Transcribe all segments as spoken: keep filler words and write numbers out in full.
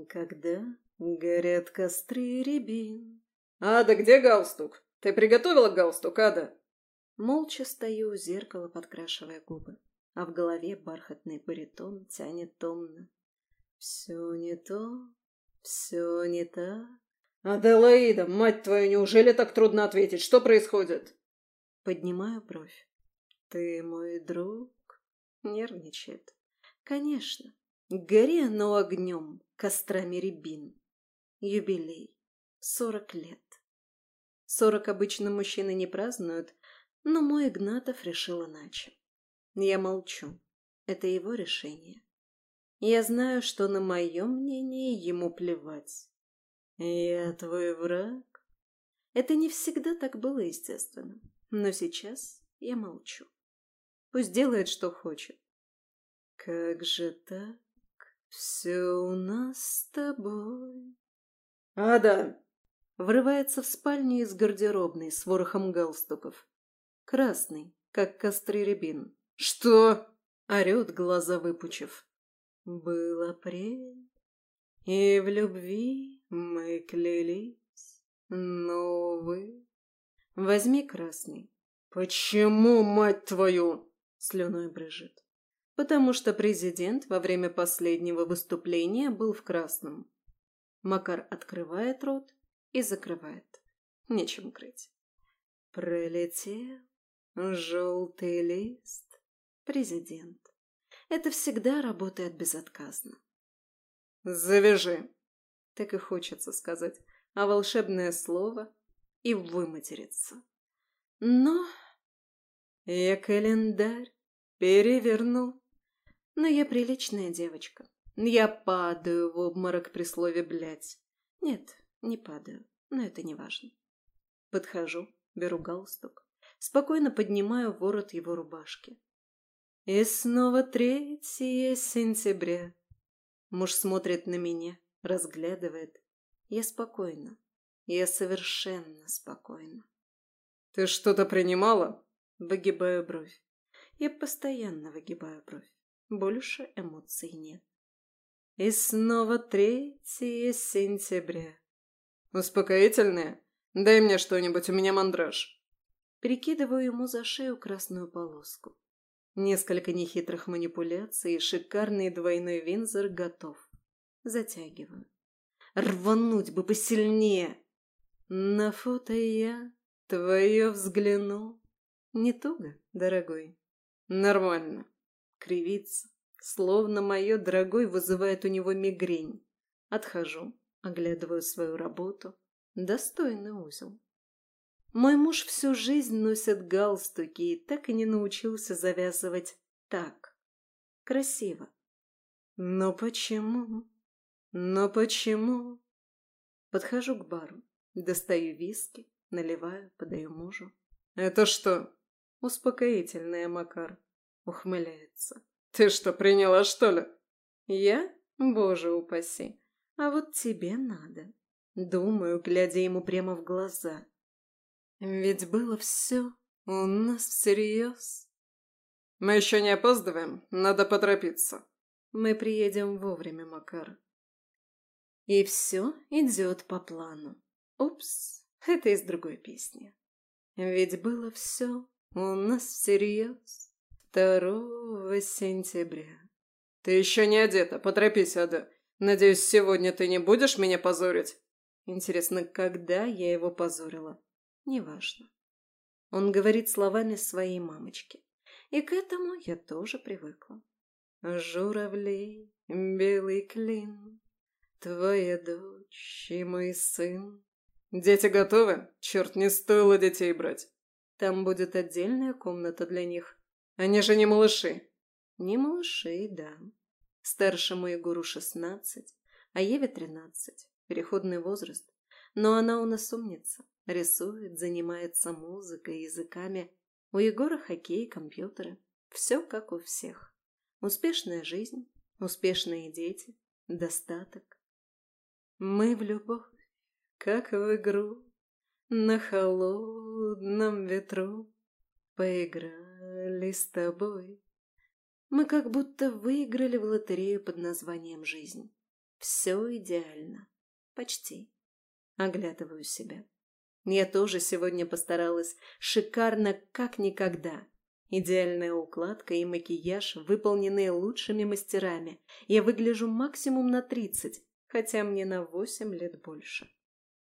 Когда горят костры рябин. Ада, где галстук? Ты приготовила галстук, Ада? Молча стою у зеркала, подкрашивая губы, а в голове бархатный баритон тянет томно. Все не то, все не так. Аделаида, мать твою, неужели так трудно ответить? Что происходит? Поднимаю бровь. Ты мой друг? Нервничает. Конечно. Гори оно огнем, кострами рябин. Юбилей. Сорок лет. Сорок обычно мужчины не празднуют, но мой Игнатов решил иначе. Я молчу. Это его решение. Я знаю, что на мое мнение ему плевать. Я твой враг. Это не всегда так было, естественно. Но сейчас я молчу. Пусть делает, что хочет. Как же так? Все у нас с тобой. Ада! Врывается в спальню из гардеробной с ворохом галстуков. Красный, как костры рябин. Что? Орет, глаза выпучив. Был апрель, и в любви мы клялись, но, увы. Возьми красный. Почему, мать твою? Слюной брызжет. Потому что президент во время последнего выступления был в красном. Макар открывает рот и закрывает. Нечем крыть. Пролетел желтый лист. Президент. Это всегда работает безотказно. Завяжи. Так и хочется сказать, а волшебное слово и выматериться. Но я календарь переверну. Но я приличная девочка. Я падаю в обморок при слове «блядь». Нет, не падаю, но это не важно. Подхожу, беру галстук, спокойно поднимаю ворот его рубашки. И снова третье сентября. Муж смотрит на меня, разглядывает. Я спокойна. Я совершенно спокойна. Ты что-то принимала? Выгибаю бровь. Я постоянно выгибаю бровь. Больше эмоций нет. И снова третье сентября. Успокоительное? Дай мне что-нибудь, у меня мандраж. Перекидываю ему за шею красную полоску. Несколько нехитрых манипуляций, и шикарный двойной винзор готов. Затягиваю. Рвануть бы посильнее. На фото я твое взгляну. Не туго, дорогой? Нормально. Кривится, словно мое дорогой вызывает у него мигрень. Отхожу, оглядываю свою работу. Достойный узел. Мой муж всю жизнь носит галстуки и так и не научился завязывать так. Красиво. Но почему? Но почему? Подхожу к бару, достаю виски, наливаю, подаю мужу. Это что? Успокоительное, Макар. Ухмыляется. Ты что, приняла, что ли? Я? Боже упаси. А вот тебе надо. Думаю, глядя ему прямо в глаза. Ведь было все у нас всерьез. Мы еще не опаздываем, надо поторопиться. Мы приедем вовремя, Макар. И все идет по плану. Упс, это из другой песни. Ведь было все у нас всерьез. Второго сентября. Ты еще не одета, поторопись, Ада. Надеюсь, сегодня ты не будешь меня позорить? Интересно, когда я его позорила? Неважно. Он говорит словами своей мамочки. И к этому я тоже привыкла. Журавлей, белый клин, твоя дочь и мой сын. Дети готовы? Черт, не стоило детей брать. Там будет отдельная комната для них. Они же не малыши. Не малыши, да. Старшему Егору шестнадцать, а Еве тринадцать. Переходный возраст. Но она у нас умница. Рисует, занимается музыкой, языками. У Егора хоккей, компьютеры. Все как у всех. Успешная жизнь, успешные дети, достаток. Мы в любовь, как в игру, на холодном ветру поиграли с тобой. Мы как будто выиграли в лотерею под названием «Жизнь». Все идеально. Почти. Оглядываю себя. Я тоже сегодня постаралась. Шикарно, как никогда. Идеальная укладка и макияж, выполненные лучшими мастерами. Я выгляжу максимум на тридцать, хотя мне на восемь лет больше.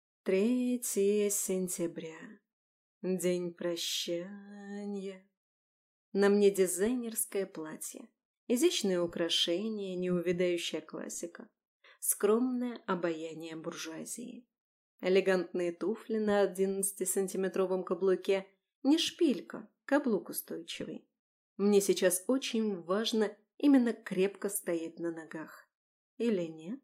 Третье сентября. День прощания. На мне дизайнерское платье. Изящные украшения, неувядающая классика. Скромное обаяние буржуазии. Элегантные туфли на одиннадцатисантиметровом каблуке. Не шпилька, каблук устойчивый. Мне сейчас очень важно именно крепко стоять на ногах. Или нет?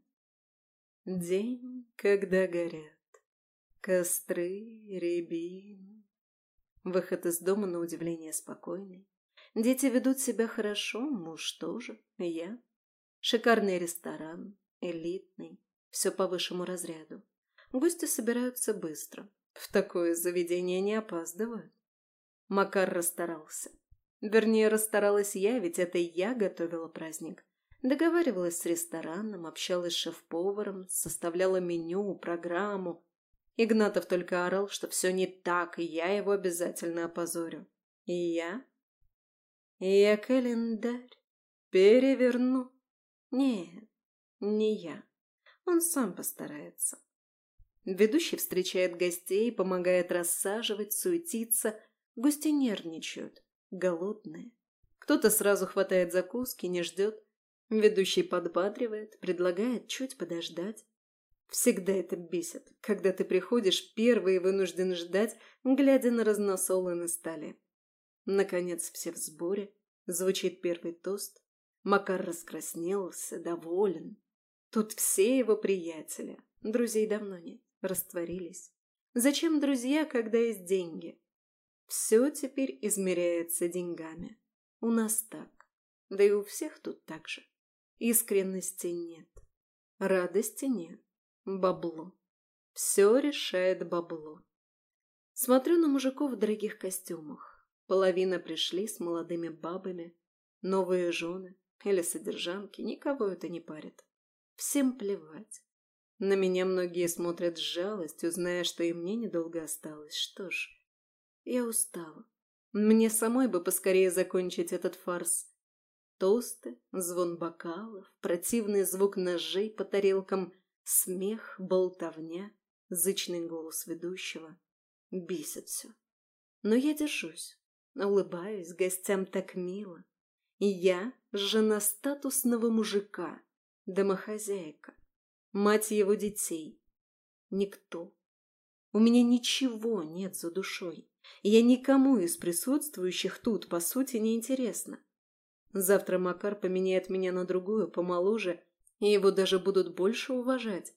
День, когда горят костры рябин. Выход из дома на удивление спокойный. Дети ведут себя хорошо, муж тоже, я. Шикарный ресторан, элитный, все по высшему разряду. Гости собираются быстро. В такое заведение не опаздывают. Макар расстарался. Вернее, расстаралась я, ведь это я готовила праздник. Договаривалась с рестораном, общалась с шеф-поваром, составляла меню, программу. Игнатов только орал, что все не так, и я его обязательно опозорю. И я? Я календарь переверну. Нет, не я. Он сам постарается. Ведущий встречает гостей, помогает рассаживать, суетиться. Гости нервничают, голодные. Кто-то сразу хватает закуски, не ждет. Ведущий подбадривает, предлагает чуть подождать. Всегда это бесит, когда ты приходишь первый и вынужден ждать, глядя на разносолы на столе. Наконец все в сборе. Звучит первый тост. Макар раскраснелся, доволен. Тут все его приятели. Друзей давно нет, растворились. Зачем друзья, когда есть деньги? Все теперь измеряется деньгами. У нас так. Да и у всех тут так же. Искренности нет. Радости нет. Бабло. Все решает бабло. Смотрю на мужиков в дорогих костюмах. Половина пришли с молодыми бабами. Новые жены или содержанки. Никого это не парит. Всем плевать. На меня многие смотрят с жалостью, зная, что и мне недолго осталось. Что ж, я устала. Мне самой бы поскорее закончить этот фарс. Тосты, звон бокалов, противный звук ножей по тарелкам, смех, болтовня, зычный голос ведущего. Бесит все. Но я держусь, улыбаюсь, гостям так мило. И я жена статусного мужика, домохозяйка, мать его детей. Никто. У меня ничего нет за душой. Я никому из присутствующих тут, по сути, не интересна. Завтра Макар поменяет меня на другую, помоложе, и его даже будут больше уважать.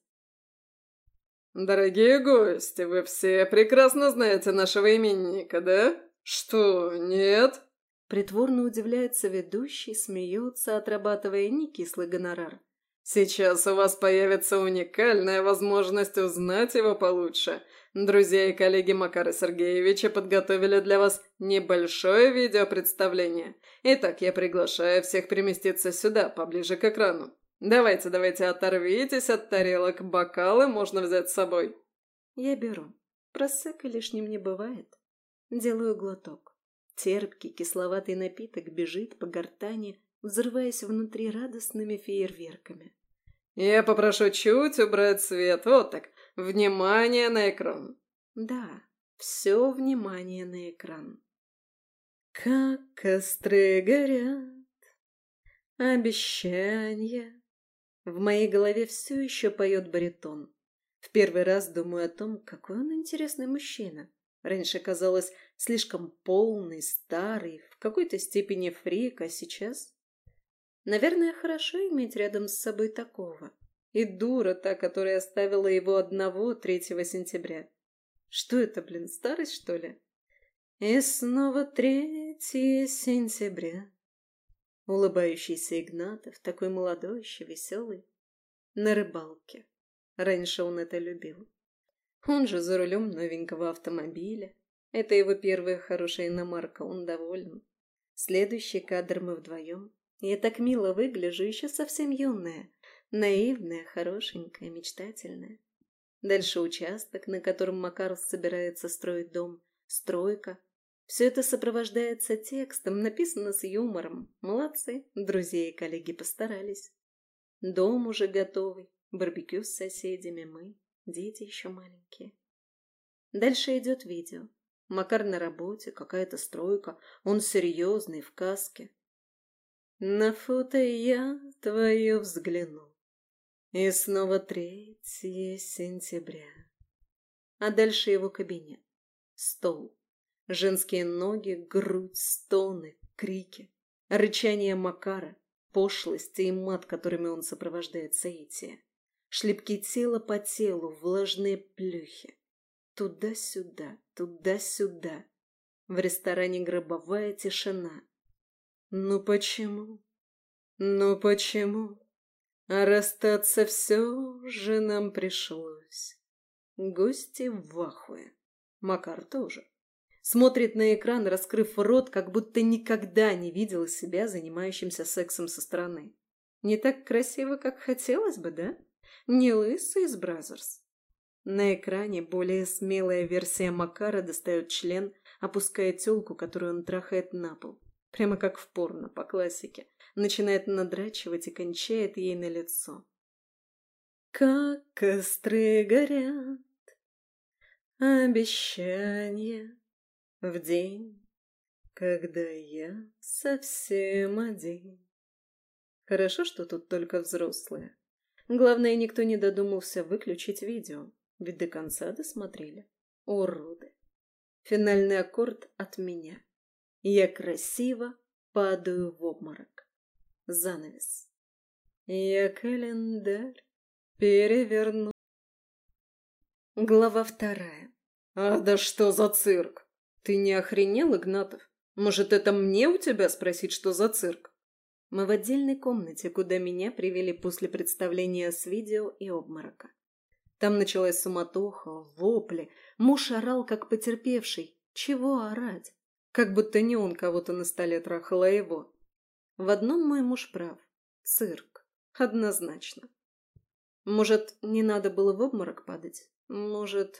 «Дорогие гости, вы все прекрасно знаете нашего именинника, да? Что, нет?» Притворно удивляется ведущий, смеется, отрабатывая некислый гонорар. «Сейчас у вас появится уникальная возможность узнать его получше. Друзья и коллеги Макара Сергеевича подготовили для вас небольшое видеопредставление. Итак, я приглашаю всех переместиться сюда, поближе к экрану. Давайте, давайте, оторвитесь от тарелок, бокалы можно взять с собой». Я беру. Просека лишним не бывает. Делаю глоток. Терпкий, кисловатый напиток бежит по гортани, взрываясь внутри радостными фейерверками. «Я попрошу чуть убрать свет. Вот так. Внимание на экран». Да, все внимание на экран. Как костры горят, обещания. В моей голове все еще поет баритон. В первый раз думаю о том, какой он интересный мужчина. Раньше казалось слишком полный, старый, в какой-то степени фрик, а сейчас... Наверное, хорошо иметь рядом с собой такого. И дура та, которая оставила его одного третьего сентября. Что это, блин, старость, что ли? И снова третье сентября. Улыбающийся Игнатов, такой молодой еще, веселый. На рыбалке. Раньше он это любил. Он же за рулем новенького автомобиля. Это его первая хорошая иномарка, он доволен. Следующий кадр мы вдвоем. Я так мило выгляжу, еще совсем юная. Наивная, хорошенькая, мечтательная. Дальше участок, на котором Макар собирается строить дом, стройка. Все это сопровождается текстом, написано с юмором. Молодцы, друзья и коллеги постарались. Дом уже готовый, барбекю с соседями, мы, дети еще маленькие. Дальше идет видео. Макар на работе, какая-то стройка, он серьезный, в каске. На фото я твое взгляну, и снова третье сентября. А дальше его кабинет, стол, женские ноги, грудь, стоны, крики, рычание Макара, пошлости и мат, которыми он сопровождает соитие, шлепки тела по телу, влажные плюхи. Туда-сюда, туда-сюда. В ресторане гробовая тишина. Ну почему? Ну почему? А расстаться все же нам пришлось. Гости в ахуе. Макар тоже. Смотрит на экран, раскрыв рот, как будто никогда не видел себя занимающимся сексом со стороны. Не так красиво, как хотелось бы, да? Не лысый из Бразерс. На экране более смелая версия Макара достает член, опуская тёлку, которую он трахает на пол. Прямо как в порно, по классике. Начинает надрачивать и кончает ей на лицо. Как костры горят обещания в день, когда я совсем один. Хорошо, что тут только взрослые. Главное, никто не додумался выключить видео, ведь до конца досмотрели. Уроды. Финальный аккорд от меня. Я красиво падаю в обморок. Занавес. Я календарь переверну. Глава вторая. А да что за цирк? Ты не охренел, Игнатов? Может, это мне у тебя спросить, что за цирк? Мы в отдельной комнате, куда меня привели после представления с видео и обморока. Там началась суматоха, вопли. Муж орал, как потерпевший. Чего орать? Как будто не он кого-то на столе трахал, а его. В одном мой муж прав. Цирк. Однозначно. Может, не надо было в обморок падать? Может...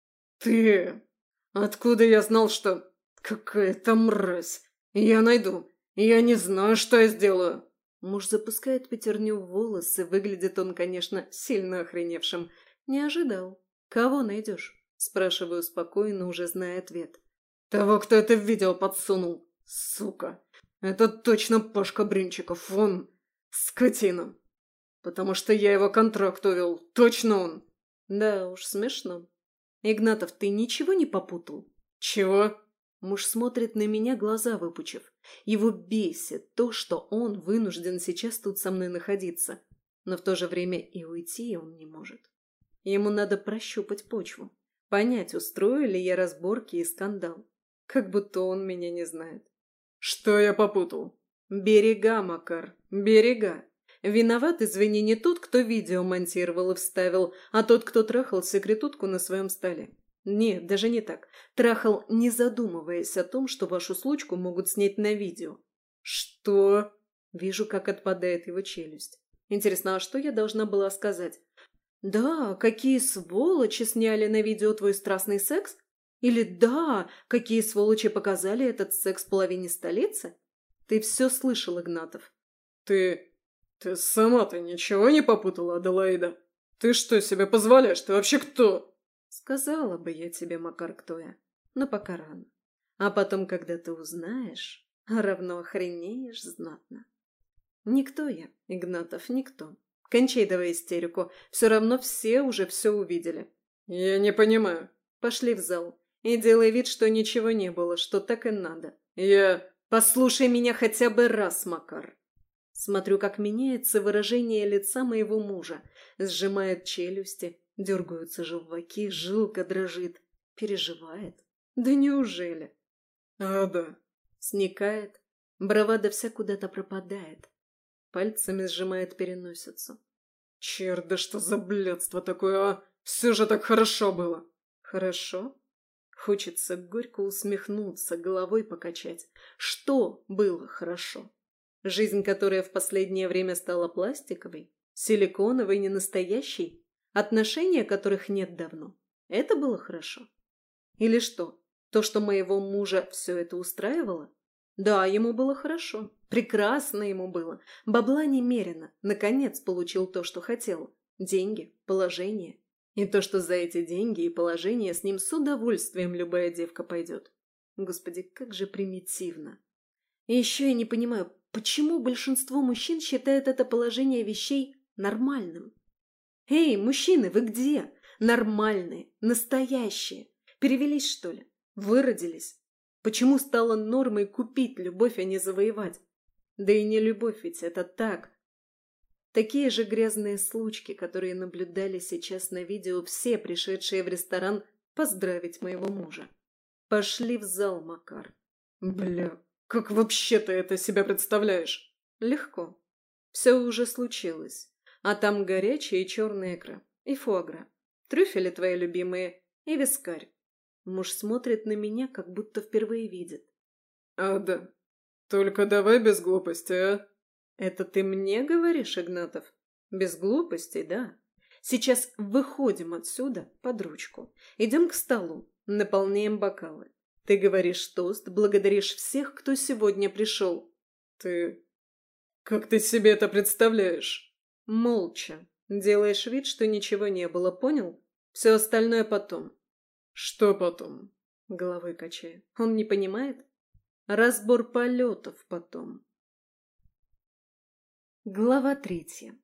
Ты... Откуда я знал, что... Какая-то мразь. Я найду. Я не знаю, что я сделаю. Муж запускает пятерню в волосы. Выглядит он, конечно, сильно охреневшим. Не ожидал. Кого найдешь? Спрашиваю спокойно, уже зная ответ. Того, кто это видео подсунул. Сука. Это точно Пашка Бринчиков. Он. Скотина. Потому что я его контракт увел. Точно он. Да уж, смешно. Игнатов, ты ничего не попутал? Чего? Муж смотрит на меня, глаза выпучив. Его бесит то, что он вынужден сейчас тут со мной находиться. Но в то же время и уйти он не может. Ему надо прощупать почву. Понять, устрою ли я разборки и скандал. Как будто он меня не знает. Что я попутал? Берега, Макар, берега. Виноват, извини, не тот, кто видео монтировал и вставил, а тот, кто трахал секретутку на своем столе. Нет, даже не так. Трахал, не задумываясь о том, что вашу случку могут снять на видео. Что? Вижу, как отпадает его челюсть. Интересно, а что я должна была сказать? Да, какие сволочи сняли на видео твой страстный секс? Или да, какие сволочи показали этот секс в половине столицы? Ты все слышал, Игнатов. Ты... ты сама-то ничего не попутала, Аделаида? Ты что себе позволяешь? Ты вообще кто? Сказала бы я тебе, Макар, кто я, но пока рано. А потом, когда ты узнаешь, равно охренеешь знатно. Никто я, Игнатов, никто. Кончай давай истерику, все равно все уже все увидели. Я не понимаю. Пошли в зал и делай вид, что ничего не было, что так и надо. Я... Послушай меня хотя бы раз, Макар. Смотрю, как меняется выражение лица моего мужа. Сжимает челюсти, дергаются желваки, жилка дрожит. Переживает. Да неужели? А, да. Сникает. Бравада вся куда-то пропадает. Пальцами сжимает переносицу. Черт, да что за блядство такое, а? Все же так хорошо было. Хорошо? Хочется горько усмехнуться, головой покачать. Что было хорошо? Жизнь, которая в последнее время стала пластиковой? Силиконовый, не настоящий? Отношения, которых нет давно. Это было хорошо. Или что? То, что моего мужа все это устраивало? Да, ему было хорошо. Прекрасно ему было. Бабла немерено. Наконец получил то, что хотел. Деньги, положение. И то, что за эти деньги и положение с ним с удовольствием любая девка пойдет. Господи, как же примитивно. И еще я не понимаю, почему большинство мужчин считает это положение вещей нормальным. Эй, мужчины, вы где? Нормальные, настоящие. Перевелись, что ли? Выродились. Почему стало нормой купить любовь, а не завоевать? Да и не любовь ведь, это так. Такие же грязные случки, которые наблюдали сейчас на видео все пришедшие в ресторан поздравить моего мужа. Пошли в зал, Макар. Бля, как вообще ты это себя представляешь? Легко. Все уже случилось. А там горячая и черная икра. И фуагра. Трюфели твои любимые. И вискарь. Муж смотрит на меня, как будто впервые видит. А да. Только давай без глупости, а? Это ты мне говоришь, Игнатов? Без глупостей, да. Сейчас выходим отсюда под ручку. Идем к столу. Наполняем бокалы. Ты говоришь тост, благодаришь всех, кто сегодня пришел. Ты... Как ты себе это представляешь? Молча. Делаешь вид, что ничего не было, понял? Все остальное потом. Что потом? Головой качая. Он не понимает? Разбор полетов потом. Глава третья.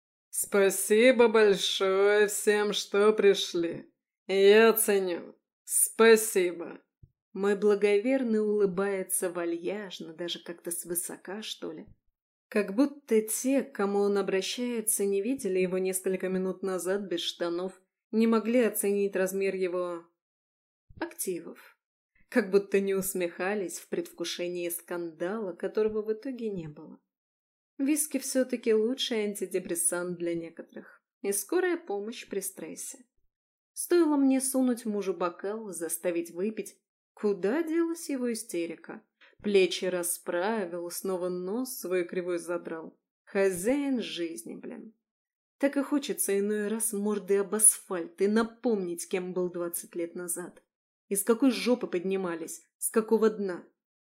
Спасибо большое всем, что пришли. Я ценю. Спасибо. Мой благоверный улыбается вальяжно, даже как-то свысока, что ли. Как будто те, к кому он обращается, не видели его несколько минут назад без штанов, не могли оценить размер его активов. Как будто не усмехались в предвкушении скандала, которого в итоге не было. Виски все-таки лучший антидепрессант для некоторых. И скорая помощь при стрессе. Стоило мне сунуть мужу бокал, заставить выпить. Куда делась его истерика? Плечи расправил, снова нос свой кривой задрал. Хозяин жизни, блин. Так и хочется иной раз мордой об асфальт и напомнить, кем был двадцать лет назад. Из какой жопы поднимались, с какого дна.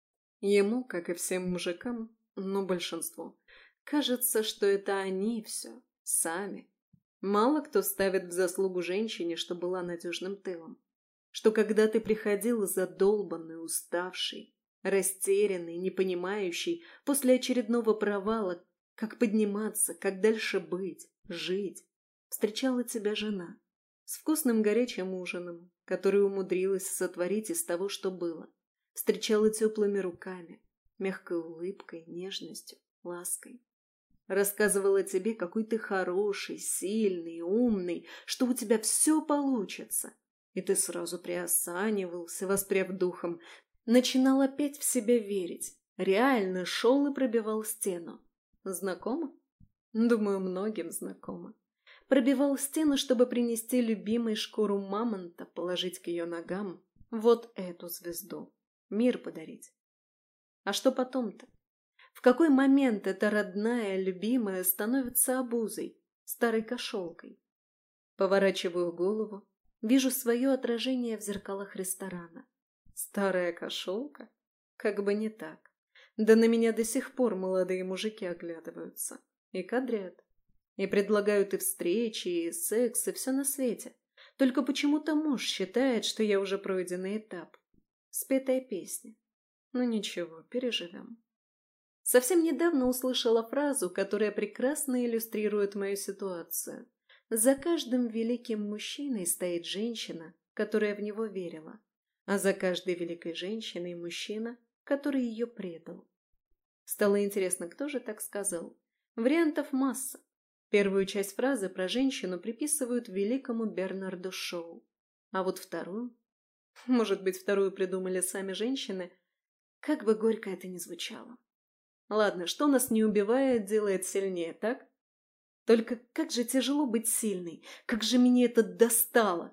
Ему, как и всем мужикам, но большинству, кажется, что это они все, сами. Мало кто ставит в заслугу женщине, что была надежным тылом. Что когда ты приходил задолбанный, уставший, растерянный, непонимающий, после очередного провала, как подниматься, как дальше быть, жить, встречала тебя жена с вкусным горячим ужином, который умудрилась сотворить из того, что было, встречала теплыми руками, мягкой улыбкой, нежностью, лаской. Рассказывала тебе, какой ты хороший, сильный, умный, что у тебя все получится. И ты сразу приосанивался, воспряв духом, начинал опять в себя верить. Реально шел и пробивал стену. Знакомо? Думаю, многим знакомо. Пробивал стену, чтобы принести любимой шкуру мамонта, положить к ее ногам. Вот эту звезду. Мир подарить. А что потом-то? В какой момент эта родная, любимая становится обузой, старой кошелкой? Поворачиваю голову, вижу свое отражение в зеркалах ресторана. Старая кошелка? Как бы не так. Да на меня до сих пор молодые мужики оглядываются. И кадрят. И предлагают и встречи, и секс, и все на свете. Только почему-то муж считает, что я уже пройденный этап. Спетая песня. Ну ничего, переживем. Совсем недавно услышала фразу, которая прекрасно иллюстрирует мою ситуацию. За каждым великим мужчиной стоит женщина, которая в него верила. А за каждой великой женщиной мужчина, который ее предал. Стало интересно, кто же так сказал? Вариантов масса. Первую часть фразы про женщину приписывают великому Бернарду Шоу. А вот вторую? Может быть, вторую придумали сами женщины? Как бы горько это ни звучало. Ладно, что нас не убивает, делает сильнее, так? Только как же тяжело быть сильной, как же меня это достало.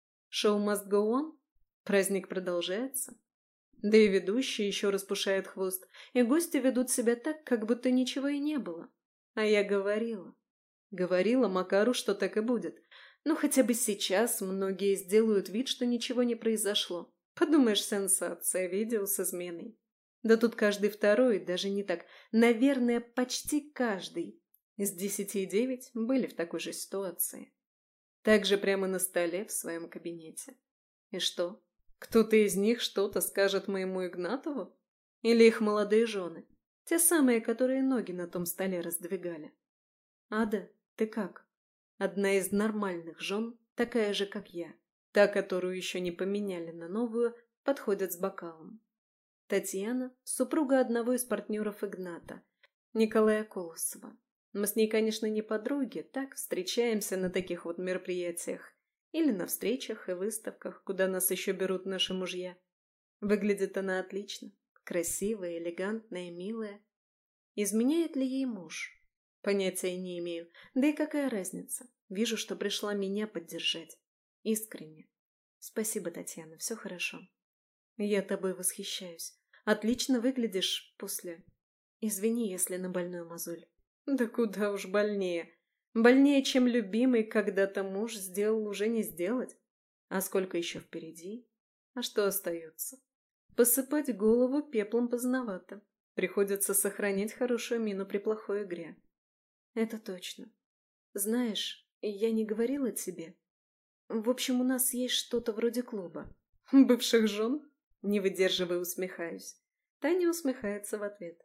Шоу must go on? Праздник продолжается? Да и ведущий еще распушает хвост, и гости ведут себя так, как будто ничего и не было. А я говорила. Говорила Макару, что так и будет. Но хотя бы сейчас многие сделают вид, что ничего не произошло. Подумаешь, сенсация, видео с изменой. Да тут каждый второй, даже не так. Наверное, почти каждый. Из десяти девять были в такой же ситуации. Также прямо на столе в своем кабинете. И что? Кто-то из них что-то скажет моему Игнатову? Или их молодые жены? Те самые, которые ноги на том столе раздвигали. Ада, ты как? Одна из нормальных жен, такая же, как я. Та, которую еще не поменяли на новую, подходит с бокалом. Татьяна – супруга одного из партнеров Игната, Николая Колосова. Мы с ней, конечно, не подруги, так встречаемся на таких вот мероприятиях. Или на встречах и выставках, куда нас еще берут наши мужья. Выглядит она отлично. Красивая, элегантная, милая. Изменяет ли ей муж? Понятия не имею. Да и какая разница? Вижу, что пришла меня поддержать. Искренне. Спасибо, Татьяна, все хорошо. Я тобой восхищаюсь. Отлично выглядишь после... Извини, если на больную мозоль. Да куда уж больнее. Больнее, чем любимый когда-то муж сделал, уже не сделать. А сколько еще впереди? А что остается? Посыпать голову пеплом поздновато. Приходится сохранять хорошую мину при плохой игре. Это точно. Знаешь, я не говорила тебе. В общем, у нас есть что-то вроде клуба. Бывших жен? Не выдерживая, усмехаюсь. Таня усмехается в ответ.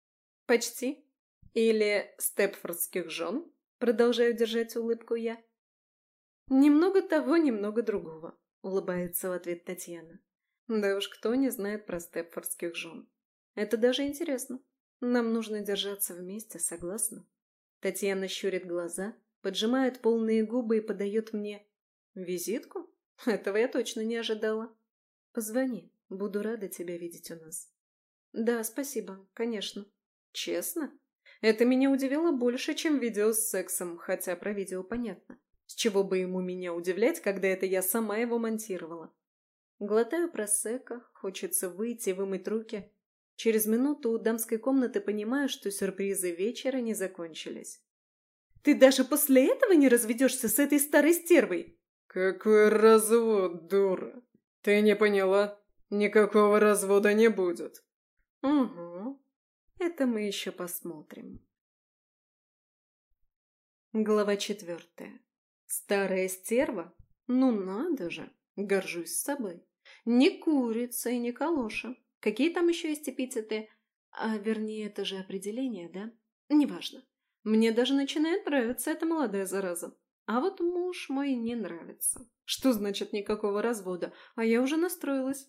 Почти. Или степфордских жен? Продолжаю держать улыбку я. Немного того, немного другого, улыбается в ответ Татьяна. Да уж кто не знает про степфордских жен. Это даже интересно. Нам нужно держаться вместе, согласна? Татьяна щурит глаза, поджимает полные губы и подает мне визитку? Этого я точно не ожидала. Позвони, буду рада тебя видеть у нас. Да, спасибо, конечно. Честно? Это меня удивило больше, чем видео с сексом, хотя про видео понятно. С чего бы ему меня удивлять, когда это я сама его монтировала? Глотаю просекко, хочется выйти и вымыть руки. Через минуту у дамской комнаты понимаю, что сюрпризы вечера не закончились. «Ты даже после этого не разведешься с этой старой стервой?» «Какой развод, дура! Ты не поняла? Никакого развода не будет!» «Угу. Это мы еще посмотрим». Глава четвертая. Старая стерва? Ну надо же! Горжусь собой. Не курица и не калоша. Какие там еще есть эпитеты? А вернее, это же определение, да? Неважно. Мне даже начинает нравиться эта молодая зараза. А вот муж мой не нравится. Что значит никакого развода? А я уже настроилась.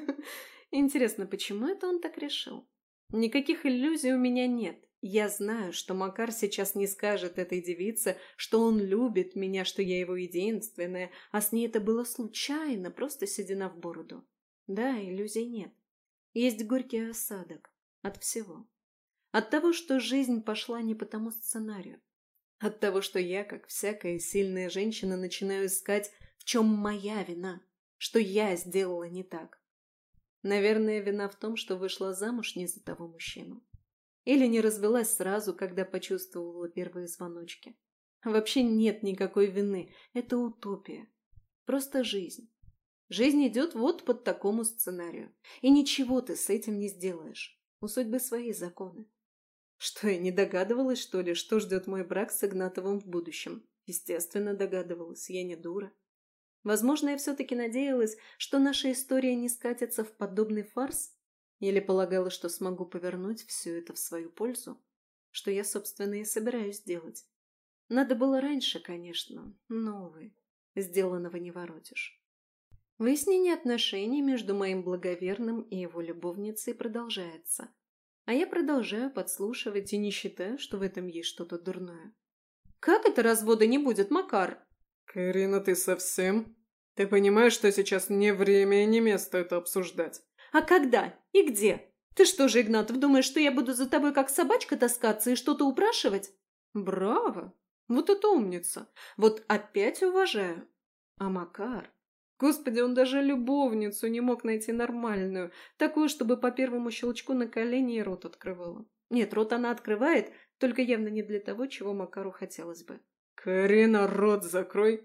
Интересно, почему это он так решил? Никаких иллюзий у меня нет. Я знаю, что Макар сейчас не скажет этой девице, что он любит меня, что я его единственная, а с ней это было случайно, просто седина в бороду. Да, иллюзий нет. Есть горький осадок от всего. От того, что жизнь пошла не по тому сценарию. От того, что я, как всякая сильная женщина, начинаю искать, в чем моя вина, что я сделала не так. Наверное, вина в том, что вышла замуж не за того мужчину. Или не развелась сразу, когда почувствовала первые звоночки. Вообще нет никакой вины. Это утопия. Просто жизнь. Жизнь идет вот по такому сценарию. И ничего ты с этим не сделаешь. У судьбы свои законы. Что, я не догадывалась, что ли, что ждет мой брак с Игнатовым в будущем? Естественно, догадывалась. Я не дура. Возможно, я все-таки надеялась, что наша история не скатится в подобный фарс? Или полагала, что смогу повернуть все это в свою пользу? Что я, собственно, и собираюсь делать. Надо было раньше, конечно, но, увы, сделанного не воротишь. Выяснение отношений между моим благоверным и его любовницей продолжается. А я продолжаю подслушивать и не считаю, что в этом есть что-то дурное. «Как это развода не будет, Макар?» «Карина, ты совсем? Ты понимаешь, что сейчас не время и не место это обсуждать?» «А когда? И где? Ты что же, Игнатов, думаешь, что я буду за тобой как собачка таскаться и что-то упрашивать?» «Браво! Вот это умница! Вот опять уважаю! А Макар? Господи, он даже любовницу не мог найти нормальную, такую, чтобы по первому щелчку на колени и рот открывала. Нет, рот она открывает, только явно не для того, чего Макару хотелось бы. «Карина, рот закрой!»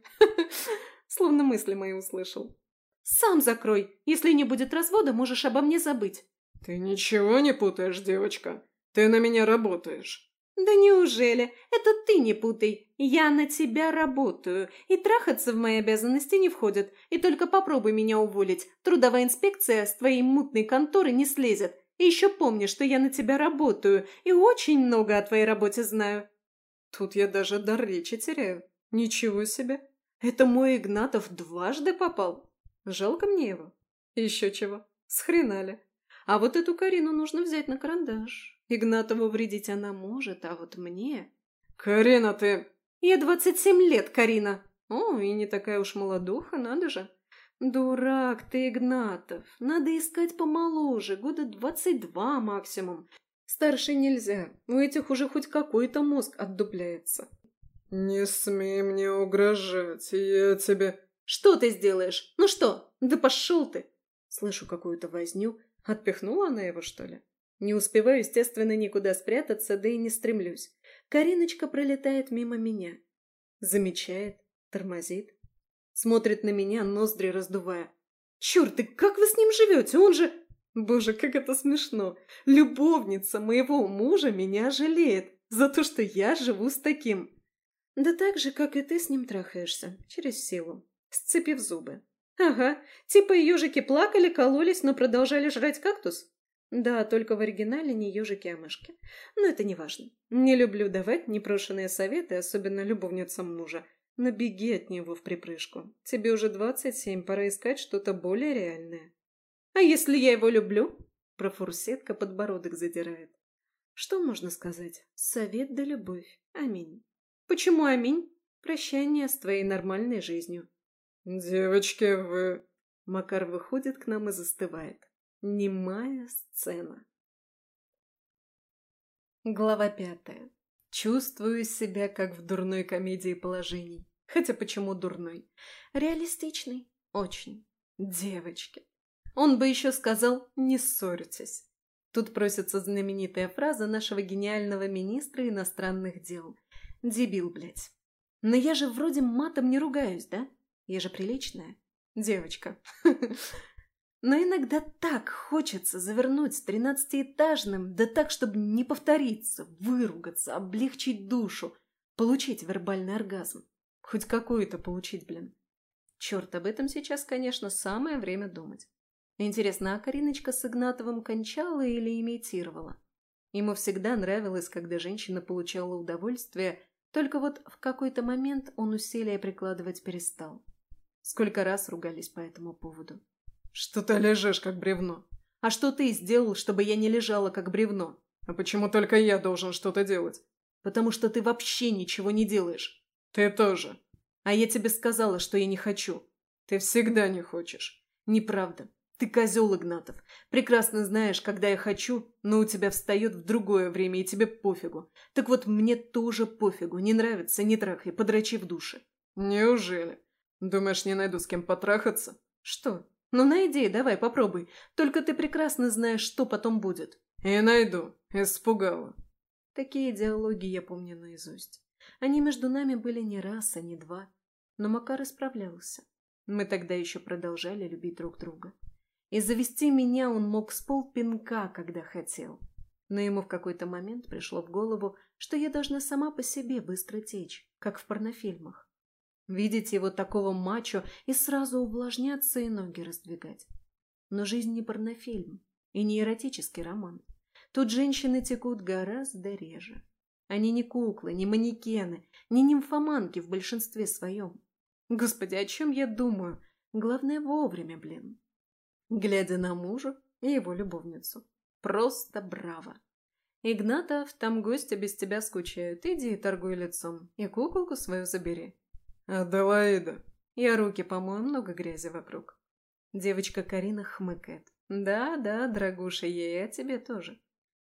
Словно мысли мои услышал. «Сам закрой! Если не будет развода, можешь обо мне забыть!» «Ты ничего не путаешь, девочка? Ты на меня работаешь!» «Да неужели? Это ты не путай! Я на тебя работаю, и трахаться в мои обязанности не входит. И только попробуй меня уволить, трудовая инспекция с твоей мутной конторы не слезет. И еще помни, что я на тебя работаю, и очень много о твоей работе знаю». Тут я даже дар речи теряю. Ничего себе! Это мой Игнатов дважды попал. Жалко мне его. Еще чего. Схренали. А вот эту Карину нужно взять на карандаш. Игнатову вредить она может, а вот мне... «Карина, ты...» «Я двадцать семь лет, Карина!» «О, и не такая уж молодуха, надо же!» «Дурак ты, Игнатов! Надо искать помоложе, года двадцать два максимум. Старше нельзя, у этих уже хоть какой-то мозг отдупляется». «Не смей мне угрожать, я тебе...» «Что ты сделаешь? Ну что? Да пошел ты!» Слышу какую-то возню. Отпихнула она его, что ли? Не успеваю, естественно, никуда спрятаться, да и не стремлюсь. Кариночка пролетает мимо меня. Замечает, тормозит. Смотрит на меня, ноздри раздувая. «Черт, и как вы с ним живете? Он же...» Боже, как это смешно! Любовница моего мужа меня жалеет за то, что я живу с таким. Да так же, как и ты с ним трахаешься, через силу, сцепив зубы. Ага, типа ежики плакали, кололись, но продолжали жрать кактус? Да, только в оригинале не ежики, а мышки. Но это не важно. Не люблю давать непрошенные советы, особенно любовницам мужа. Но беги от него вприпрыжку. Тебе уже двадцать семь, пора искать что-то более реальное. А если я его люблю? Профурсетка подбородок задирает. Что можно сказать? Совет да любовь. Аминь. Почему аминь? Прощание с твоей нормальной жизнью. «Девочки, вы...» Макар выходит к нам и застывает. Немая сцена. Глава пятая. Чувствую себя, как в дурной комедии положений. Хотя почему дурной? Реалистичный. Очень. Девочки. Он бы еще сказал «не ссорьтесь». Тут просится знаменитая фраза нашего гениального министра иностранных дел. Дебил, блядь. Но я же вроде матом не ругаюсь, да? Я же приличная девочка. Но иногда так хочется завернуть тринадцатиэтажным, да так, чтобы не повториться, выругаться, облегчить душу, получить вербальный оргазм. Хоть какой-то получить, блин. Черт, об этом сейчас, конечно, самое время думать. Интересно, а Кариночка с Игнатовым кончала или имитировала? Ему всегда нравилось, когда женщина получала удовольствие, только вот в какой-то момент он усилия прикладывать перестал. Сколько раз ругались по этому поводу. «Что ты лежишь, как бревно?» «А что ты сделал, чтобы я не лежала, как бревно?» «А почему только я должен что-то делать?» «Потому что ты вообще ничего не делаешь». «Ты тоже». «А я тебе сказала, что я не хочу». «Ты всегда не хочешь». «Неправда. Ты козел, Игнатов. Прекрасно знаешь, когда я хочу, но у тебя встает в другое время, и тебе пофигу. Так вот, мне тоже пофигу. Не нравится, не трахай, подрачи в душе». «Неужели? Думаешь, не найду с кем потрахаться?» «Что? Ну найди, давай, попробуй. Только ты прекрасно знаешь, что потом будет». «И найду. Испугала». Такие диалоги я помню наизусть. Они между нами были не раз, а не два. Но Макар исправлялся. Мы тогда еще продолжали любить друг друга. И завести меня он мог с полпинка, когда хотел. Но ему в какой-то момент пришло в голову, что я должна сама по себе быстро течь, как в порнофильмах. Видеть его такого мачо и сразу увлажняться и ноги раздвигать. Но жизнь не порнофильм и не эротический роман. Тут женщины текут гораздо реже. Они не куклы, не манекены, не нимфоманки в большинстве своем. Господи, о чем я думаю? Главное вовремя, блин. Глядя на мужа и его любовницу. Просто браво. Игнатов, там гости без тебя скучают. Иди и торгуй лицом. И куколку свою забери. «Аделаида». Я руки помою, много грязи вокруг. Девочка Карина хмыкает. Да, да, дорогуша, я и о тебе тоже.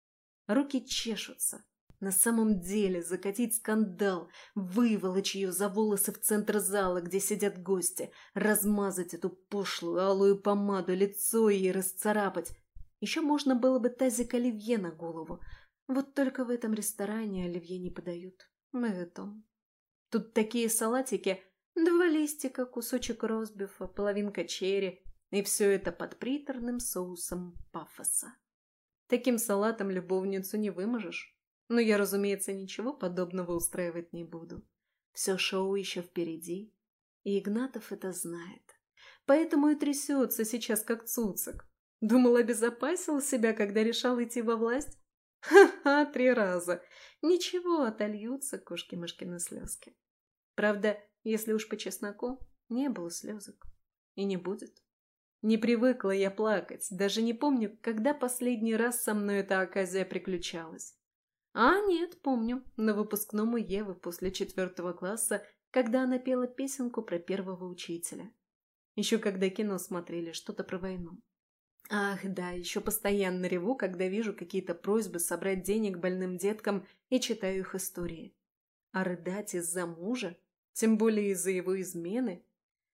Руки чешутся. На самом деле закатить скандал, выволочь ее за волосы в центр зала, где сидят гости, размазать эту пошлую алую помаду, лицо ей расцарапать. Еще можно было бы тазик оливье на голову. Вот только в этом ресторане оливье не подают. Моветон. Тут такие салатики: два листика, кусочек ростбифа, половинка черри, и все это под приторным соусом пафоса. Таким салатом любовницу не выможешь. Но я, разумеется, ничего подобного устраивать не буду. Все шоу еще впереди, и Игнатов это знает. Поэтому и трясется сейчас, как цуцик. Думал, обезопасил себя, когда решал идти во власть? Ха-ха, три раза. Ничего, отольются кошки-мышкины слезки. Правда, если уж по чесноку, не было слезок. И не будет. Не привыкла я плакать, даже не помню, когда последний раз со мной эта оказия приключалась. А нет, помню, на выпускном у Евы после четвертого класса, когда она пела песенку про первого учителя. Еще когда кино смотрели, что-то про войну. Ах, да, еще постоянно реву, когда вижу какие-то просьбы собрать денег больным деткам и читаю их истории. А рыдать из-за мужа, тем более из-за его измены?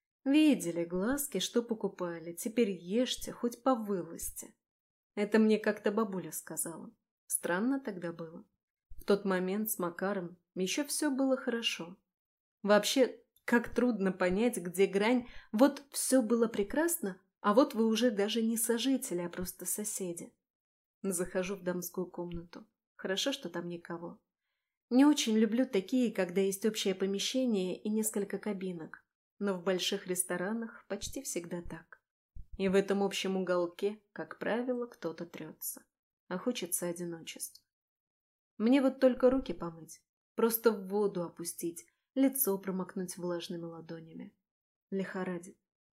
Видели глазки, что покупали, теперь ешьте, хоть по вылазте. Это мне как-то бабуля сказала. Странно тогда было. В тот момент с Макаром еще все было хорошо. Вообще, как трудно понять, где грань. Вот все было прекрасно, а вот вы уже даже не сожители, а просто соседи. Захожу в дамскую комнату. Хорошо, что там никого. Не очень люблю такие, когда есть общее помещение и несколько кабинок. Но в больших ресторанах почти всегда так. И в этом общем уголке, как правило, кто-то трется. А хочется одиночества. Мне вот только руки помыть, просто в воду опустить, лицо промокнуть влажными ладонями. Лихорадит.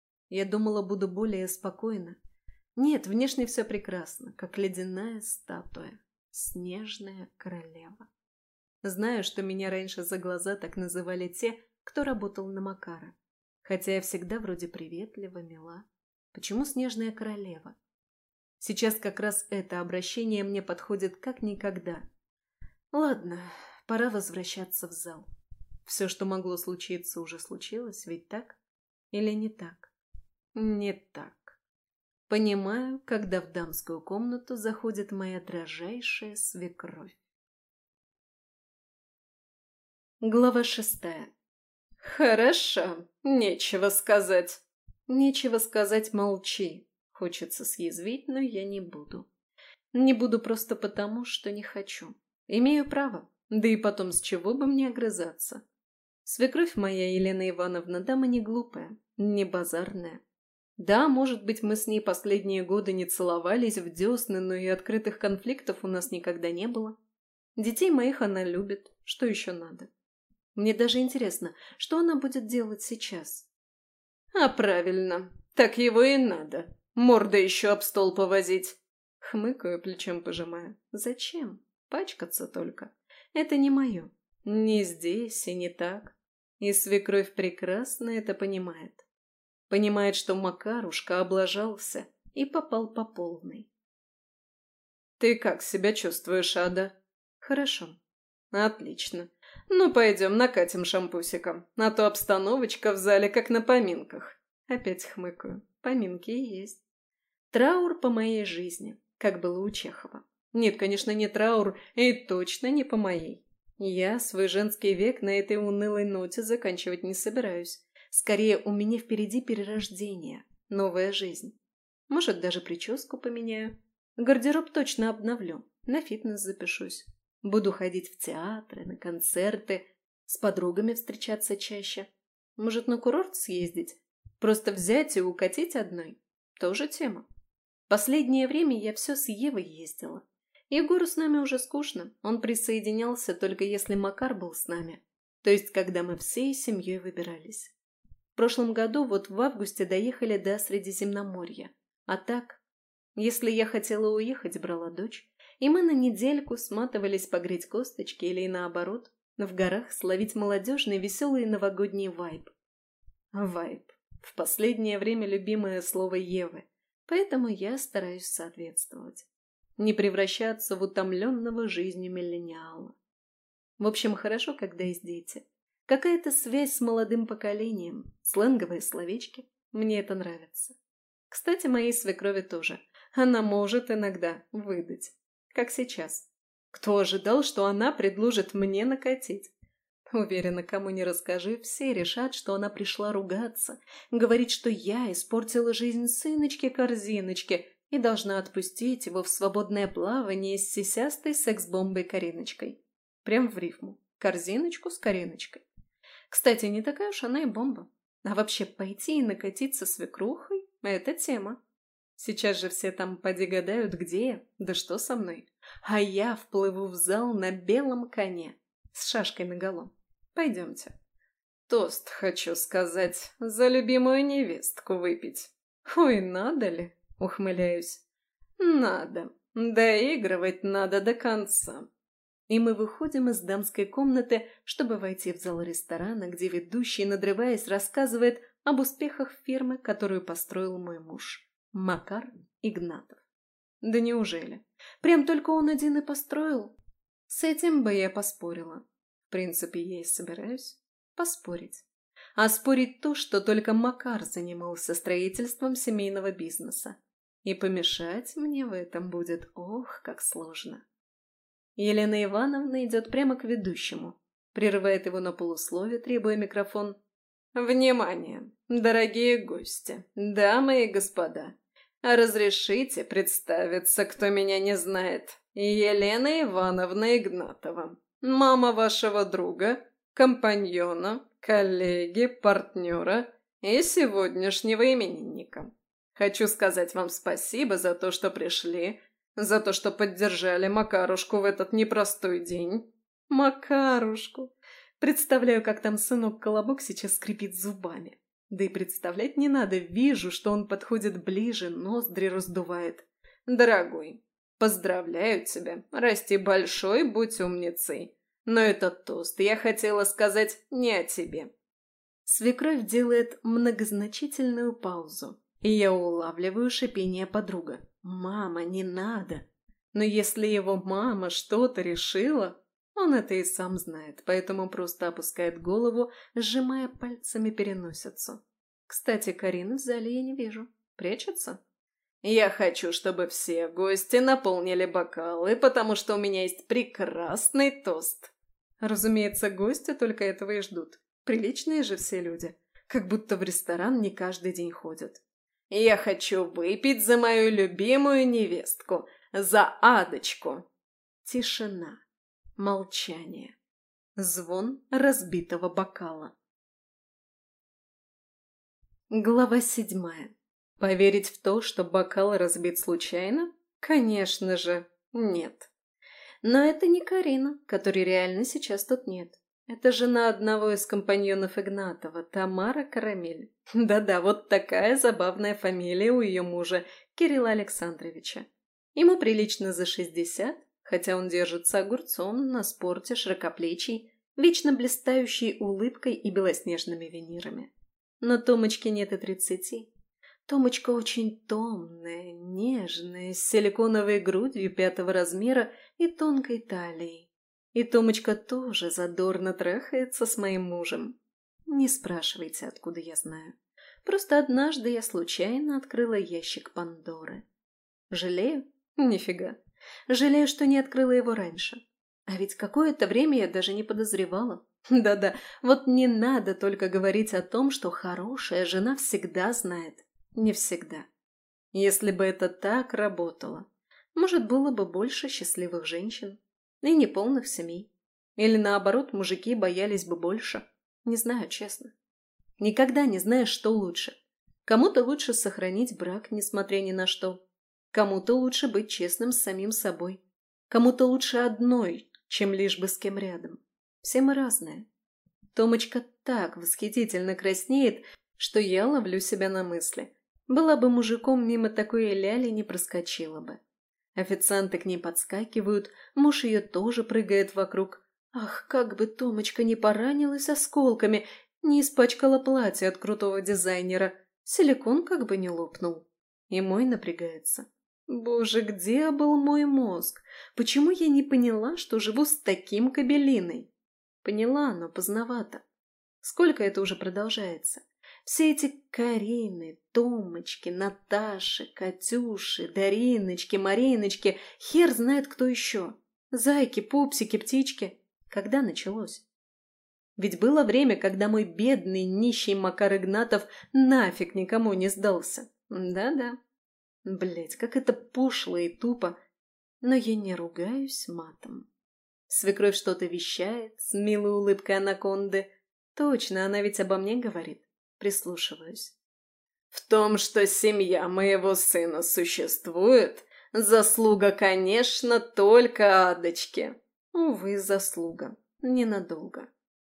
Я думала, буду более спокойна. Нет, внешне все прекрасно, как ледяная статуя, снежная королева. Знаю, что меня раньше за глаза так называли те, кто работал на Макара. Хотя я всегда вроде приветлива, мила. Почему снежная королева? Сейчас как раз это обращение мне подходит как никогда. Ладно, пора возвращаться в зал. Все, что могло случиться, уже случилось, ведь так? Или не так? Не так. Понимаю, когда в дамскую комнату заходит моя дрожайшая свекровь. Глава шестая. Хорошо, нечего сказать. Нечего сказать, молчи. Хочется съязвить, но я не буду. Не буду просто потому, что не хочу. Имею право, да и потом с чего бы мне огрызаться. Свекровь моя, Елена Ивановна, дама не глупая, не базарная. Да, может быть, мы с ней последние годы не целовались в десны, но и открытых конфликтов у нас никогда не было. Детей моих она любит, что еще надо? Мне даже интересно, что она будет делать сейчас. А правильно, так его и надо. Морда еще об стол повозить. Хмыкаю, плечом пожимаю. Зачем? Пачкаться только. Это не мое. Не здесь и не так. И свекровь прекрасно это понимает. Понимает, что Макарушка облажался и попал по полной. Ты как себя чувствуешь, Ада? Хорошо. Отлично. Ну, пойдем накатим шампусиком. А то обстановочка в зале как на поминках. Опять хмыкаю. Поминки и есть. Траур по моей жизни, как было у Чехова. Нет, конечно, не траур, и точно не по моей. Я свой женский век на этой унылой ноте заканчивать не собираюсь. Скорее, у меня впереди перерождение, новая жизнь. Может, даже прическу поменяю. Гардероб точно обновлю, на фитнес запишусь. Буду ходить в театры, на концерты, с подругами встречаться чаще. Может, на курорт съездить? Просто взять и укатить одной? Тоже тема. Последнее время я все с Евой ездила. Егору с нами уже скучно, он присоединялся только если Макар был с нами, то есть когда мы всей семьей выбирались. В прошлом году вот в августе доехали до Средиземноморья, а так, если я хотела уехать, брала дочь, и мы на недельку сматывались погреть косточки или наоборот, в горах словить молодежный веселый новогодний вайб. Вайб. В последнее время любимое слово Евы, поэтому я стараюсь соответствовать. Не превращаться в утомленного жизнью миллениала. В общем, хорошо, когда есть дети. Какая-то связь с молодым поколением, сленговые словечки. Мне это нравится. Кстати, моей свекрови тоже. Она может иногда выдать. Как сейчас. Кто ожидал, что она предложит мне накатить? Уверена, кому не расскажи, все решат, что она пришла ругаться, говорить, что я испортила жизнь сыночки-корзиночки и должна отпустить его в свободное плавание с сисястой секс-бомбой Кариночкой. Прям в рифму. Корзиночку с Кариночкой. Кстати, не такая уж она и бомба. А вообще пойти и накатиться свекрухой – это тема. Сейчас же все там поди гадают, где я, да что со мной. А я вплыву в зал на белом коне, с шашкой наголо. Пойдемте. Тост, хочу сказать, за любимую невестку выпить. Ой, надо ли? Ухмыляюсь. Надо. Доигрывать надо до конца. И мы выходим из дамской комнаты, чтобы войти в зал ресторана, где ведущий, надрываясь, рассказывает об успехах фирмы, которую построил мой муж. Макар Игнатов. Да неужели? Прям только он один и построил? С этим бы я поспорила. В принципе, я и собираюсь поспорить. А спорить то, что только Макар занимался строительством семейного бизнеса. И помешать мне в этом будет, ох, как сложно. Елена Ивановна идет прямо к ведущему, прерывает его на полуслове, требуя микрофон. «Внимание, дорогие гости, дамы и господа! Разрешите представиться, кто меня не знает. Елена Ивановна Игнатова, мама вашего друга, компаньона, коллеги, партнера и сегодняшнего именинника. Хочу сказать вам спасибо за то, что пришли, за то, что поддержали Макарушку в этот непростой день. Макарушку! Представляю, как там сынок-колобок сейчас скрипит зубами. Да и представлять не надо, вижу, что он подходит ближе, ноздри раздувает. Дорогой, поздравляю тебя, расти большой, будь умницей. Но этот тост я хотела сказать не о тебе. Свекровь делает многозначительную паузу, и я улавливаю шипение подруга. «Мама, не надо!» Но если его мама что-то решила, он это и сам знает, поэтому просто опускает голову, сжимая пальцами переносицу. Кстати, Карины в зале я не вижу. Прячется? Я хочу, чтобы все гости наполнили бокалы, потому что у меня есть прекрасный тост. Разумеется, гости только этого и ждут. Приличные же все люди. Как будто в ресторан не каждый день ходят. Я хочу выпить за мою любимую невестку, за Адочку. Тишина. Молчание. Звон разбитого бокала. Глава седьмая. Поверить в то, что бокал разбит случайно? Конечно же, нет. Но это не Карина, которой реально сейчас тут нет. Это жена одного из компаньонов Игнатова, Тамара Карамель. Да-да, вот такая забавная фамилия у ее мужа, Кирилла Александровича. Ему прилично за шестьдесят, хотя он держится огурцом на спорте, широкоплечий, вечно блистающей улыбкой и белоснежными винирами. Но Томочке нет и тридцати. Томочка очень томная, нежная, с силиконовой грудью пятого размера и тонкой талией. И Томочка тоже задорно трахается с моим мужем. Не спрашивайте, откуда я знаю. Просто однажды я случайно открыла ящик Пандоры. Жалею? Нифига. Жалею, что не открыла его раньше. А ведь какое-то время я даже не подозревала. Да-да, вот не надо только говорить о том, что хорошая жена всегда знает. Не всегда. Если бы это так работало, может, было бы больше счастливых женщин и неполных семей. Или наоборот, мужики боялись бы больше. Не знаю, честно. Никогда не знаешь, что лучше. Кому-то лучше сохранить брак, несмотря ни на что. Кому-то лучше быть честным с самим собой. Кому-то лучше одной, чем лишь бы с кем рядом. Все мы разные. Томочка так восхитительно краснеет, что я ловлю себя на мысли. Была бы мужиком, мимо такой ляли не проскочила бы. Официанты к ней подскакивают, муж ее тоже прыгает вокруг. Ах, как бы Томочка не поранилась осколками, не испачкала платье от крутого дизайнера, силикон как бы не лопнул. И мой напрягается. Боже, где был мой мозг? Почему я не поняла, что живу с таким кабелиной? Поняла, но поздновато. Сколько это уже продолжается? Все эти Карины, Томочки, Наташи, Катюши, Дариночки, Мариночки, хер знает кто еще. Зайки, пупсики, птички. Когда началось? Ведь было время, когда мой бедный, нищий Макар Игнатов нафиг никому не сдался. Да-да. Блять, как это пошло и тупо. Но я не ругаюсь матом. Свекровь что-то вещает с милой улыбкой анаконды. Точно, она ведь обо мне говорит. Прислушиваюсь. В том, что семья моего сына существует, заслуга, конечно, только Адочки. Увы, заслуга. Ненадолго.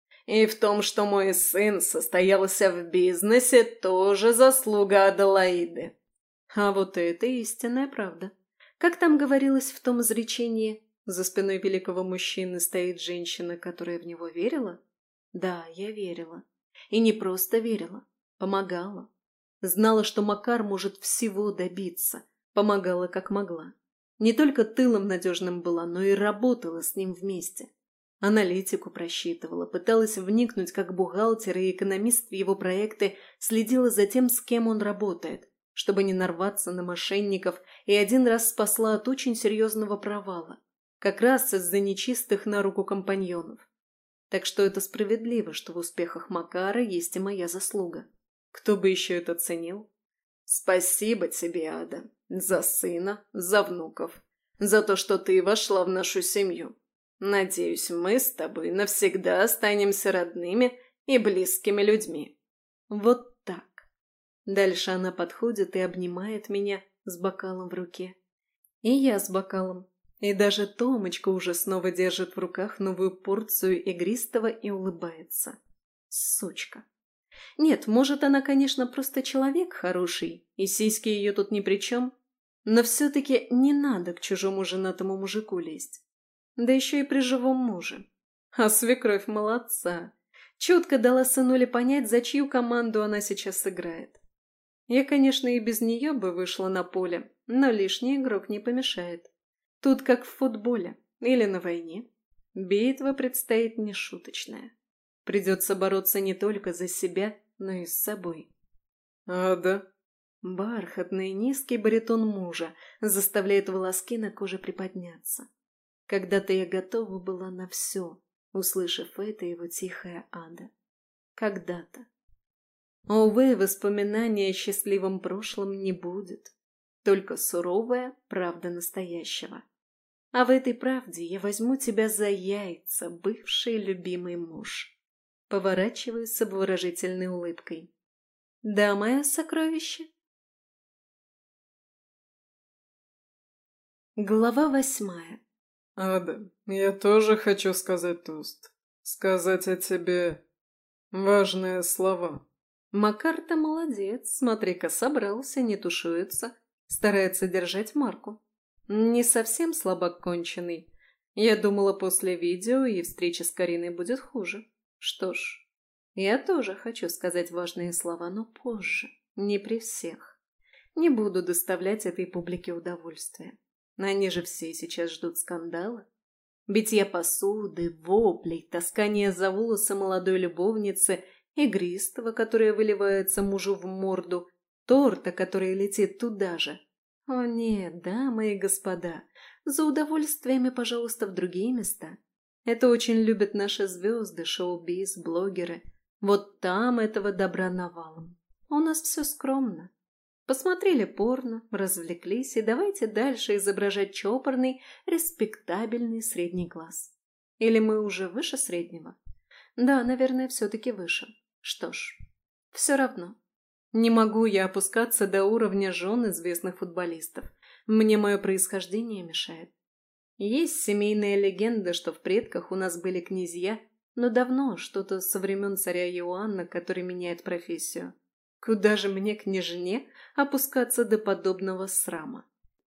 И в том, что мой сын состоялся в бизнесе, тоже заслуга Аделаиды. А вот это истинная правда. Как там говорилось в том изречении, за спиной великого мужчины стоит женщина, которая в него верила? Да, я верила. И не просто верила, помогала. Знала, что Макар может всего добиться, помогала как могла. Не только тылом надежным была, но и работала с ним вместе. Аналитику просчитывала, пыталась вникнуть как бухгалтер и экономист в его проекты, следила за тем, с кем он работает, чтобы не нарваться на мошенников, и один раз спасла от очень серьезного провала, как раз из-за нечистых на руку компаньонов. Так что это справедливо, что в успехах Макара есть и моя заслуга. Кто бы еще это ценил? Спасибо тебе, Ада, за сына, за внуков, за то, что ты вошла в нашу семью. Надеюсь, мы с тобой навсегда останемся родными и близкими людьми. Вот так. Дальше она подходит и обнимает меня с бокалом в руке. И я с бокалом. И даже Томочка уже снова держит в руках новую порцию игристого и улыбается. Сучка. Нет, может, она, конечно, просто человек хороший, и сиськи ее тут ни при чем, но все-таки не надо к чужому женатому мужику лезть. Да еще и при живом муже. А свекровь молодца. Чутко дала сынуле понять, за чью команду она сейчас играет. Я, конечно, и без нее бы вышла на поле, но лишний игрок не помешает. Тут как в футболе или на войне. Битва предстоит нешуточная. Придется бороться не только за себя, но и с собой. Ада. Бархатный низкий баритон мужа заставляет волоски на коже приподняться. Когда-то я готова была на все, услышав это его тихое Ада. Когда-то. Увы, воспоминания о счастливом прошлом не будет. Только суровая правда настоящего. А в этой правде я возьму тебя за яйца, бывший любимый муж. Поворачиваюсь с обворожительной улыбкой. Да, мое сокровище? Глава восьмая. Ада, я тоже хочу сказать тост. Сказать о тебе важные слова. Макар-то молодец, смотри-ка, собрался, не тушуется, старается держать марку. Не совсем слабак конченый. Я думала, после видео и встречи с Кариной будет хуже. Что ж, я тоже хочу сказать важные слова, но позже, не при всех. Не буду доставлять этой публике удовольствия. Они же все сейчас ждут скандала. Битья посуды, воплей, таскания за волосы молодой любовницы, игристого, которое выливается мужу в морду, торта, который летит туда же. О нет, дамы и господа, за удовольствиями, пожалуйста, в другие места. Это очень любят наши звезды, шоу-биз, блогеры. Вот там этого добра навалом. У нас все скромно. Посмотрели порно, развлеклись, и давайте дальше изображать чопорный, респектабельный средний класс. Или мы уже выше среднего? Да, наверное, все-таки выше. Что ж, все равно. Не могу я опускаться до уровня жен известных футболистов. Мне мое происхождение мешает. Есть семейная легенда, что в предках у нас были князья, но давно, что-то со времен царя Иоанна, который меняет профессию. Куда же мне, княжне, опускаться до подобного срама?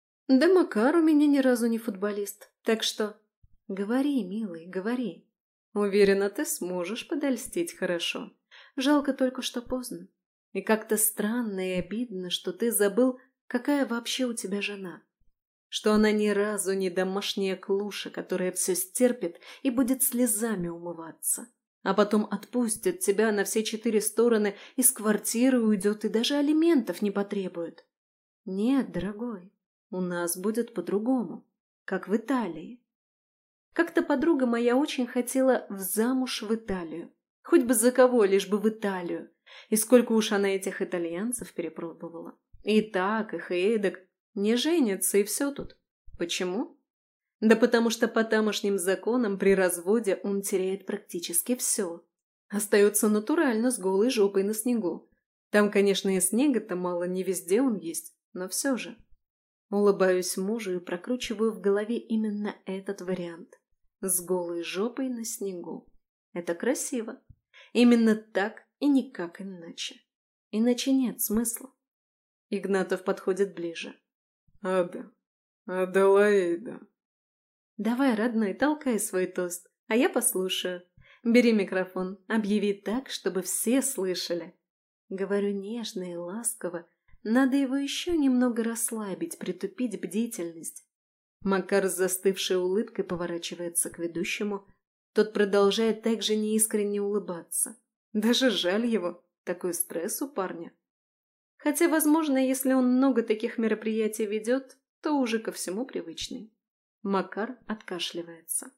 Да Макар у меня ни разу не футболист, так что... Говори, милый, говори. Уверена, ты сможешь подольстить хорошо. Жалко только, что поздно. И как-то странно и обидно, что ты забыл, какая вообще у тебя жена. Что она ни разу не домашняя клуша, которая все стерпит и будет слезами умываться. А потом отпустит тебя на все четыре стороны, из квартиры уйдет и даже алиментов не потребует. Нет, дорогой, у нас будет по-другому, как в Италии. Как-то подруга моя очень хотела в замуж в Италию. Хоть бы за кого, лишь бы в Италию. И сколько уж она этих итальянцев перепробовала. И так, их, и эдак. Не женится, и все тут. Почему? Да потому что по тамошним законам при разводе он теряет практически все. Остается натурально с голой жопой на снегу. Там, конечно, и снега-то мало, не везде он есть, но все же. Улыбаюсь мужу и прокручиваю в голове именно этот вариант. С голой жопой на снегу. Это красиво. Именно так и никак иначе. Иначе нет смысла. Игнатов подходит ближе. Ада, Аделаида. Давай, родной, толкай свой тост, а я послушаю. Бери микрофон, объяви так, чтобы все слышали. Говорю нежно и ласково. Надо его еще немного расслабить, притупить бдительность. Макар с застывшей улыбкой поворачивается к ведущему. Тот продолжает так же неискренне улыбаться. Даже жаль его, такой стресс у парня. Хотя, возможно, если он много таких мероприятий ведет, то уже ко всему привычный. Макар откашливается.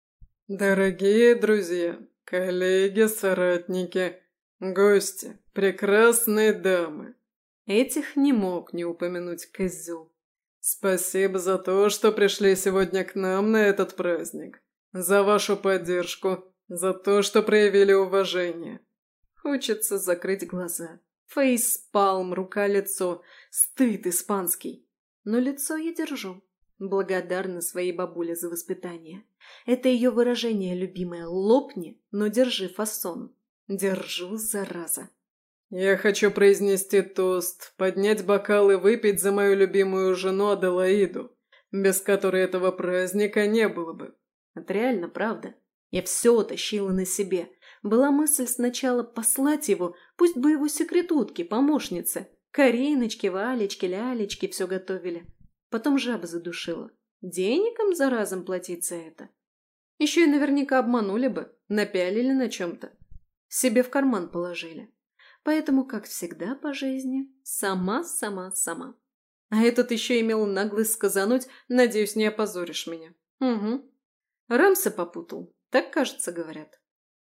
Дорогие друзья, коллеги, соратники, гости, прекрасные дамы. Этих не мог не упомянуть козел. Спасибо за то, что пришли сегодня к нам на этот праздник. За вашу поддержку, за то, что проявили уважение. Хочется закрыть глаза. Фейспалм, рука-лицо, стыд испанский. Но лицо я держу. Благодарна своей бабуле за воспитание. Это ее выражение любимое: лопни, но держи фасон. Держу, зараза. Я хочу произнести тост, поднять бокал и выпить за мою любимую жену Аделаиду, без которой этого праздника не было бы. Это реально правда. Я все тащила на себе. Была мысль сначала послать его, пусть бы его секретутки, помощницы, Кариночки, Валечки, Лялечки все готовили. Потом жаба задушила. Денег им за разом платить за это. Еще и наверняка обманули бы, напялили на чем-то. Себе в карман положили. Поэтому, как всегда по жизни, сама, сама, сама. А этот еще имел наглость сказануть: «Надеюсь, не опозоришь меня». Угу. Рамса попутал, так, кажется, говорят.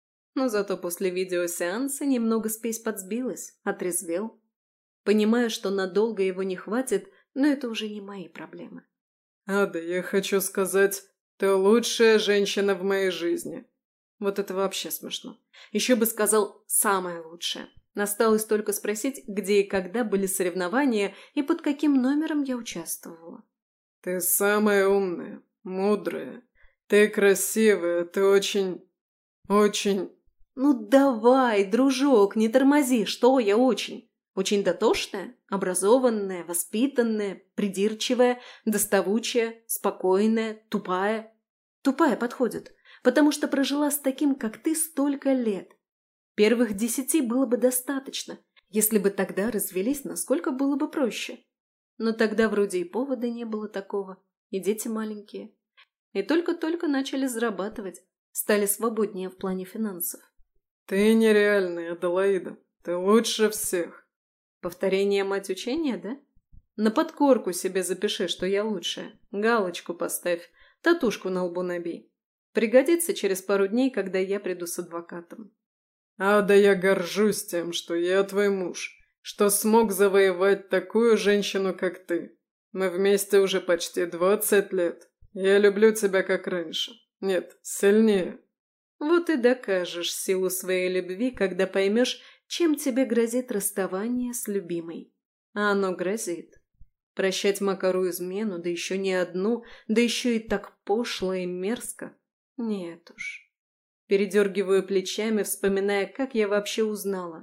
Но зато после видеосеанса немного спесь подсбилась, отрезвел. Понимаю, что надолго его не хватит, но это уже не мои проблемы. Ада, я хочу сказать, ты лучшая женщина в моей жизни. Вот это вообще смешно. Еще бы сказал «самое лучшее». Осталось только спросить, где и когда были соревнования и под каким номером я участвовала. Ты самая умная, мудрая. Ты красивая, ты очень... очень... Ну давай, дружок, не тормози, что я очень? Очень дотошная, образованная, воспитанная, придирчивая, доставучая, спокойная, тупая. Тупая подходит, потому что прожила с таким, как ты, столько лет. Первых десяти было бы достаточно, если бы тогда развелись, насколько было бы проще. Но тогда вроде и повода не было такого, и дети маленькие. И только-только начали зарабатывать, стали свободнее в плане финансов. Ты нереальная, Аделаида, ты лучше всех. Повторение мать учения, да? На подкорку себе запиши, что я лучшая. Галочку поставь, татушку на лбу набей. Пригодится через пару дней, когда я приду с адвокатом. Ада, я горжусь тем, что я твой муж, что смог завоевать такую женщину, как ты. Мы вместе уже почти двадцать лет. Я люблю тебя как раньше. Нет, сильнее. Вот и докажешь силу своей любви, когда поймешь, чем тебе грозит расставание с любимой. А оно грозит. Прощать Макару измену, да еще не одну, да еще и так пошло и мерзко. Нет уж. Передергиваю плечами, вспоминая, как я вообще узнала.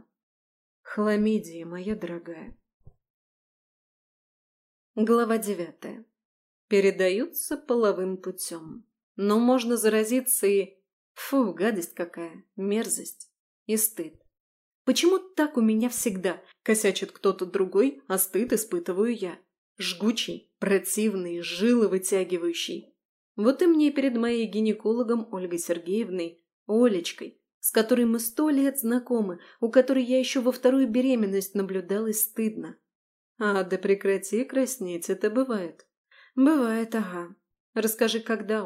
Хламидия, моя дорогая. Глава девятая. Передаются половым путем. Но можно заразиться и... Фу, гадость какая, мерзость и стыд. Почему так у меня всегда? Косячит кто-то другой, а стыд испытываю я. Жгучий, противный, жилы вытягивающий. Вот и мне перед моей гинекологом Ольгой Сергеевной, Олечкой, с которой мы сто лет знакомы, у которой я еще во вторую беременность наблюдалась, стыдно. А, да прекрати краснеть, это бывает. Бывает, ага. Расскажи, когда, Оль?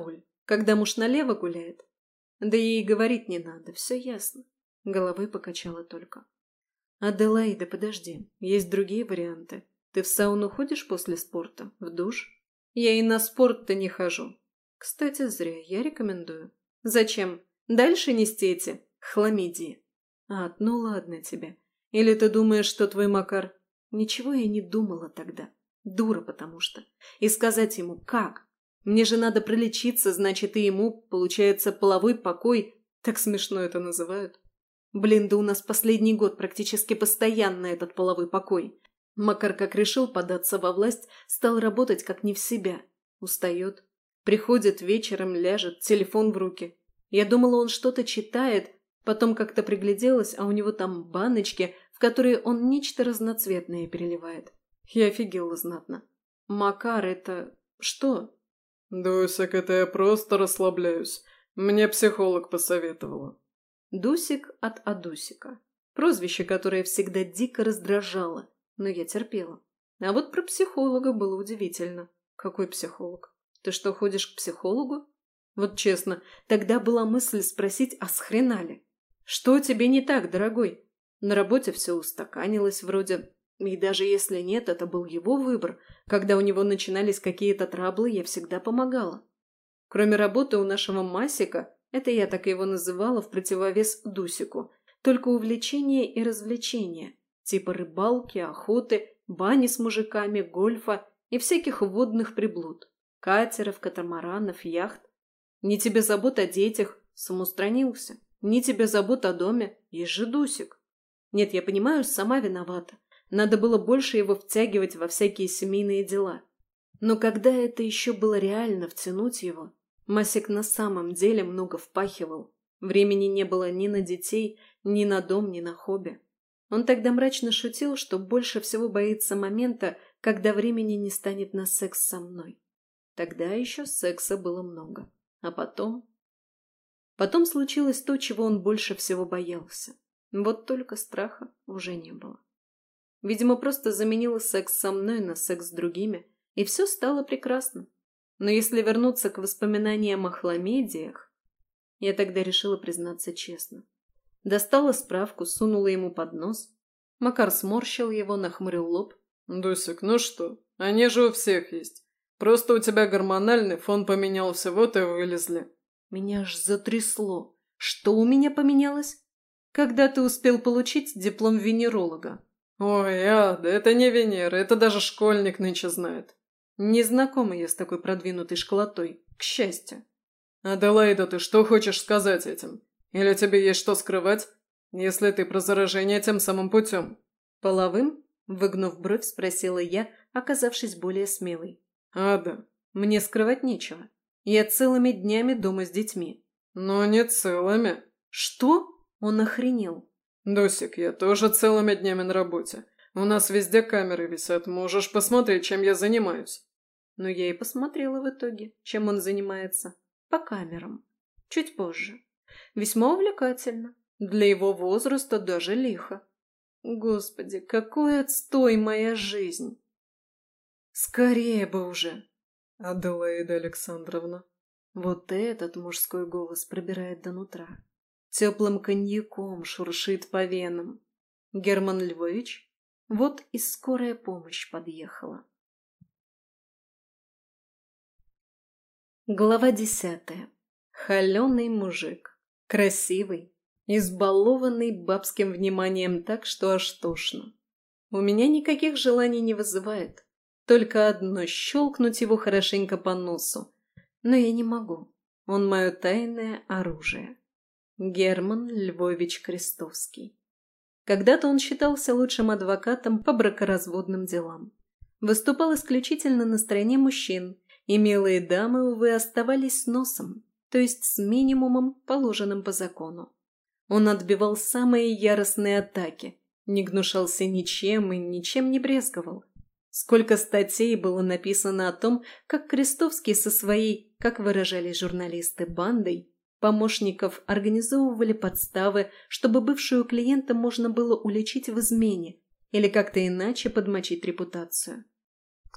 Когда муж налево гуляет. Да ей говорить не надо, все ясно. Головой покачала только. Аделаида, подожди, есть другие варианты. Ты в сауну ходишь после спорта? В душ? Я и на спорт-то не хожу. Кстати, зря, я рекомендую. Зачем? Дальше нести эти хламидии. А, ну ладно тебе. Или ты думаешь, что твой Макар... Ничего я не думала тогда. Дура потому что. И сказать ему, как? Мне же надо пролечиться, значит, и ему, получается, половой покой. Так смешно это называют. Блин, да у нас последний год практически постоянно этот половой покой. Макар как решил податься во власть, стал работать как не в себя. Устает. Приходит вечером, ляжет, телефон в руки. Я думала, он что-то читает, потом как-то пригляделась, а у него там баночки, в которые он нечто разноцветное переливает. Я офигела знатно. Макар, это... что? Дусик, это я просто расслабляюсь. Мне психолог посоветовала. Дусик от Адусика. Прозвище, которое всегда дико раздражало, но я терпела. А вот про психолога было удивительно. Какой психолог? Ты что, ходишь к психологу? Вот честно, тогда была мысль спросить, а с хрена ли? Что тебе не так, дорогой? На работе все устаканилось вроде... И даже если нет, это был его выбор. Когда у него начинались какие-то траблы, я всегда помогала. Кроме работы у нашего Масика, это я так его называла в противовес Дусику, только увлечения и развлечения, типа рыбалки, охоты, бани с мужиками, гольфа и всяких водных приблуд. Катеров, катамаранов, яхт. Ни тебе забот о детях, самоустранился. Ни тебе забот о доме, есть же Дусик. Нет, я понимаю, сама виновата. Надо было больше его втягивать во всякие семейные дела. Но когда это еще было реально втянуть его, Масик на самом деле много впахивал. Времени не было ни на детей, ни на дом, ни на хобби. Он тогда мрачно шутил, что больше всего боится момента, когда времени не станет на секс со мной. Тогда еще секса было много. А потом... Потом случилось то, чего он больше всего боялся. Вот только страха уже не было. Видимо, просто заменила секс со мной на секс с другими, и все стало прекрасно. Но если вернуться к воспоминаниям о хламидиях, я тогда решила признаться честно. Достала справку, сунула ему под нос. Макар сморщил его, нахмурил лоб. «Дусик, ну что, они же у всех есть. Просто у тебя гормональный фон поменялся, вот и вылезли». Меня аж затрясло. Что у меня поменялось? Когда ты успел получить диплом венеролога? «Ой, Ада, это не Венера, это даже школьник нынче знает». Не знакома я с такой продвинутой школотой, к счастью. «Аделаида, ты что хочешь сказать этим? Или тебе есть что скрывать, если ты про заражение тем самым путем?» «Половым?» – выгнув бровь, спросила я, оказавшись более смелой. «Ада, мне скрывать нечего. Я целыми днями дома с детьми». «Но не целыми». «Что?» – он охренел. «Дусик, я тоже целыми днями на работе. У нас везде камеры висят, можешь посмотреть, чем я занимаюсь». Но я и посмотрела в итоге, чем он занимается. По камерам. Чуть позже. Весьма увлекательно. Для его возраста даже лихо. Господи, какой отстой моя жизнь! Скорее бы уже! Аделаида Александровна. Вот этот мужской голос пробирает до нутра. Теплым коньяком шуршит по венам. Герман Львович? Вот и скорая помощь подъехала. Глава десятая. Холеный мужик. Красивый. Избалованный бабским вниманием так, что аж тошно. У меня никаких желаний не вызывает. Только одно — щелкнуть его хорошенько по носу. Но я не могу. Он мое тайное оружие. Герман Львович Крестовский. Когда-то он считался лучшим адвокатом по бракоразводным делам. Выступал исключительно на стороне мужчин, и милые дамы, увы, оставались с носом, то есть с минимумом, положенным по закону. Он отбивал самые яростные атаки, не гнушался ничем и ничем не брезговал. Сколько статей было написано о том, как Крестовский со своей, как выражались журналисты, бандой, помощников организовывали подставы, чтобы бывшую клиента можно было уличить в измене или как-то иначе подмочить репутацию.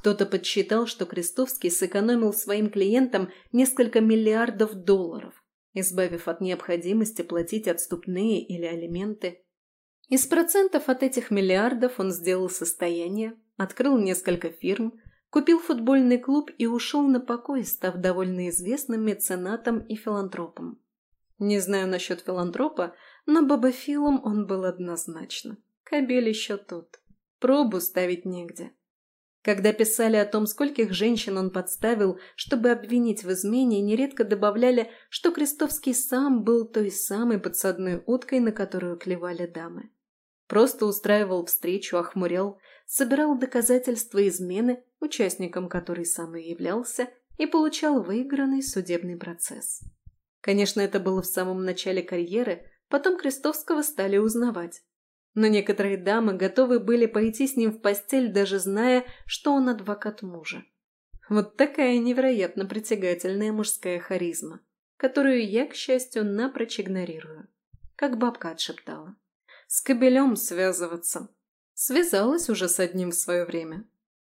Кто-то подсчитал, что Крестовский сэкономил своим клиентам несколько миллиардов долларов, избавив от необходимости платить отступные или алименты. Из процентов от этих миллиардов он сделал состояние, открыл несколько фирм, купил футбольный клуб и ушел на покой, став довольно известным меценатом и филантропом. Не знаю насчет филантропа, но бабофилом он был однозначно. Кобель еще тот. Пробу ставить негде. Когда писали о том, скольких женщин он подставил, чтобы обвинить в измене, нередко добавляли, что Крестовский сам был той самой подсадной уткой, на которую клевали дамы. Просто устраивал встречу, охмурял, собирал доказательства измены, участником которой сам и являлся, и получал выигранный судебный процесс. Конечно, это было в самом начале карьеры, потом Крестовского стали узнавать. Но некоторые дамы готовы были пойти с ним в постель, даже зная, что он адвокат мужа. Вот такая невероятно притягательная мужская харизма, которую я, к счастью, напрочь игнорирую. Как бабка отшептала. С кобелем связываться. Связалась уже с одним в свое время.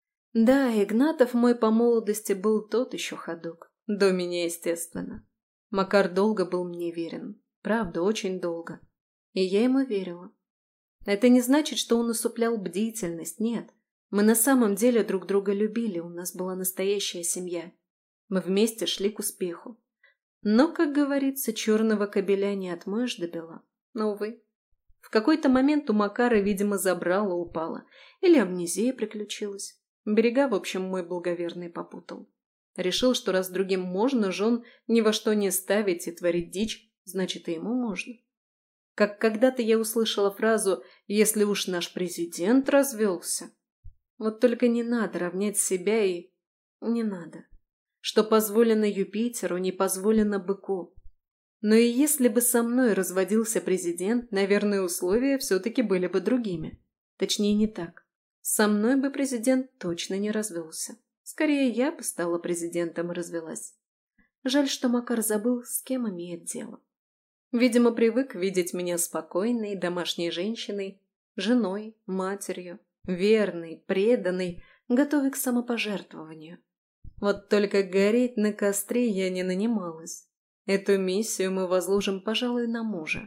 Да, Игнатов мой по молодости был тот еще ходок. До меня, естественно. Макар долго был мне верен. Правда, очень долго. И я ему верила. Это не значит, что он усыплял бдительность, нет. Мы на самом деле друг друга любили, у нас была настоящая семья. Мы вместе шли к успеху. Но, как говорится, черного кобеля не отмоешь до бела. Но, увы. В какой-то момент у Макара, видимо, забрало упало. Или амнезия приключилась. Берега, в общем, мой благоверный попутал. Решил, что раз другим можно жен ни во что не ставить и творить дичь, значит, и ему можно. Как когда-то я услышала фразу «если уж наш президент развелся». Вот только не надо равнять себя и... Не надо. Что позволено Юпитеру, не позволено быку. Но и если бы со мной разводился президент, наверное, условия все-таки были бы другими. Точнее, не так. Со мной бы президент точно не развелся. Скорее, я бы стала президентом и развелась. Жаль, что Макар забыл, с кем имеет дело. Видимо, привык видеть меня спокойной, домашней женщиной, женой, матерью, верной, преданной, готовой к самопожертвованию. Вот только гореть на костре я не нанималась. Эту миссию мы возложим, пожалуй, на мужа.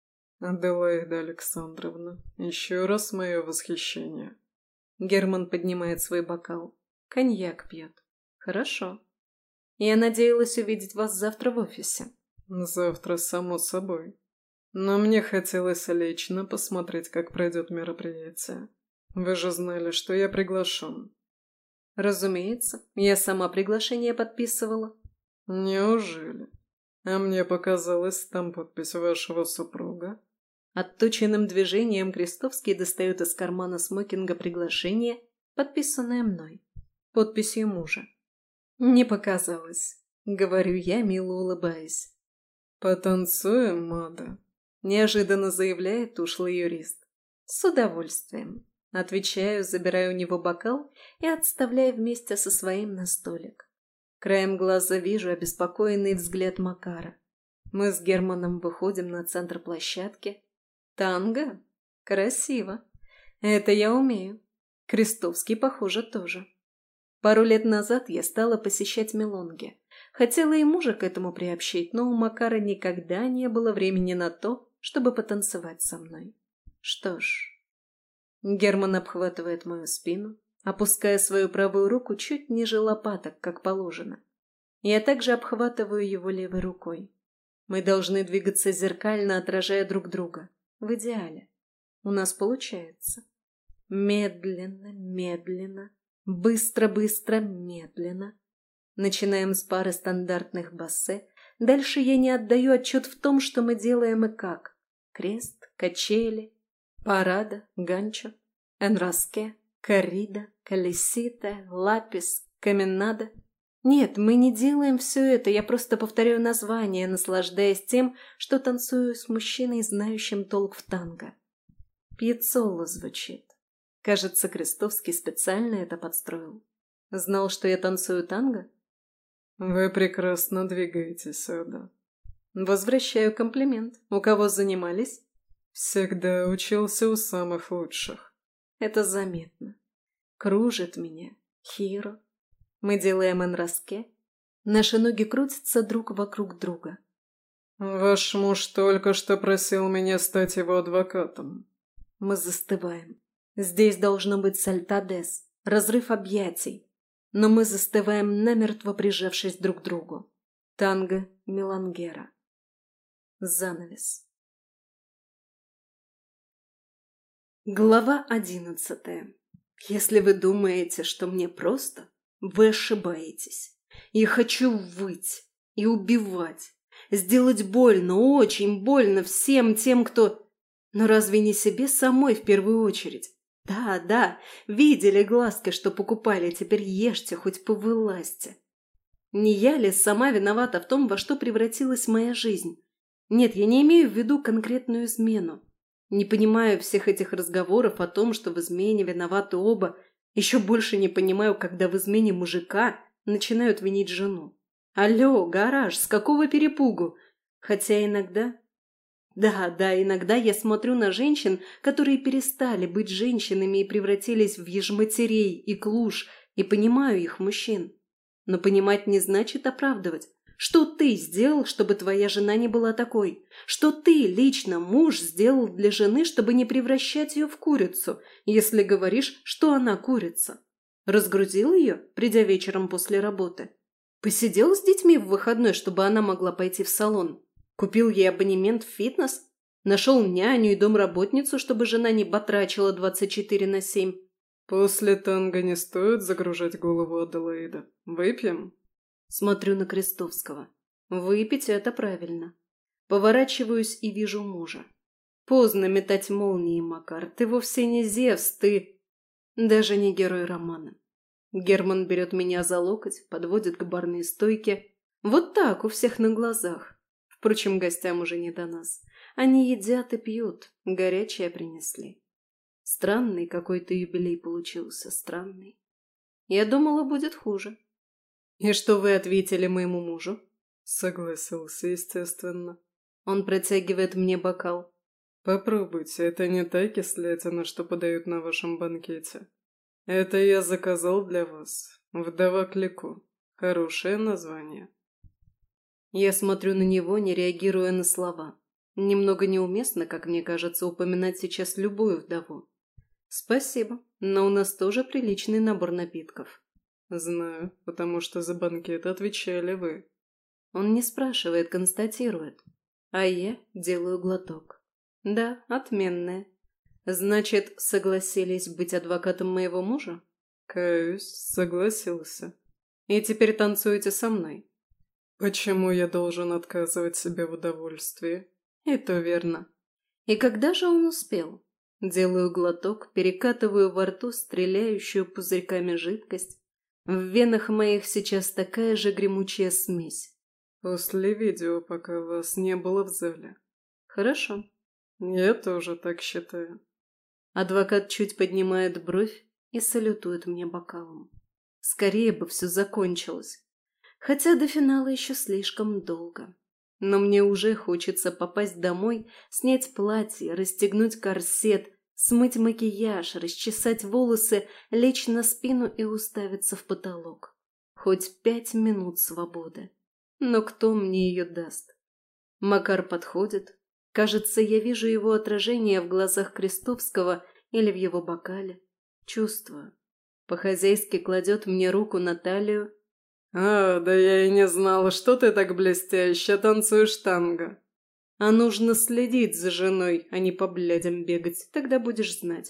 Аделаида Александровна, еще раз мое восхищение. Герман поднимает свой бокал. Коньяк пьет. Хорошо. Я надеялась увидеть вас завтра в офисе. Завтра, само собой. Но мне хотелось лично посмотреть, как пройдет мероприятие. Вы же знали, что я приглашен. Разумеется, я сама приглашение подписывала. Неужели? А мне показалось, там подпись вашего супруга. Отточенным движением Крестовский достает из кармана смокинга приглашение, подписанное мной. Подписью мужа. Не показалось, говорю я, мило улыбаясь. «Потанцуем, Мада?» – неожиданно заявляет ушлый юрист. «С удовольствием», – отвечаю, забирая у него бокал и отставляя вместе со своим на столик. Краем глаза вижу обеспокоенный взгляд Макара. Мы с Германом выходим на центр площадки. Танго? Красиво. Это я умею. Крестовский, похоже, тоже. Пару лет назад я стала посещать мелонги. Хотела и мужа к этому приобщить, но у Макара никогда не было времени на то, чтобы потанцевать со мной. Что ж... Герман обхватывает мою спину, опуская свою правую руку чуть ниже лопаток, как положено. Я также обхватываю его левой рукой. Мы должны двигаться зеркально, отражая друг друга. В идеале. У нас получается. Медленно, медленно, быстро-быстро, медленно. Начинаем с пары стандартных бассе. Дальше я не отдаю отчет в том, что мы делаем и как. Крест, качели, парада, ганчо, энраске, коррида, колесита, лапис, каменада. Нет, мы не делаем все это, я просто повторяю название, наслаждаясь тем, что танцую с мужчиной, знающим толк в танго. Пьеццоло звучит. Кажется, Крестовский специально это подстроил. Знал, что я танцую танго? Вы прекрасно двигаетесь, Ада. Возвращаю комплимент. У кого занимались? Всегда учился у самых лучших. Это заметно. Кружит меня. Хиро. Мы делаем энраске. Наши ноги крутятся друг вокруг друга. Ваш муж только что просил меня стать его адвокатом. Мы застываем. Здесь должно быть сальтадес, разрыв объятий. Но мы застываем, намертво прижавшись друг к другу. Танго мелангера. Занавес. Глава одиннадцатая. Если вы думаете, что мне просто, вы ошибаетесь. Я хочу выть и убивать, сделать больно, очень больно всем тем, кто... Но разве не себе самой в первую очередь? Да, да, видели глазки, что покупали, теперь ешьте, хоть повылазьте. Не я ли сама виновата в том, во что превратилась моя жизнь? Нет, я не имею в виду конкретную измену. Не понимаю всех этих разговоров о том, что в измене виноваты оба. Еще больше не понимаю, когда в измене мужика начинают винить жену. Алло, гараж, с какого перепугу? Хотя иногда... Да, да, иногда я смотрю на женщин, которые перестали быть женщинами и превратились в ежматерей и клуш, и понимаю их мужчин. Но понимать не значит оправдывать. Что ты сделал, чтобы твоя жена не была такой? Что ты, лично, муж, сделал для жены, чтобы не превращать ее в курицу, если говоришь, что она курица? Разгрузил ее, придя вечером после работы? Посидел с детьми в выходной, чтобы она могла пойти в салон? Купил ей абонемент в фитнес? Нашел няню и домработницу, чтобы жена не батрачила двадцать четыре на семь? После танго не стоит загружать голову Аделаида. Выпьем? Смотрю на Крестовского. Выпить – это правильно. Поворачиваюсь и вижу мужа. Поздно метать молнии, Макар. Ты вовсе не Зевс, ты... Даже не герой романа. Герман берет меня за локоть, подводит к барной стойке. Вот так, у всех на глазах. Впрочем, гостям уже не до нас. Они едят и пьют. Горячее принесли. Странный какой-то юбилей получился, странный. Я думала, будет хуже. И что вы ответили моему мужу? Согласился, естественно. Он протягивает мне бокал. Попробуйте, это не та кислятина, что подают на вашем банкете. Это я заказал для вас. Вдова Клико. Хорошее название. Я смотрю на него, не реагируя на слова. Немного неуместно, как мне кажется, упоминать сейчас любую вдову. Спасибо, но у нас тоже приличный набор напитков. Знаю, потому что за банкет отвечали вы. Он не спрашивает, констатирует. А я делаю глоток. Да, отменное. Значит, согласились быть адвокатом моего мужа? Каюсь, согласился. И теперь танцуете со мной? Почему я должен отказывать себе в удовольствии? И то верно. И когда же он успел? Делаю глоток, перекатываю во рту стреляющую пузырьками жидкость. В венах моих сейчас такая же гремучая смесь. После видео, пока вас не было в зале. Хорошо. Я тоже так считаю. Адвокат чуть поднимает бровь и салютует мне бокалом. Скорее бы все закончилось. Хотя до финала еще слишком долго. Но мне уже хочется попасть домой, снять платье, расстегнуть корсет, смыть макияж, расчесать волосы, лечь на спину и уставиться в потолок. Хоть пять минут свободы. Но кто мне ее даст? Макар подходит. Кажется, я вижу его отражение в глазах Крестовского или в его бокале. Чувствую. По-хозяйски кладет мне руку на талию. «А, да я и не знала, что ты так блестяще танцуешь танго». «А нужно следить за женой, а не по блядям бегать, тогда будешь знать».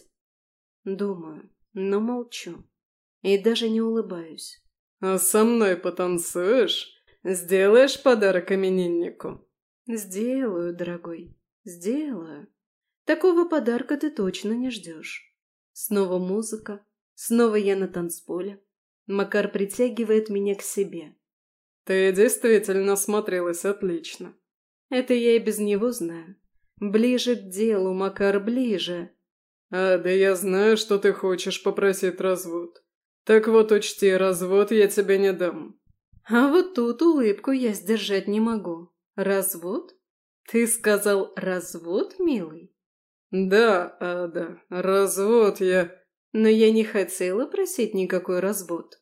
Думаю, но молчу. И даже не улыбаюсь. «А со мной потанцуешь? Сделаешь подарок имениннику?» «Сделаю, дорогой, сделаю. Такого подарка ты точно не ждешь». Снова музыка, снова я на танцполе. Макар притягивает меня к себе. «Ты действительно смотрелась отлично». Это я и без него знаю. Ближе к делу, Макар, ближе. «А, да я знаю, что ты хочешь попросить развод. Так вот учти, развод я тебе не дам». А вот тут улыбку я сдержать не могу. Развод? Ты сказал развод, милый? «Да, Ада, развод я...» но я не хотела просить никакой развод.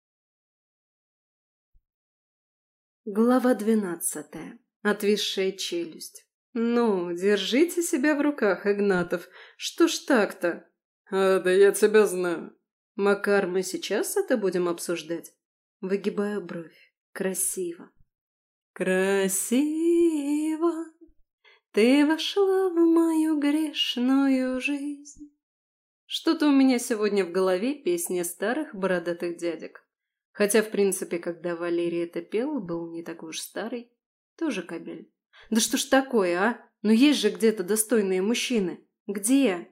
Глава двенадцатая. Отвисшая челюсть. «Ну, держите себя в руках, Игнатов. Что ж так-то?» «А, да я тебя знаю». «Макар, мы сейчас это будем обсуждать?» Выгибаю бровь. «Красиво». «Красиво ты вошла в мою грешную жизнь». Что-то у меня сегодня в голове песни старых бородатых дядек. Хотя, в принципе, когда Валерий это пел, был не такой уж старый. Тоже кобель. Да что ж такое, а? Ну есть же где-то достойные мужчины. Где?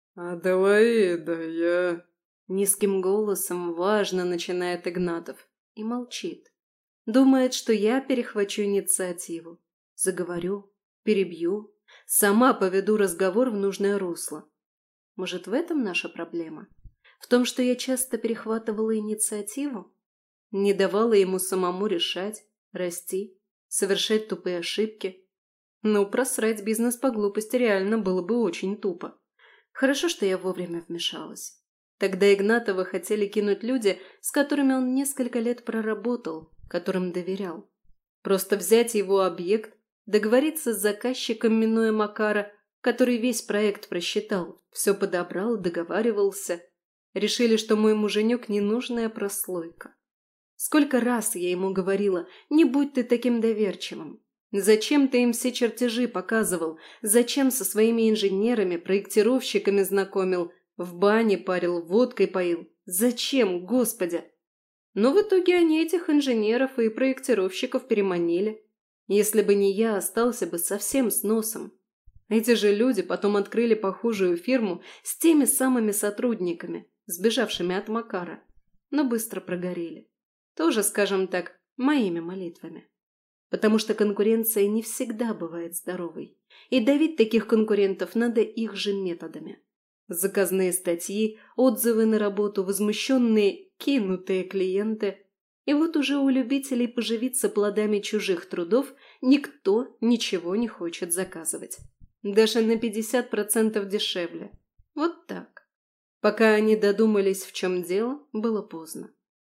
«Аделаида, я...» Низким голосом важно начинает Игнатов. И молчит. Думает, что я перехвачу инициативу. Заговорю, перебью. Сама поведу разговор в нужное русло. Может, в этом наша проблема? В том, что я часто перехватывала инициативу? Не давала ему самому решать, расти, совершать тупые ошибки? Ну, просрать бизнес по глупости реально было бы очень тупо. Хорошо, что я вовремя вмешалась. Тогда Игнатова хотели кинуть люди, с которыми он несколько лет проработал, которым доверял. Просто взять его объект, договориться с заказчиком, минуя Макара, который весь проект просчитал, все подобрал, договаривался. Решили, что мой муженек – ненужная прослойка. Сколько раз я ему говорила: не будь ты таким доверчивым. Зачем ты им все чертежи показывал? Зачем со своими инженерами, проектировщиками знакомил? В бане парил, водкой поил? Зачем, Господи? Но в итоге они этих инженеров и проектировщиков переманили. Если бы не я, остался бы совсем с носом. Эти же люди потом открыли похожую фирму с теми самыми сотрудниками, сбежавшими от Макара, но быстро прогорели. Тоже, скажем так, моими молитвами. Потому что конкуренция не всегда бывает здоровой. И давить таких конкурентов надо их же методами. Заказные статьи, отзывы на работу, возмущенные, кинутые клиенты. И вот уже у любителей поживиться плодами чужих трудов никто ничего не хочет заказывать. Даже на пятьдесят процентов дешевле. Вот так. Пока они додумались, в чем дело, было поздно.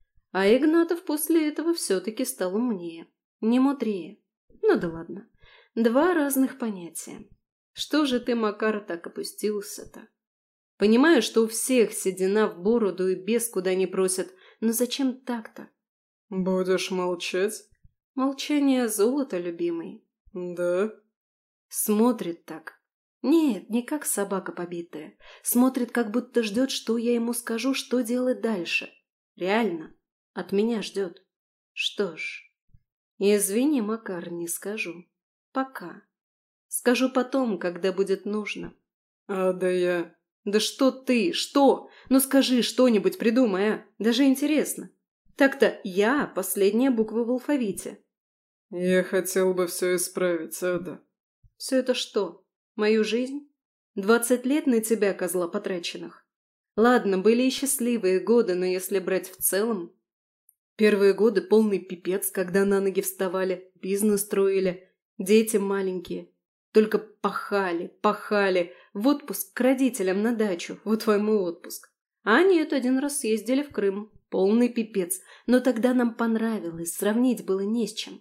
А Игнатов после этого все-таки стал умнее. Не мудрее. Ну да ладно. Два разных понятия. Что же ты, Макар, так опустился-то? Понимаю, что у всех седина в бороду и без куда не просят, но зачем так-то? «Будешь молчать?» Молчание золото, любимый. «Да?» Смотрит так. Нет, не как собака побитая. Смотрит, как будто ждет, что я ему скажу, что делать дальше. Реально. От меня ждет. Что ж, извини, Макар, не скажу. Пока. Скажу потом, когда будет нужно. «А, да я...» Да что ты? Что? Ну скажи что-нибудь, придумай, а? Даже интересно. Так-то я последняя буква в алфавите. «Я хотел бы все исправить, Ада». Все это что? Мою жизнь? Двадцать лет на тебя, козла, потраченных. Ладно, были и счастливые годы, но если брать в целом... Первые годы полный пипец, когда на ноги вставали, бизнес строили, дети маленькие. Только пахали, пахали, в отпуск к родителям на дачу, вот твой мой отпуск. А нет, один раз съездили в Крым, полный пипец, но тогда нам понравилось, сравнить было не с чем.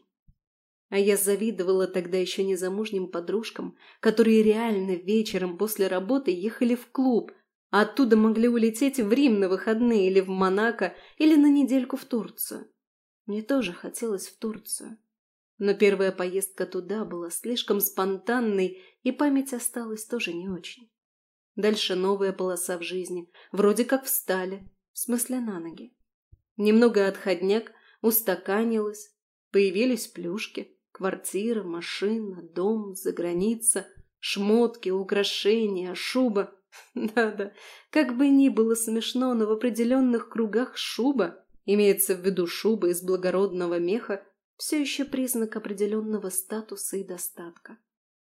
А я завидовала тогда еще незамужним подружкам, которые реально вечером после работы ехали в клуб, а оттуда могли улететь в Рим на выходные или в Монако, или на недельку в Турцию. Мне тоже хотелось в Турцию. Но первая поездка туда была слишком спонтанной, и память осталась тоже не очень. Дальше новая полоса в жизни, вроде как встали, в смысле на ноги. Немного отходняк, устаканилось, появились плюшки, квартира, машина, дом, заграница, шмотки, украшения, шуба. Да-да, как бы ни было смешно, но в определенных кругах шуба, имеется в виду шуба из благородного меха, все еще признак определенного статуса и достатка.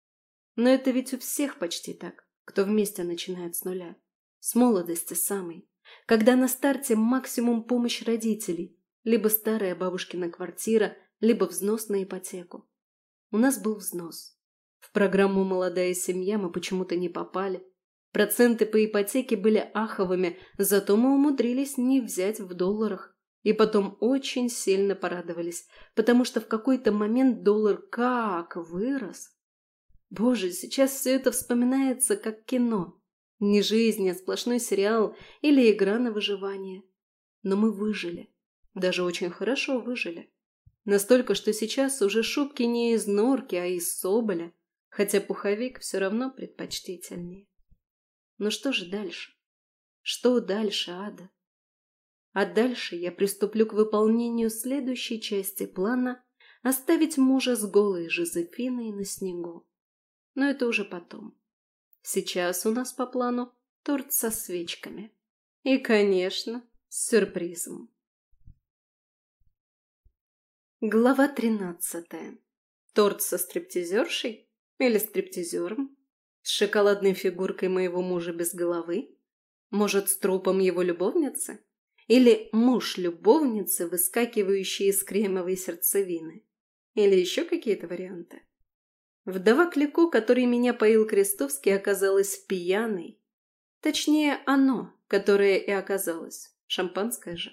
Но это ведь у всех почти так, кто вместе начинает с нуля. С молодости самой. Когда на старте максимум помощь родителей, либо старая бабушкина квартира, либо взнос на ипотеку. У нас был взнос. В программу «Молодая семья» мы почему-то не попали. Проценты по ипотеке были аховыми, зато мы умудрились не взять в долларах. И потом очень сильно порадовались, потому что в какой-то момент доллар как вырос. Боже, сейчас все это вспоминается как кино. Не жизнь, а сплошной сериал или игра на выживание. Но мы выжили. Даже очень хорошо выжили. Настолько, что сейчас уже шубки не из норки, а из соболя, хотя пуховик все равно предпочтительнее. Но что же дальше? Что дальше, Ада? А дальше я приступлю к выполнению следующей части плана оставить мужа с голой Жозефиной на снегу. Но это уже потом. Сейчас у нас по плану торт со свечками. И, конечно, с сюрпризом. Глава тринадцатая. Торт со стриптизершей? Или стриптизером? С шоколадной фигуркой моего мужа без головы? Может, с трупом его любовницы? Или муж любовницы, выскакивающий из кремовой сердцевины? Или еще какие-то варианты? Вдова Клико, который меня поил Крестовский, оказалась пьяной. Точнее, оно, которое и оказалось. Шампанское же.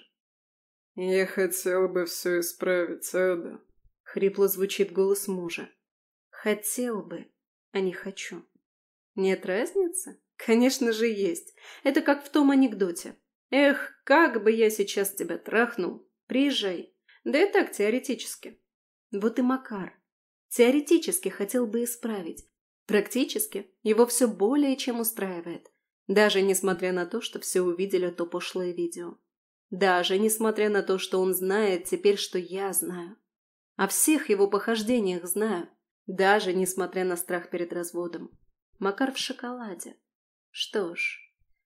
«Я хотел бы все исправить, Ада», — хрипло звучит голос мужа. «Хотел бы, а не хочу». Нет разницы? Конечно же есть. Это как в том анекдоте. Эх, как бы я сейчас тебя трахнул. Приезжай. Да и так теоретически. Вот и Макар. Теоретически хотел бы исправить. Практически его все более чем устраивает. Даже несмотря на то, что все увидели то пошлое видео. Даже несмотря на то, что он знает теперь, что я знаю. О всех его похождениях знаю. Даже несмотря на страх перед разводом. Макар в шоколаде. Что ж,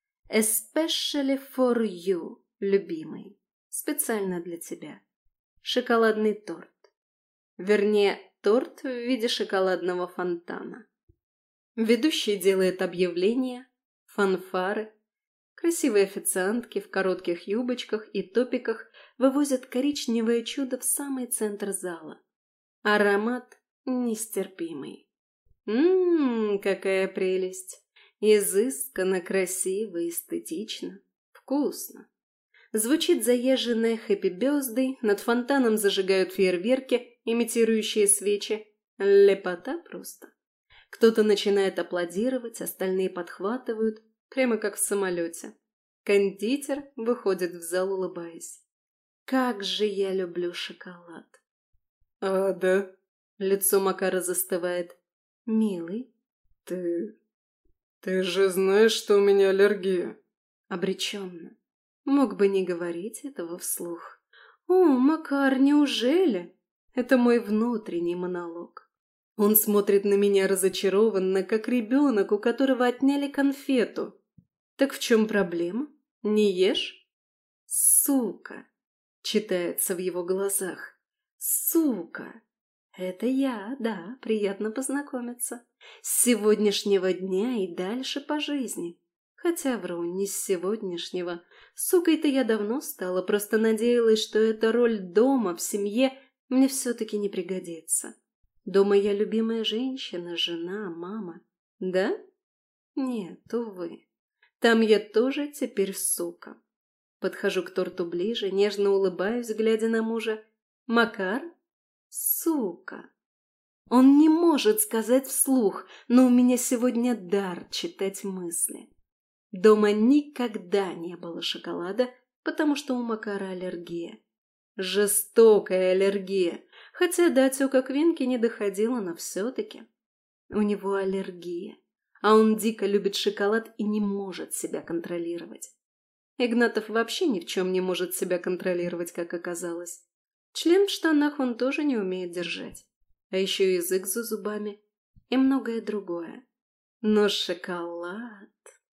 especially for you, любимый. Специально для тебя. Шоколадный торт. Вернее, торт в виде шоколадного фонтана. Ведущий делает объявления, фанфары. Красивые официантки в коротких юбочках и топиках вывозят коричневое чудо в самый центр зала. Аромат нестерпимый. Ммм, какая прелесть! Изысканно, красиво, эстетично, вкусно. Звучит заезженная «Хэппи Бёздэй», над фонтаном зажигают фейерверки, имитирующие свечи. Лепота просто. Кто-то начинает аплодировать, остальные подхватывают, прямо как в самолете. Кондитер выходит в зал, улыбаясь. Как же я люблю шоколад. «А, да?» Лицо Макара застывает. «Милый?» «Ты... ты же знаешь, что у меня аллергия?» Обреченно. Мог бы не говорить этого вслух. «О, Макар, неужели?» Это мой внутренний монолог. Он смотрит на меня разочарованно, как ребенок, у которого отняли конфету. «Так в чем проблема? Не ешь?» «Сука!» — читается в его глазах. «Сука!» Это я, да, приятно познакомиться. С сегодняшнего дня и дальше по жизни. Хотя вру, не с сегодняшнего. Сукой-то я давно стала, просто надеялась, что эта роль дома, в семье, мне все-таки не пригодится. Дома я любимая женщина, жена, мама. Да? Нет, увы. Там я тоже теперь сука. Подхожу к торту ближе, нежно улыбаюсь, глядя на мужа. Макар? Сука. Он не может сказать вслух, но у меня сегодня дар читать мысли. Дома никогда не было шоколада, потому что у Макара аллергия. Жестокая аллергия, хотя до отека Квинки не доходило, но все-таки. У него аллергия, а он дико любит шоколад и не может себя контролировать. Игнатов вообще ни в чем не может себя контролировать, как оказалось. Член в штанах он тоже не умеет держать. А еще язык за зубами и многое другое. Но шоколад...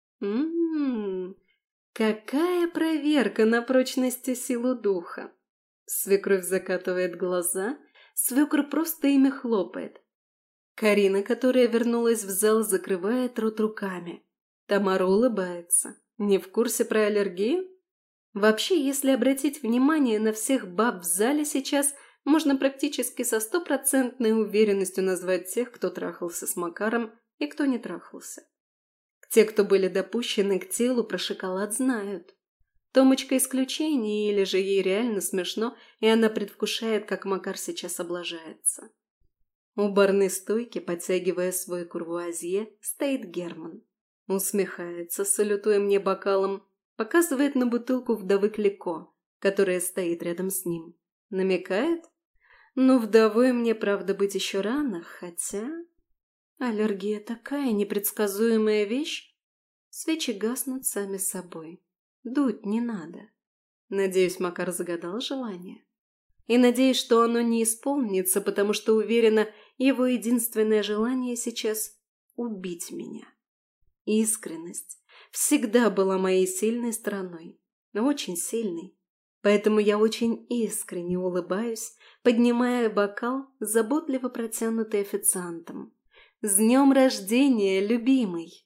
Ммм, какая проверка на прочность и силу духа. Свекровь закатывает глаза, свекр просто ими хлопает. Карина, которая вернулась в зал, закрывает рот руками. Тамара улыбается. Не в курсе про аллергию? Вообще, если обратить внимание на всех баб в зале сейчас, можно практически со стопроцентной уверенностью назвать тех, кто трахался с Макаром и кто не трахался. К Те, кто были допущены к телу, про шоколад знают. Томочка исключение, или же ей реально смешно, и она предвкушает, как Макар сейчас облажается. У барной стойки, подтягивая свой курвуазье, стоит Герман. Усмехается, салютуя мне бокалом, показывает на бутылку вдовы Клико, которая стоит рядом с ним. Намекает? Ну, вдовой мне, правда, быть еще рано, хотя... Аллергия такая непредсказуемая вещь. Свечи гаснут сами собой. Дуть не надо. Надеюсь, Макар загадал желание. И надеюсь, что оно не исполнится, потому что уверена, его единственное желание сейчас — убить меня. Искренность всегда была моей сильной стороной, но очень сильной. Поэтому я очень искренне улыбаюсь, поднимая бокал, заботливо протянутый официантом. «С днем рождения, любимый!»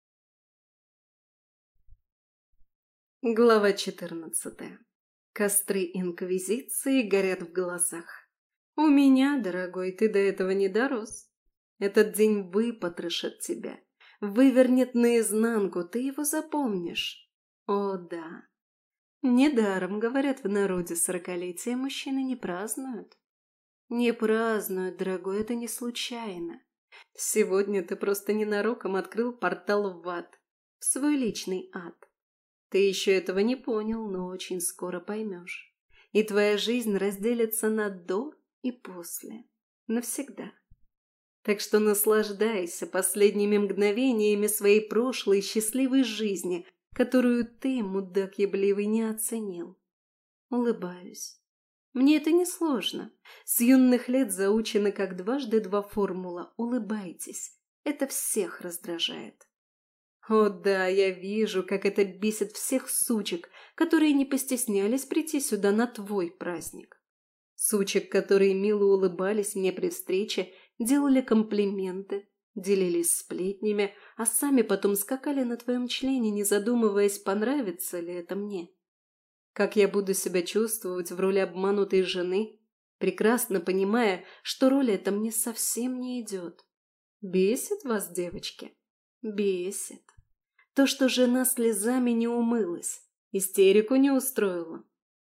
Глава четырнадцатая. Костры инквизиции горят в глазах. У меня, дорогой, ты до этого не дорос. Этот день выпотрошит тебя, вывернет наизнанку, ты его запомнишь. О, да. Недаром, говорят в народе, сорокалетие мужчины не празднуют. Не празднуют, дорогой, это не случайно. Сегодня ты просто ненароком открыл портал в ад, в свой личный ад. Ты еще этого не понял, но очень скоро поймешь. И твоя жизнь разделится на «до» и «после». Навсегда. Так что наслаждайся последними мгновениями своей прошлой счастливой жизни, которую ты, мудак ебливый, не оценил. Улыбаюсь. Мне это не сложно. С юных лет заучена как дважды два формула «улыбайтесь». Это всех раздражает. О да, я вижу, как это бесит всех сучек, которые не постеснялись прийти сюда на твой праздник. Сучек, которые мило улыбались мне при встрече, делали комплименты, делились сплетнями, а сами потом скакали на твоем члене, не задумываясь, понравится ли это мне. Как я буду себя чувствовать в роли обманутой жены, прекрасно понимая, что роль эта мне совсем не идет. Бесит вас, девочки? Бесит. То, что жена слезами не умылась, истерику не устроила.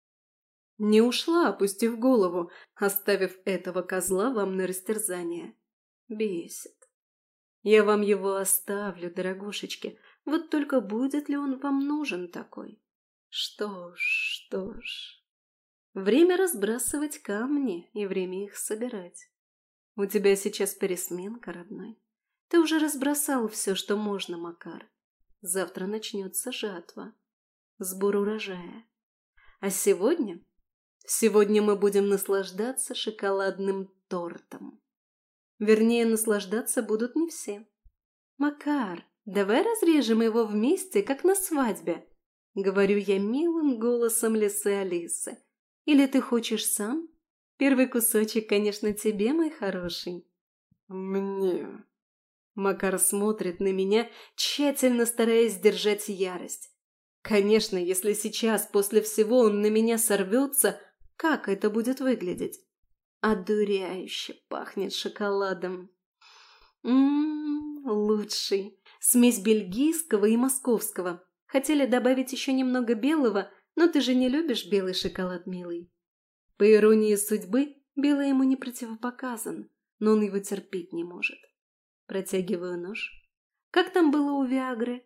Не ушла, опустив голову, оставив этого козла вам на растерзание. Бесит. Я вам его оставлю, дорогушечки, вот только будет ли он вам нужен такой? Что ж, что ж. Время разбрасывать камни и время их собирать. У тебя сейчас пересменка, родной. Ты уже разбросал все, что можно, Макар. Завтра начнется жатва, сбор урожая. А сегодня? Сегодня мы будем наслаждаться шоколадным тортом. Вернее, наслаждаться будут не все. Макар, давай разрежем его вместе, как на свадьбе. Говорю я милым голосом лисы Алисы. Или ты хочешь сам? Первый кусочек, конечно, тебе, мой хороший. Мне... Макар смотрит на меня, тщательно стараясь сдержать ярость. Конечно, если сейчас, после всего, он на меня сорвется, как это будет выглядеть? Одуряюще пахнет шоколадом. Ммм, лучший. Смесь бельгийского и московского. Хотели добавить еще немного белого, но ты же не любишь белый шоколад, милый. По иронии судьбы, белый ему не противопоказан, но он его терпеть не может. Протягиваю нож. Как там было у Виагры?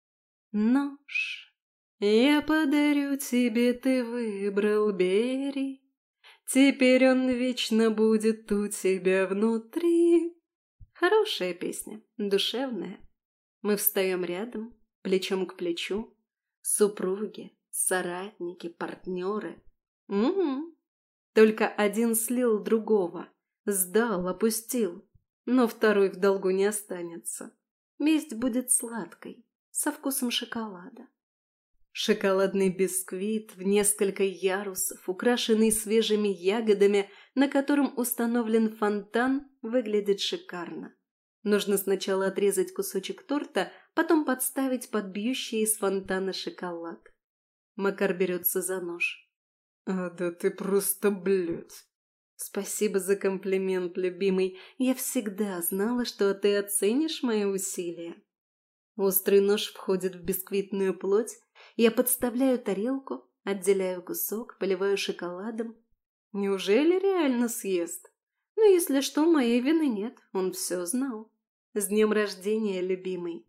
Нож. Я подарю тебе, ты выбрал, бери. Теперь он вечно будет у тебя внутри. Хорошая песня, душевная. Мы встаем рядом, плечом к плечу. Супруги, соратники, партнеры. Угу. Только один слил другого. Сдал, опустил. Но второй в долгу не останется. Месть будет сладкой, со вкусом шоколада. Шоколадный бисквит в несколько ярусов, украшенный свежими ягодами, на котором установлен фонтан, выглядит шикарно. Нужно сначала отрезать кусочек торта, потом подставить под бьющий из фонтана шоколад. Макар берется за нож. А да ты просто блядь. Спасибо за комплимент, любимый. Я всегда знала, что ты оценишь мои усилия. Острый нож входит в бисквитную плоть, я подставляю тарелку, отделяю кусок, поливаю шоколадом. Неужели реально съест? Но если что, моей вины нет, он все знал. С днем рождения, любимый.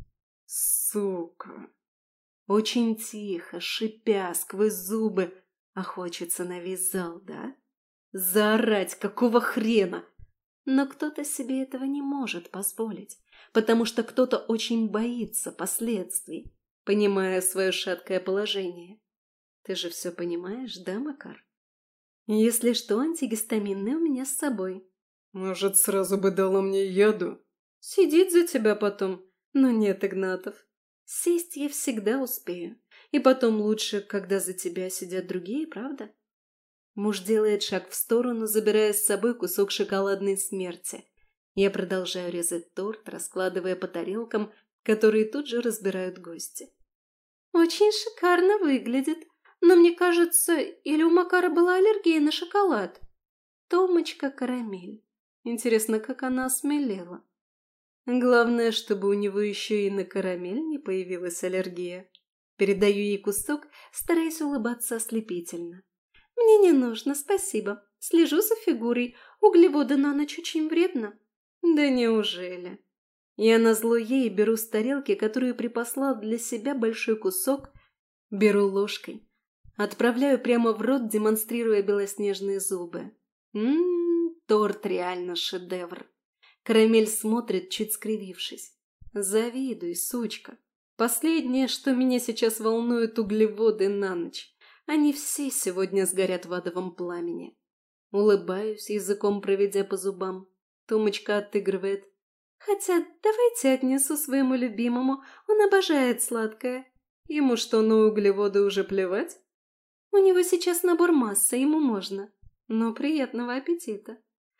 Сука. Очень тихо, шипя сквозь зубы, а хочется на весь зал, да? Заорать, какого хрена? Но кто-то себе этого не может позволить, потому что кто-то очень боится последствий, понимая свое шаткое положение. Ты же все понимаешь, да, Макар? Если что, антигистаминный у меня с собой. Может, сразу бы дала мне яду? Сидит за тебя потом. Но нет, Игнатов. Сесть я всегда успею. И потом лучше, когда за тебя сидят другие, правда? Муж делает шаг в сторону, забирая с собой кусок шоколадной смерти. Я продолжаю резать торт, раскладывая по тарелкам, которые тут же разбирают гости. Очень шикарно выглядит. Но мне кажется, или у Макара была аллергия на шоколад? Томочка карамель. Интересно, как она осмелела. Главное, чтобы у него еще и на карамель не появилась аллергия. Передаю ей кусок, стараясь улыбаться ослепительно. Мне не нужно, спасибо. Слежу за фигурой. Углеводы на ночь очень вредно. Да неужели? Я назло ей беру с тарелки, которую припасла для себя большой кусок, беру ложкой. Отправляю прямо в рот, демонстрируя белоснежные зубы. Ммм, торт реально шедевр. Карамель смотрит, чуть скривившись. Завидуй, сучка. Последнее, что меня сейчас волнует, углеводы на ночь. Они все сегодня сгорят в адовом пламени. Улыбаюсь, языком проведя по зубам. Томочка отыгрывает. Хотя давайте отнесу своему любимому, он обожает сладкое. Ему что, на углеводы уже плевать? У него сейчас набор массы, ему можно. Но приятного аппетита.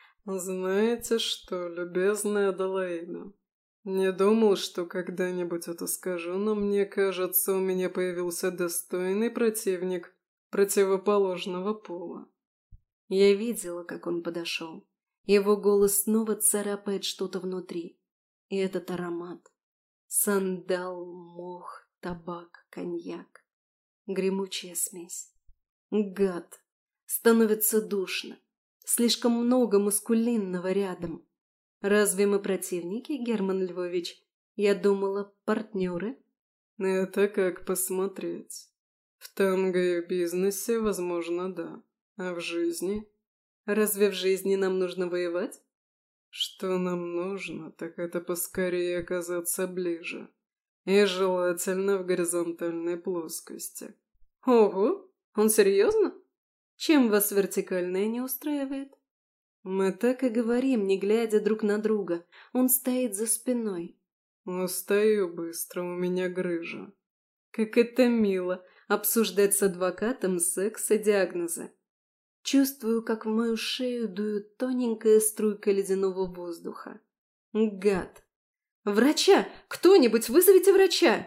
Знаете что, любезная Аделаида, не думал, что когда-нибудь это скажу, но мне кажется, у меня появился достойный противник противоположного пола. Я видела, как он подошел. Его голос снова царапает что-то внутри. И этот аромат. Сандал, мох, табак, коньяк. Гремучая смесь. Гад. Становится душно. Слишком много маскулинного рядом. Разве мы противники, Герман Львович? Я думала, партнеры. Это как посмотреть. В танго и бизнесе, возможно, да. А в жизни? Разве в жизни нам нужно воевать? Что нам нужно, так это поскорее оказаться ближе. И желательно в горизонтальной плоскости. Ого! Он серьезно? Чем вас вертикальное не устраивает? Мы так и говорим, не глядя друг на друга. Он стоит за спиной. Устаю быстро, у меня грыжа. Как это мило, обсуждать с адвокатом секс и диагнозы. Чувствую, как в мою шею дует тоненькая струйка ледяного воздуха. Гад! Врача! Кто-нибудь вызовите врача!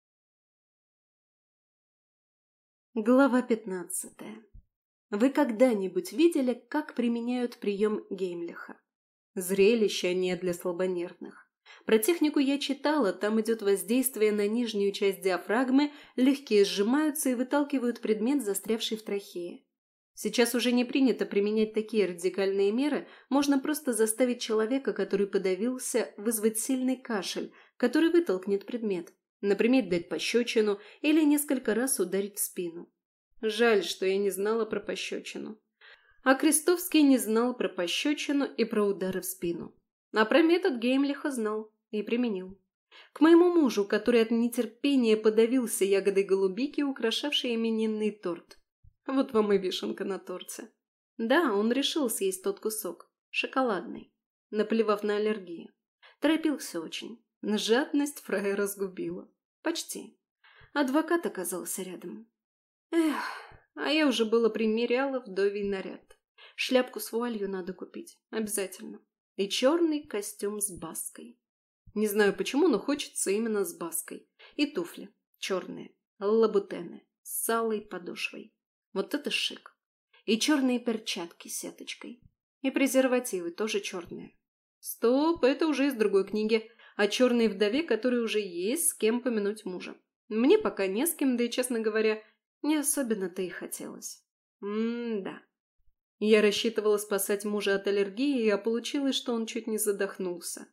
Глава пятнадцатая. Вы когда-нибудь видели, как применяют прием Геймлиха? Зрелище не для слабонервных. Про технику я читала, там идет воздействие на нижнюю часть диафрагмы, легкие сжимаются и выталкивают предмет, застрявший в трахее. Сейчас уже не принято применять такие радикальные меры, можно просто заставить человека, который подавился, вызвать сильный кашель, который вытолкнет предмет. Например, дать пощечину или несколько раз ударить в спину. Жаль, что я не знала про пощечину. А Крестовский не знал про пощечину и про удары в спину. А про метод Геймлиха знал и применил. К моему мужу, который от нетерпения подавился ягодой голубики, украшавшей именинный торт. Вот вам и вишенка на торте. Да, он решил съесть тот кусок, шоколадный, наплевав на аллергию. Торопился очень. Жадность фрая разгубила. Почти. Адвокат оказался рядом. Эх, а я уже было примеряла вдовий наряд. Шляпку с вуалью надо купить. Обязательно. И черный костюм с баской. Не знаю почему, но хочется именно с баской. И туфли. Черные. Лабутены. С алой подошвой. Вот это шик. И черные перчатки с сеточкой. И презервативы тоже черные. Стоп, это уже из другой книги. о черной вдове, которой уже есть с кем помянуть мужа. Мне пока не с кем, да и, честно говоря, не особенно-то и хотелось. М-да. Я рассчитывала спасать мужа от аллергии, а получилось, что он чуть не задохнулся.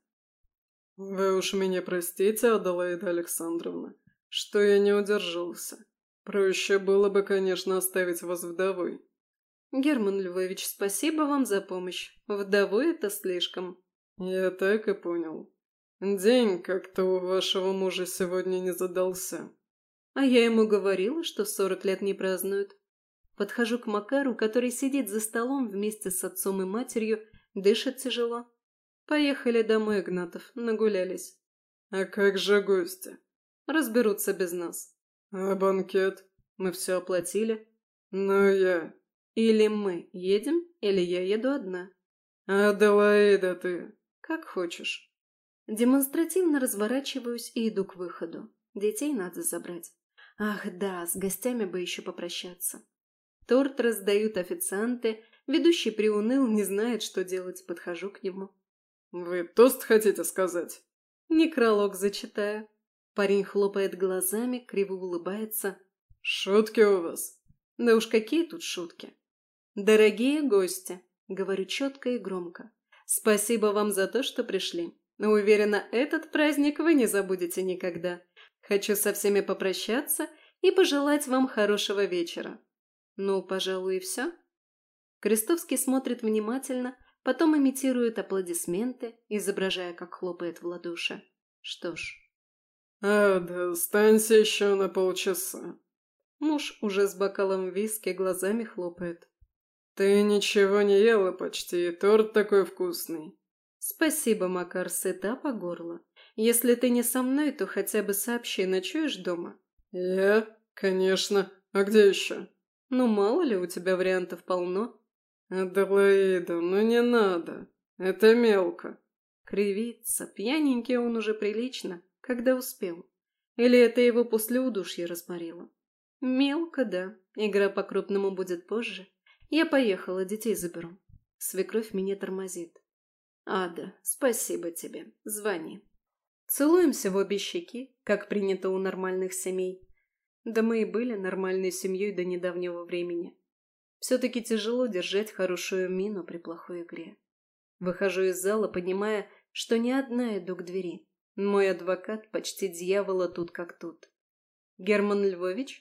«Вы уж меня простите, Аделаида Александровна, что я не удержался. Проще было бы, конечно, оставить вас вдовой». «Герман Львович, спасибо вам за помощь. Вдовой это слишком». «Я так и понял. День как-то у вашего мужа сегодня не задался». А я ему говорила, что сорок лет не празднуют. Подхожу к Макару, который сидит за столом вместе с отцом и матерью, дышит тяжело. Поехали домой, Игнатов, нагулялись. «А как же гости?» Разберутся без нас. «А банкет?» Мы все оплатили. «Ну я...» Или мы едем, или я еду одна. «Аделаида ты...» Как хочешь. Демонстративно разворачиваюсь и иду к выходу. Детей надо забрать. Ах да, с гостями бы еще попрощаться. Торт раздают официанты, ведущий приуныл, не знает, что делать, подхожу к нему. «Вы тост хотите сказать?» Некролог зачитаю. Парень хлопает глазами, криво улыбается. «Шутки у вас?» Да уж какие тут шутки. Дорогие гости, говорю четко и громко, спасибо вам за то, что пришли. Уверена, этот праздник вы не забудете никогда. Хочу со всеми попрощаться и пожелать вам хорошего вечера. Ну, пожалуй, и все. Крестовский смотрит внимательно, потом имитирует аплодисменты, изображая, как хлопает в ладоши. Что ж. «А, да останься еще на полчаса». Муж уже с бокалом виски глазами хлопает. «Ты ничего не ела почти, и торт такой вкусный». Спасибо, Макар, сыта по горло. Если ты не со мной, то хотя бы сообщи, ночуешь дома? «Я? Конечно. А где еще?» Ну, мало ли, у тебя вариантов полно. «Аделаида, ну не надо. Это мелко». Кривится, пьяненький он уже прилично, когда успел. Или это его после удушья разморило? Мелко, да. Игра по-крупному будет позже. Я поехала, детей заберу. Свекровь меня тормозит. Ада, спасибо тебе. Звони. Целуемся в обе щеки, как принято у нормальных семей. Да мы и были нормальной семьей до недавнего времени. Все-таки тяжело держать хорошую мину при плохой игре. Выхожу из зала, понимая, что не одна иду к двери. Мой адвокат почти дьявола тут как тут. Герман Львович?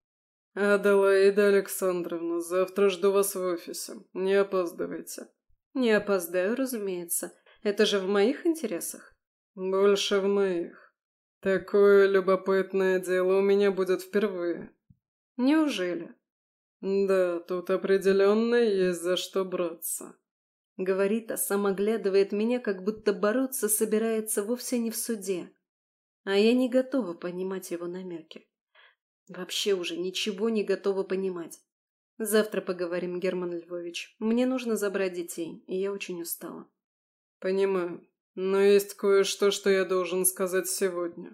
«Аделаида Александровна, завтра жду вас в офисе. Не опаздывайте». Не опоздаю, разумеется. Это же в моих интересах. «Больше в моих. Такое любопытное дело у меня будет впервые». Неужели? «Да, тут определенно есть за что браться». Говорит, а сам оглядывает меня, как будто бороться собирается вовсе не в суде. А я не готова понимать его намеки. Вообще уже ничего не готова понимать. Завтра поговорим, Герман Львович. Мне нужно забрать детей, и я очень устала. «Понимаю. Но есть кое-что, что я должен сказать сегодня».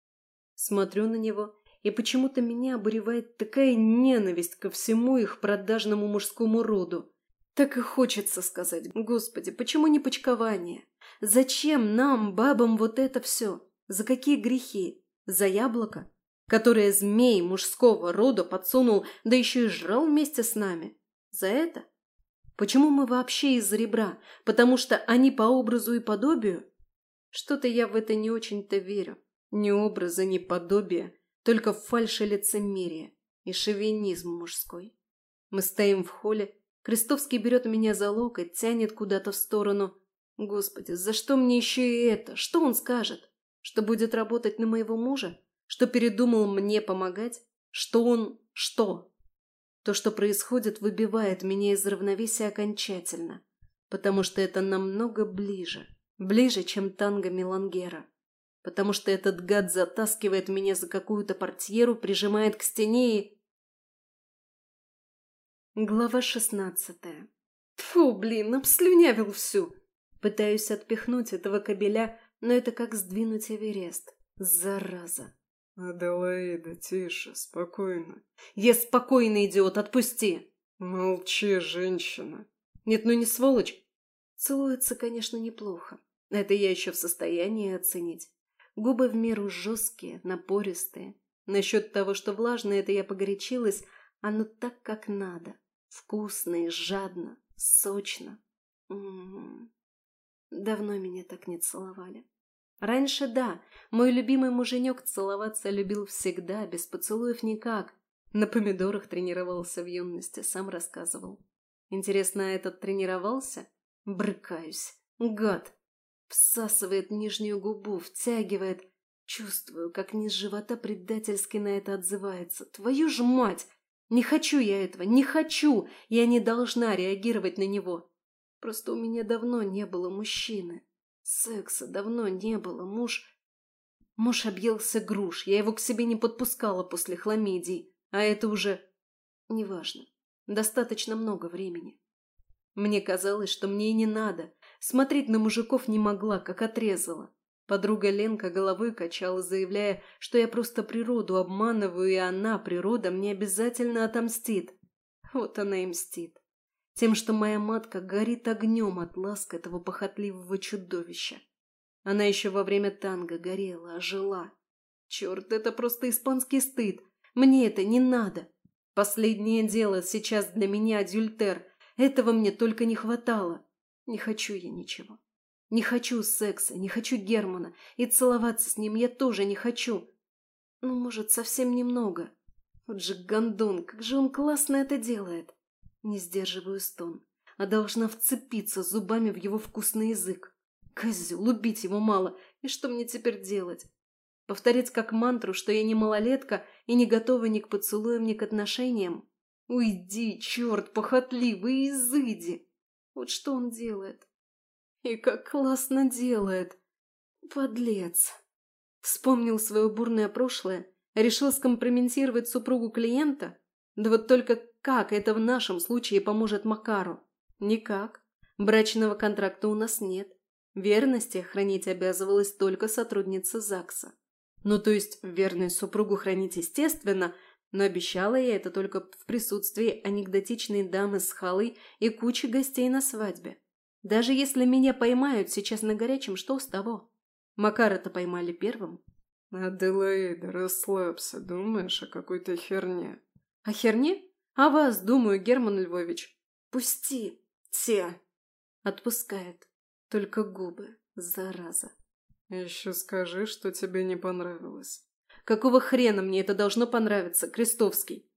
Смотрю на него, и почему-то меня обуревает такая ненависть ко всему их продажному мужскому роду. Так и хочется сказать: Господи, почему не почкование? Зачем нам, бабам, вот это все? За какие грехи? За яблоко, которое змей мужского рода подсунул, да еще и жрал вместе с нами? За это? Почему мы вообще из-за ребра? Потому что они по образу и подобию? Что-то я в это не очень-то верю. Ни образа, ни подобия, только фальшь и лицемерие, и шовинизм мужской. Мы стоим в холле, Крестовский берет меня за локоть, тянет куда-то в сторону. Господи, за что мне еще и это? Что он скажет? Что будет работать на моего мужа? Что передумал мне помогать? Что он... что? То, что происходит, выбивает меня из равновесия окончательно, потому что это намного ближе, ближе, чем танго Мелангера, потому что этот гад затаскивает меня за какую-то портьеру, прижимает к стене и... Глава шестнадцатая. Тьфу, блин, обслюнявил всю. Пытаюсь отпихнуть этого кобеля, но это как сдвинуть Эверест. Зараза. «Аделаида, тише, спокойно». Я спокойно, идиот, отпусти. «Молчи, женщина». Нет, ну не сволочь. Целуется, конечно, неплохо. Это я еще в состоянии оценить. Губы в меру жесткие, напористые. Насчет того, что влажные, это я погорячилась, оно так, как надо. Вкусно и жадно, сочно. М-м-м. Давно меня так не целовали. Раньше да, мой любимый муженек целоваться любил всегда, без поцелуев никак. На помидорах тренировался в юности, сам рассказывал. Интересно, а этот тренировался? Брыкаюсь. Гад. Всасывает нижнюю губу, втягивает. Чувствую, как низ живота предательски на это отзывается. Твою ж мать! Не хочу я этого, не хочу! Я не должна реагировать на него. Просто у меня давно не было мужчины. Секса давно не было. Муж... Муж объелся груш. Я его к себе не подпускала после хламидий. А это уже... Неважно. Достаточно много времени. Мне казалось, что мне и не надо. Смотреть на мужиков не могла, как отрезала. Подруга Ленка головой качала, заявляя, что я просто природу обманываю, и она, природа, мне обязательно отомстит. Вот она и мстит. Тем, что моя матка горит огнем от ласк этого похотливого чудовища. Она еще во время танго горела, ожила. Черт, это просто испанский стыд. Мне это не надо. Последнее дело сейчас для меня адюльтер. Этого мне только не хватало. Не хочу я ничего. Не хочу секса, не хочу Германа. И целоваться с ним я тоже не хочу. Ну, может, совсем немного. Вот же гондон, как же он классно это делает. Не сдерживаю стон, а должна вцепиться зубами в его вкусный язык. Козел, убить его мало. И что мне теперь делать? Повторять как мантру, что я не малолетка и не готова ни к поцелуям, ни к отношениям? Уйди, черт, похотливый, изыди! Вот что он делает. И как классно делает. Подлец. Вспомнил свое бурное прошлое, решил скомпрометировать супругу клиента? Да вот только как это в нашем случае поможет Макару? Никак. Брачного контракта у нас нет. Верности хранить обязывалась только сотрудница ЗАГСа. Ну, то есть верность супругу хранить естественно, но обещала я это только в присутствии анекдотичной дамы с халой и кучи гостей на свадьбе. Даже если меня поймают сейчас на горячем, что с того? Макара-то поймали первым. Аделаида, расслабься, думаешь о какой-то херне. О херне? О вас, думаю, Герман Львович. Пусти. Те. Отпускает. Только губы, зараза. Еще скажи, что тебе не понравилось. Какого хрена мне это должно понравиться, Крестовский?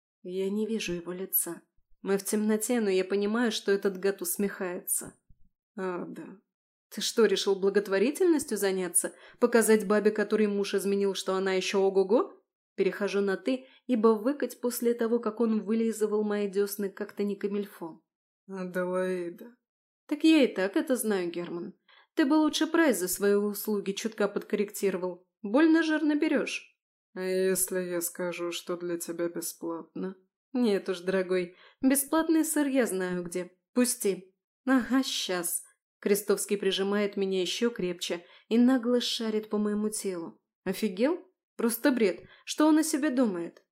Я не вижу его лица. Мы в темноте, но я понимаю, что этот гад усмехается. А, да. Ты что, решил благотворительностью заняться? Показать бабе, которой муж изменил, что она еще ого-го? Перехожу на «ты», ибо выкать после того, как он вылизывал мои десны, как-то не камильфо. Аделаида. Так я и так это знаю, Герман. Ты бы лучше прайс за свои услуги чутка подкорректировал. Больно жирно берешь. А если я скажу, что для тебя бесплатно? Нет уж, дорогой, бесплатный сыр я знаю где. Пусти. Ага, сейчас. Крестовский прижимает меня еще крепче и нагло шарит по моему телу. Офигел? Просто бред. Что он о себе думает?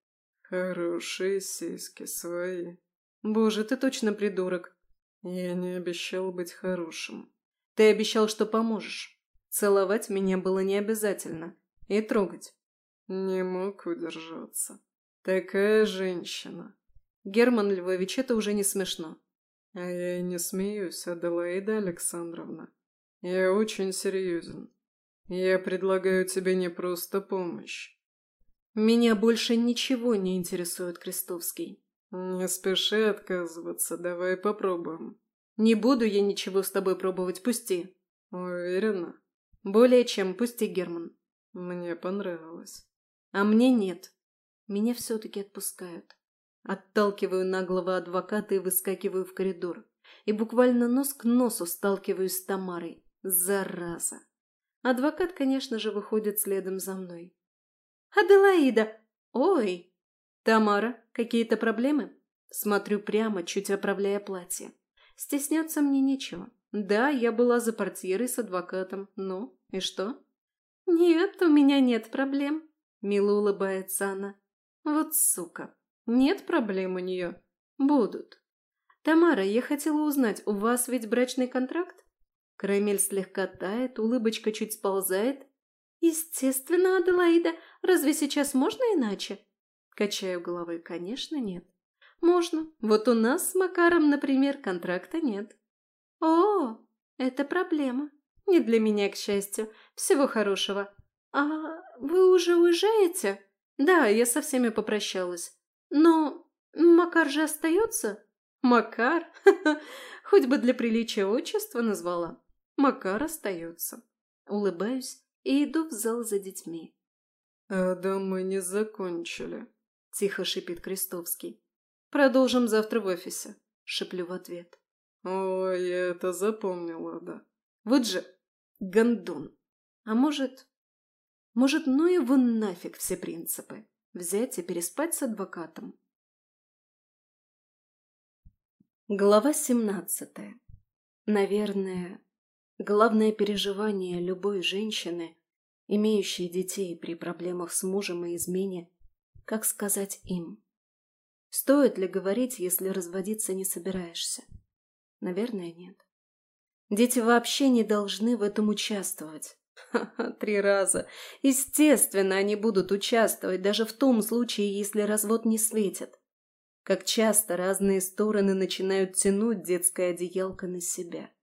Хорошие сиськи свои. Боже, ты точно придурок. Я не обещал быть хорошим. Ты обещал, что поможешь. Целовать меня было не обязательно. И трогать. Не мог удержаться. Такая женщина. Герман Львович, это уже не смешно. А я и не смеюсь, Аделаида Александровна. Я очень серьезен. Я предлагаю тебе не просто помощь. Меня больше ничего не интересует, Крестовский. Не спеши отказываться, давай попробуем. Не буду я ничего с тобой пробовать, пусти. Уверена? Более чем, пусти, Герман. Мне понравилось. А мне нет. Меня все-таки отпускают. Отталкиваю наглого адвоката и выскакиваю в коридор. И буквально нос к носу сталкиваюсь с Тамарой. Зараза. Адвокат, конечно же, выходит следом за мной. «Аделаида! Ой!» «Тамара, какие-то проблемы?» Смотрю прямо, чуть оправляя платье. Стесняться мне нечего. Да, я была за портьерой с адвокатом. Ну, и что? «Нет, у меня нет проблем», — мило улыбается она. «Вот сука. Нет проблем у нее. Будут. Тамара, я хотела узнать, у вас ведь брачный контракт?» Карамель слегка тает, улыбочка чуть сползает. Естественно, Аделаида, разве сейчас можно иначе? Качаю головой, конечно, нет. Можно. Вот у нас с Макаром, например, контракта нет. О, это проблема. Не для меня, к счастью. Всего хорошего. А вы уже уезжаете? Да, я со всеми попрощалась. Но Макар же остается? Макар? Хоть бы для приличия отчества назвала. Макар остается. Улыбаюсь и иду в зал за детьми. «А да мы не закончили», – тихо шипит Крестовский. «Продолжим завтра в офисе», – шеплю в ответ. «Ой, я это запомнила, да». Вот же гондон. А может... Может, ну его нафиг все принципы. Взять и переспать с адвокатом. Глава семнадцатая. Наверное, главное переживание любой женщины, имеющей детей при проблемах с мужем и измене, как сказать им. Стоит ли говорить, если разводиться не собираешься? Наверное, нет. Дети вообще не должны в этом участвовать. Ха-ха, три раза. Естественно, они будут участвовать, даже в том случае, если развод не светит. Как часто разные стороны начинают тянуть детское одеялко на себя.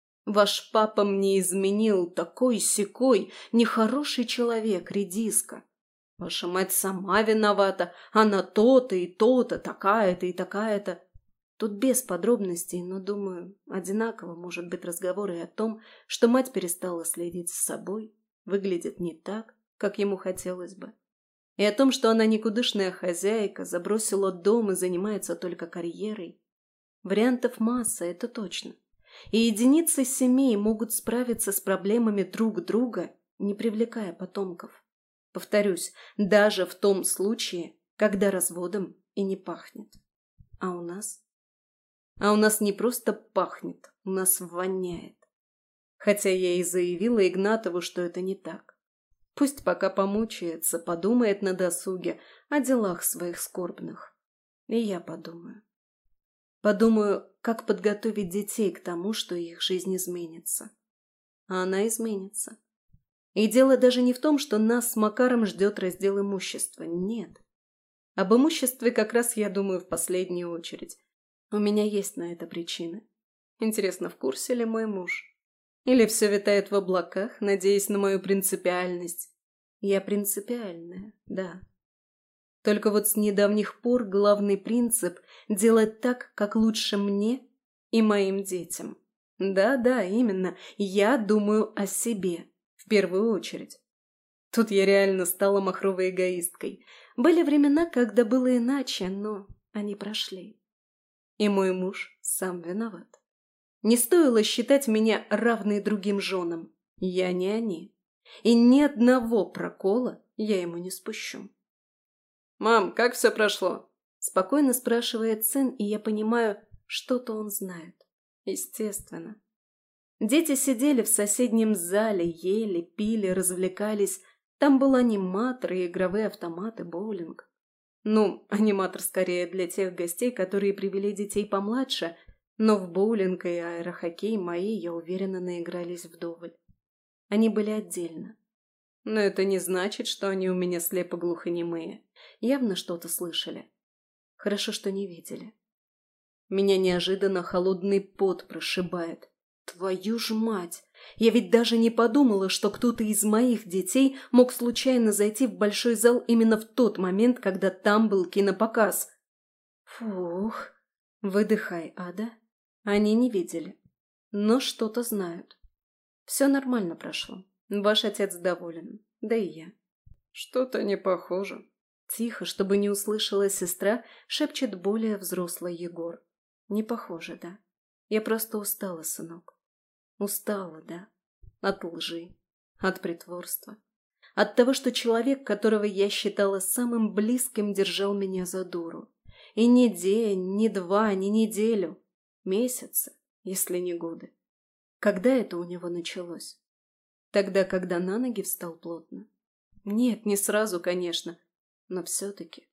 Ваш папа мне изменил, такой-сякой, нехороший человек, редиска. Ваша мать сама виновата, она то-то и то-то, такая-то и такая-то. Тут без подробностей, но, думаю, одинаково может быть разговор и о том, что мать перестала следить за собой, выглядит не так, как ему хотелось бы. И о том, что она никудышная хозяйка, забросила дом и занимается только карьерой. Вариантов масса, это точно. И единицы семей могут справиться с проблемами друг друга, не привлекая потомков. Повторюсь, даже в том случае, когда разводом и не пахнет. А у нас? А у нас не просто пахнет, у нас воняет. Хотя я и заявила Игнатову, что это не так. Пусть пока помучается, подумает на досуге о делах своих скорбных. И я подумаю. Подумаю, как подготовить детей к тому, что их жизнь изменится. А она изменится. И дело даже не в том, что нас с Макаром ждет раздел имущества. Нет. Об имуществе как раз я думаю в последнюю очередь. У меня есть на это причины. Интересно, в курсе ли мой муж? Или все витает в облаках, надеясь на мою принципиальность? Я принципиальная, да. Только вот с недавних пор главный принцип – делать так, как лучше мне и моим детям. Да-да, именно, я думаю о себе, в первую очередь. Тут я реально стала махровой эгоисткой. Были времена, когда было иначе, но они прошли. И мой муж сам виноват. Не стоило считать меня равной другим женам. Я не они. И ни одного прокола я ему не спущу. «Мам, как все прошло?» Спокойно спрашивает сын, и я понимаю, что-то он знает. Естественно. Дети сидели в соседнем зале, ели, пили, развлекались. Там был аниматор и игровые автоматы, боулинг. Ну, аниматор скорее для тех гостей, которые привели детей помладше, но в боулинг и аэрохоккей мои, я уверена, наигрались вдоволь. Они были отдельно. Но это не значит, что они у меня слепо-глухонемые. Явно что-то слышали. Хорошо, что не видели. Меня неожиданно холодный пот прошибает. Твою ж мать! Я ведь даже не подумала, что кто-то из моих детей мог случайно зайти в большой зал именно в тот момент, когда там был кинопоказ. Фух, выдыхай, Ада. Они не видели, но что-то знают. Все нормально прошло. Ваш отец доволен, да и я. Что-то не похоже. Тихо, чтобы не услышала сестра, шепчет более взрослый Егор. Не похоже, да. Я просто устала, сынок. Устала, да. От лжи, от притворства. От того, что человек, которого я считала самым близким, держал меня за дуру. И ни день, ни два, ни неделю. Месяцы, если не годы. Когда это у него началось? Тогда, когда на ноги встал плотно? Нет, не сразу, конечно, но все-таки.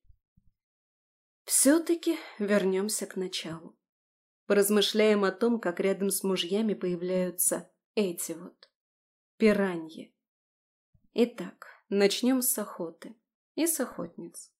Все-таки вернемся к началу. Поразмышляем о том, как рядом с мужьями появляются Эти вот. Пираньи. Итак, начнем с охоты. И с охотниц.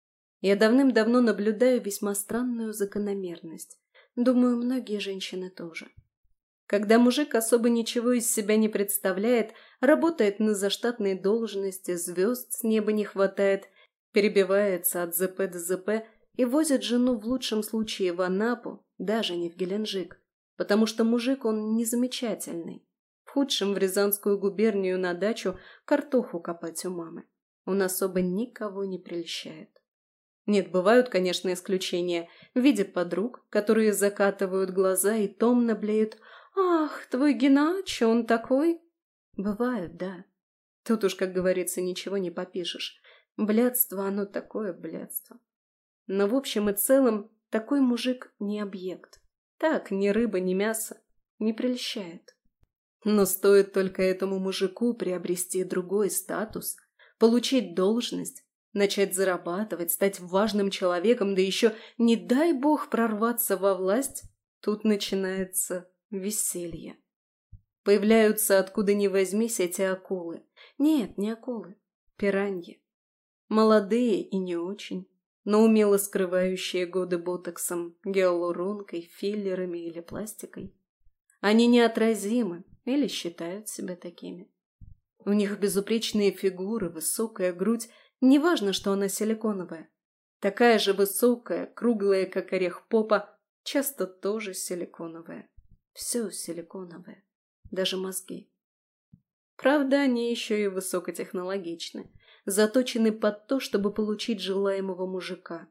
Я давным-давно наблюдаю весьма странную закономерность. Думаю, многие женщины тоже. Когда мужик особо ничего из себя не представляет, работает на заштатной должности, звезд с неба не хватает, перебивается от ЗП до ЗП и возит жену в лучшем случае в Анапу, даже не в Геленджик, потому что мужик он незамечательный. В худшем в Рязанскую губернию на дачу картоху копать у мамы. Он особо никого не прельщает. Нет, бывают, конечно, исключения в виде подруг, которые закатывают глаза и томно блеют: «Ах, твой Генач, он такой!» Бывают, да. Тут уж, как говорится, ничего не попишешь. Блядство, оно такое блядство. Но в общем и целом такой мужик не объект. Так, ни рыба, ни мясо. Не прельщает. Но стоит только этому мужику приобрести другой статус, получить должность, начать зарабатывать, стать важным человеком, да еще, не дай бог, прорваться во власть, тут начинается веселье. Появляются откуда ни возьмись эти акулы. Нет, не акулы, пираньи. Молодые и не очень, но умело скрывающие годы ботоксом, гиалуронкой, филлерами или пластикой. Они неотразимы или считают себя такими. У них безупречные фигуры, высокая грудь, неважно, что она силиконовая. Такая же высокая, круглая, как орех попа, часто тоже силиконовая. Все силиконовое, даже мозги. Правда, они еще и высокотехнологичны, заточены под то, чтобы получить желаемого мужика.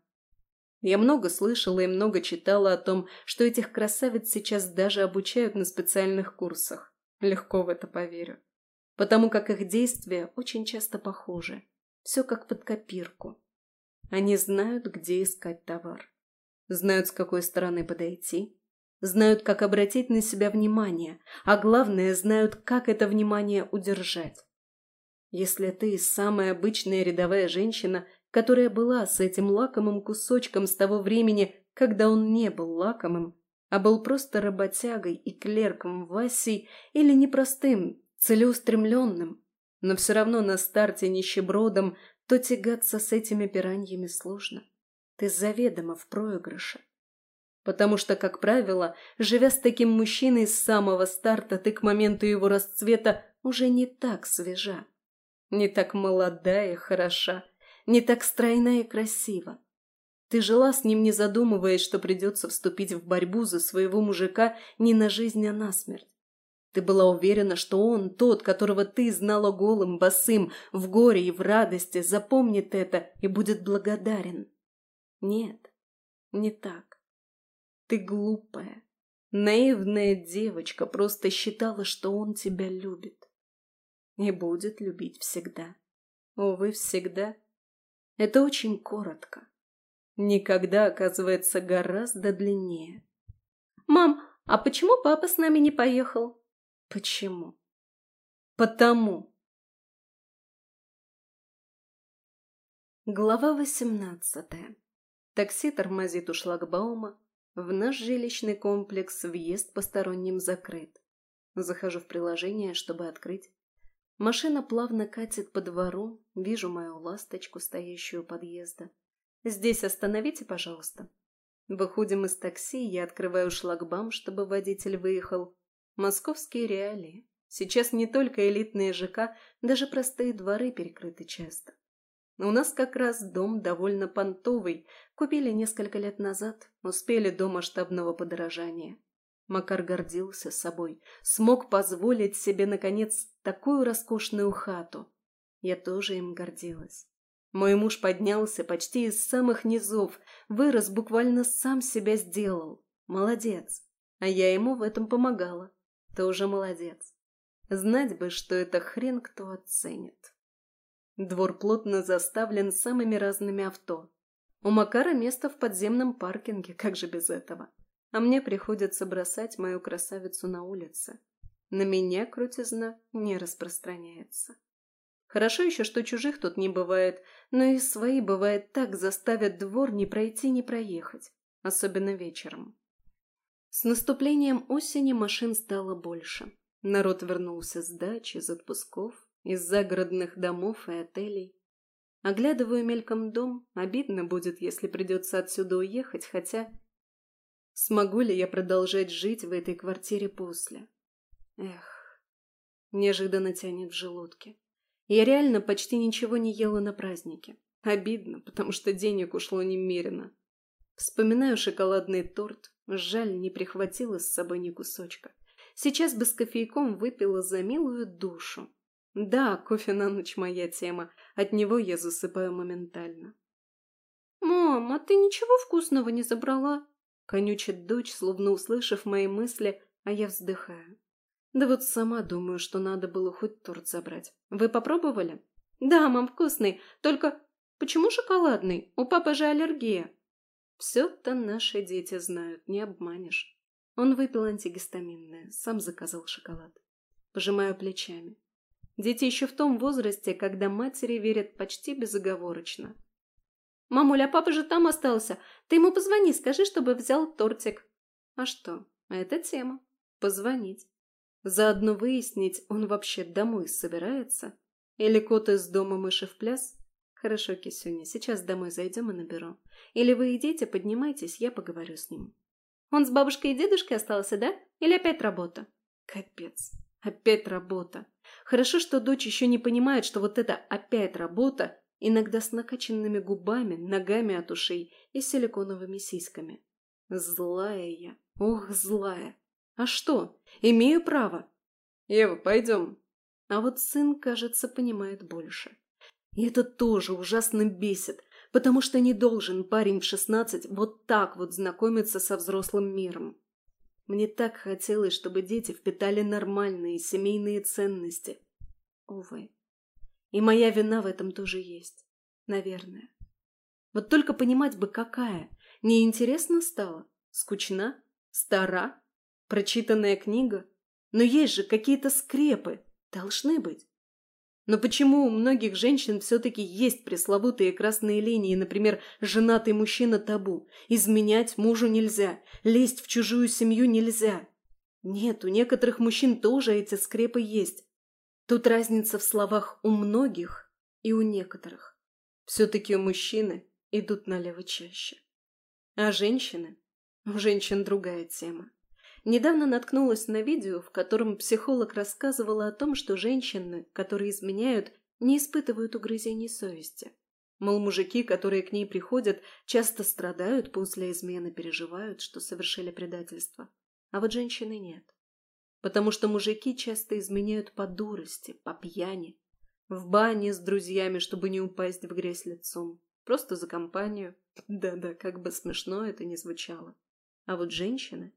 Я много слышала и много читала о том, что этих красавиц сейчас даже обучают на специальных курсах. Легко в это поверю. Потому как их действия очень часто похожи. Все как под копирку. Они знают, где искать товар. Знают, с какой стороны подойти. Знают, как обратить на себя внимание. А главное, знают, как это внимание удержать. Если ты самая обычная рядовая женщина, которая была с этим лакомым кусочком с того времени, когда он не был лакомым, а был просто работягой и клерком в Вассей или непростым, целеустремленным, но все равно на старте нищебродом, то тягаться с этими пираньями сложно. Ты заведомо в проигрыше. Потому что, как правило, живя с таким мужчиной с самого старта, ты к моменту его расцвета уже не так свежа, не так молодая и хороша, не так стройна и красива. Ты жила с ним, не задумываясь, что придется вступить в борьбу за своего мужика не на жизнь, а на смерть. Ты была уверена, что он, тот, которого ты знала голым, босым, в горе и в радости, запомнит это и будет благодарен. Нет, не так. Ты глупая, наивная девочка просто считала, что он тебя любит. И будет любить всегда. Увы, всегда. Это очень коротко. Никогда, оказывается, гораздо длиннее. «Мам, а почему папа с нами не поехал?» «Почему?» «Потому». Глава восемнадцатая. Такси тормозит у шлагбаума. В наш жилищный комплекс въезд посторонним закрыт. Захожу в приложение, чтобы открыть. Машина плавно катит по двору. Вижу мою ласточку, стоящую у подъезда. «Здесь остановите, пожалуйста». Выходим из такси, я открываю шлагбаум, чтобы водитель выехал. Московские реалии. Сейчас не только элитные ЖК, даже простые дворы перекрыты часто. У нас как раз дом довольно понтовый. Купили несколько лет назад, успели до масштабного подорожания. Макар гордился собой, смог позволить себе, наконец, такую роскошную хату. Я тоже им гордилась. Мой муж поднялся почти из самых низов, вырос, буквально сам себя сделал. Молодец. А я ему в этом помогала. Тоже молодец. Знать бы, что это хрен кто оценит. Двор плотно заставлен самыми разными авто. У Макара место в подземном паркинге, как же без этого? А мне приходится бросать мою красавицу на улице. На меня крутизна не распространяется. Хорошо еще, что чужих тут не бывает, но и свои, бывает, так заставят двор не пройти, не проехать, особенно вечером. С наступлением осени машин стало больше. Народ вернулся с дач, из отпусков, из загородных домов и отелей. Оглядываю мельком дом, обидно будет, если придется отсюда уехать, хотя... Смогу ли я продолжать жить в этой квартире после? Эх, неожиданно тянет в желудке. Я реально почти ничего не ела на празднике. Обидно, потому что денег ушло немерено. Вспоминаю шоколадный торт, жаль, не прихватила с собой ни кусочка. Сейчас бы с кофейком выпила за милую душу. Да, кофе на ночь моя тема, от него я засыпаю моментально. «Мам, а ты ничего вкусного не забрала?» Конючит дочь, словно услышав мои мысли, а я вздыхаю. Да вот сама думаю, что надо было хоть торт забрать. Вы попробовали? Да, мам, вкусный, только почему шоколадный? У папы же аллергия. Все-то наши дети знают, не обманешь. Он выпил антигистаминное, сам заказал шоколад. Пожимаю плечами. Дети еще в том возрасте, когда матери верят почти безоговорочно. «Мамуля, а папа же там остался. Ты ему позвони, скажи, чтобы взял тортик». А что, это тема. Позвонить. Заодно выяснить, он вообще домой собирается? Или кот из дома мыши в пляс? Хорошо, Кисюня, сейчас домой зайдем и наберу. Или вы идите, поднимайтесь, я поговорю с ним. Он с бабушкой и дедушкой остался, да? Или опять работа? Капец. Опять работа. Хорошо, что дочь еще не понимает, что вот это «опять работа» иногда с накачанными губами, ногами от ушей и силиконовыми сиськами. Злая я. Ох, злая. А что? Имею право. Ева, пойдем. А вот сын, кажется, понимает больше. И это тоже ужасно бесит, потому что не должен парень в шестнадцать вот так вот знакомиться со взрослым миром. Мне так хотелось, чтобы дети впитали нормальные семейные ценности. Увы. И моя вина в этом тоже есть. Наверное. Вот только понимать бы, какая. Неинтересно стало? Скучна? Стара? Прочитанная книга? Но есть же какие-то скрепы. Должны быть. Но почему у многих женщин все-таки есть пресловутые красные линии, например, женатый мужчина табу, изменять мужу нельзя, лезть в чужую семью нельзя? Нет, у некоторых мужчин тоже эти скрепы есть. Тут разница в словах у многих и у некоторых. Все-таки мужчины идут налево чаще. А женщины? У женщин другая тема. Недавно наткнулась на видео, в котором психолог рассказывала о том, что женщины, которые изменяют, не испытывают угрызений совести. Мол, мужики, которые к ней приходят, часто страдают после измены, переживают, что совершили предательство. А вот женщины нет. Потому что мужики часто изменяют по дурости, по пьяни, в бане с друзьями, чтобы не упасть в грязь лицом. Просто за компанию. Да-да, как бы смешно это ни звучало. А вот женщины...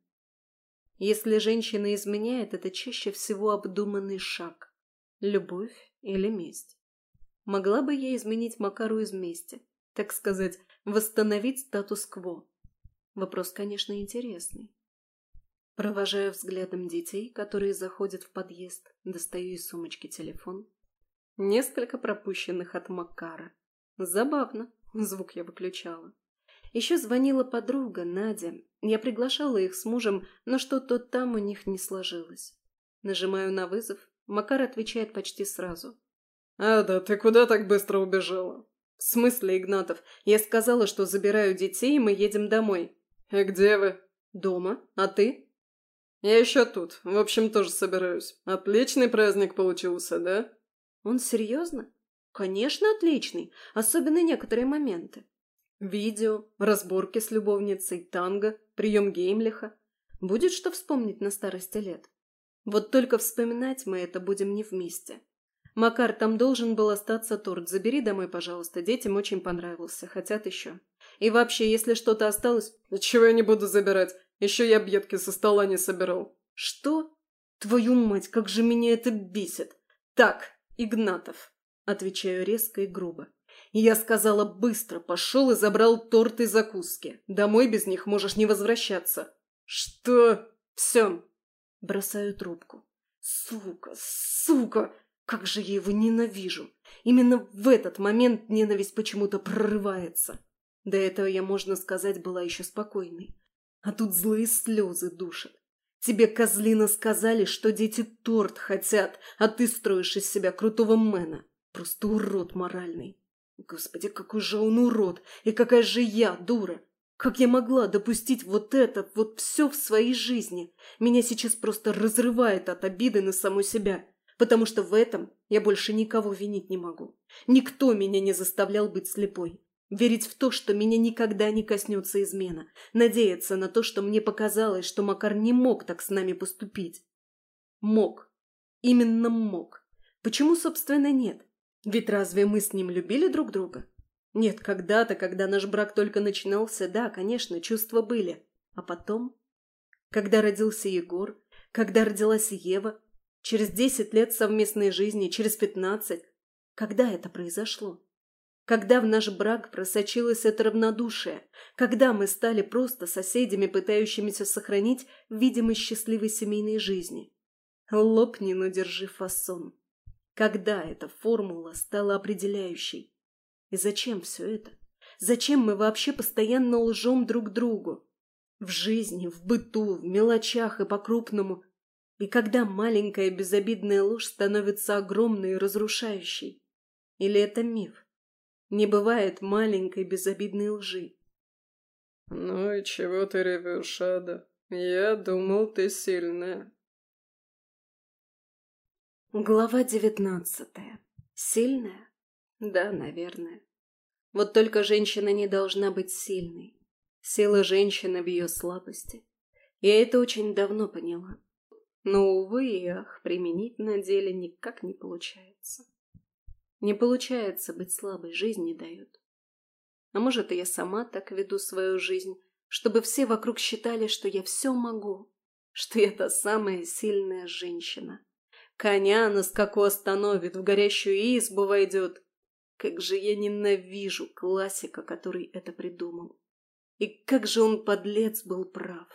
Если женщина изменяет, это чаще всего обдуманный шаг. Любовь или месть. Могла бы я изменить Макару из мести, так сказать, восстановить статус-кво? Вопрос, конечно, интересный. Провожаю взглядом детей, которые заходят в подъезд, достаю из сумочки телефон. Несколько пропущенных от Макара. Забавно, звук я выключала. Еще звонила подруга, Надя. Я приглашала их с мужем, но что-то там у них не сложилось. Нажимаю на вызов. Макар отвечает почти сразу. «Ада, ты куда так быстро убежала?» «В смысле, Игнатов? Я сказала, что забираю детей, и мы едем домой». «И где вы?» «Дома. А ты?» «Я еще тут. В общем, тоже собираюсь. Отличный праздник получился, да?» «Он серьезно?» «Конечно, отличный. Особенно некоторые моменты. Видео, разборки с любовницей, танго, прием Геймлиха. Будет что вспомнить на старости лет. Вот только вспоминать мы это будем не вместе. Макар, там должен был остаться торт. Забери домой, пожалуйста. Детям очень понравился. Хотят еще. И вообще, если что-то осталось... Чего я не буду забирать? Еще я объедки со стола не собирал. Что? Твою мать, как же меня это бесит. Так, Игнатов. Отвечаю резко и грубо. Я сказала быстро, пошел и забрал торт и закуски. Домой без них можешь не возвращаться. Что? Все. Бросаю трубку. Сука, сука, как же я его ненавижу. Именно в этот момент ненависть почему-то прорывается. До этого я, можно сказать, была еще спокойной. А тут злые слезы душат. Тебе, козлина, сказали, что дети торт хотят, а ты строишь из себя крутого мэна. Просто урод моральный. Господи, какой же он урод! И какая же я, дура! Как я могла допустить вот это, вот все в своей жизни? Меня сейчас просто разрывает от обиды на саму себя, потому что в этом я больше никого винить не могу. Никто меня не заставлял быть слепой. Верить в то, что меня никогда не коснется измена. Надеяться на то, что мне показалось, что Макар не мог так с нами поступить. Мог. Именно мог. Почему, собственно, нет? Ведь разве мы с ним любили друг друга? Нет, когда-то, когда наш брак только начинался, да, конечно, чувства были. А потом, когда родился Егор, когда родилась Ева, через десять лет совместной жизни, через пятнадцать, когда это произошло? Когда в наш брак просочилось это равнодушие? Когда мы стали просто соседями, пытающимися сохранить видимость счастливой семейной жизни? Лопни, но держи фасон. Когда эта формула стала определяющей? И зачем все это? Зачем мы вообще постоянно лжем друг другу? В жизни, в быту, в мелочах и по-крупному. И когда маленькая безобидная ложь становится огромной и разрушающей? Или это миф? Не бывает маленькой безобидной лжи. «Ну и чего ты ревешь, Ада? Я думал, ты сильная». Глава девятнадцатая. Сильная? Да, наверное. Вот только женщина не должна быть сильной. Сила женщины в ее слабости. Я это очень давно поняла. Но, увы и ах, применить на деле никак не получается. Не получается быть слабой, жизнь не дает. А может, и я сама так веду свою жизнь, чтобы все вокруг считали, что я все могу, что я та самая сильная женщина. Коня на скаку остановит, в горящую избу войдет. Как же я ненавижу классика, который это придумал. И как же он, подлец, был прав.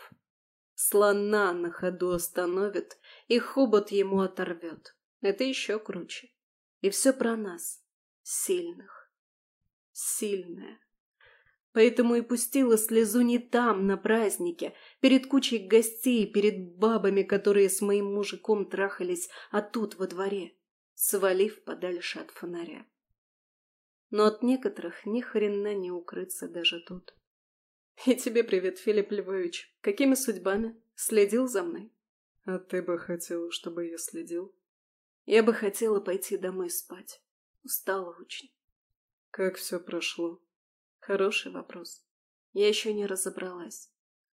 Слона на ходу остановит и хобот ему оторвет. Это еще круче. И все про нас, сильных. Сильная. Поэтому и пустила слезу не там, на празднике, перед кучей гостей, перед бабами, которые с моим мужиком трахались, а тут во дворе, свалив подальше от фонаря. Но от некоторых ни хрена не укрыться даже тут. И тебе привет, Филипп Львович. Какими судьбами? Следил за мной? А ты бы хотела, чтобы я следил? Я бы хотела пойти домой спать. Устала очень. Как все прошло? Хороший вопрос. Я еще не разобралась.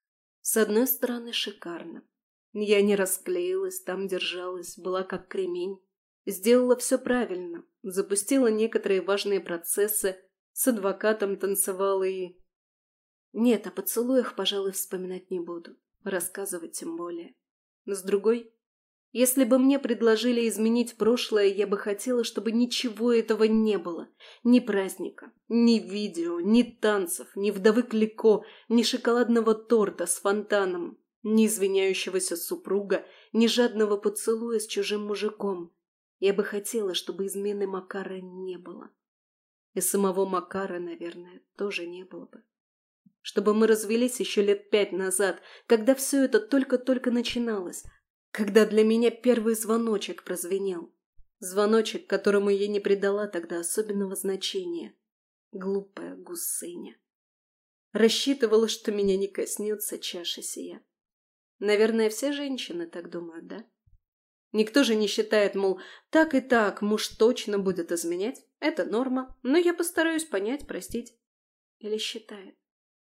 С одной стороны, шикарно. Я не расклеилась, там держалась, была как кремень. Сделала все правильно, запустила некоторые важные процессы, с адвокатом танцевала и... Нет, о поцелуях, пожалуй, вспоминать не буду, рассказывать тем более. Но с другой, если бы мне предложили изменить прошлое, я бы хотела, чтобы ничего этого не было. Ни праздника, ни видео, ни танцев, ни вдовы Клико, ни шоколадного торта с фонтаном, ни извиняющегося супруга, ни жадного поцелуя с чужим мужиком. Я бы хотела, чтобы измены Макара не было. И самого Макара, наверное, тоже не было бы. Чтобы мы развелись еще лет пять назад, когда все это только-только начиналось, когда для меня первый звоночек прозвенел. Звоночек, которому я не придала тогда особенного значения. Глупая гусыня. Рассчитывала, что меня не коснется чаша сия. Наверное, все женщины так думают, да? Никто же не считает, мол, так и так муж точно будет изменять. Это норма, но я постараюсь понять, простить. Или считает?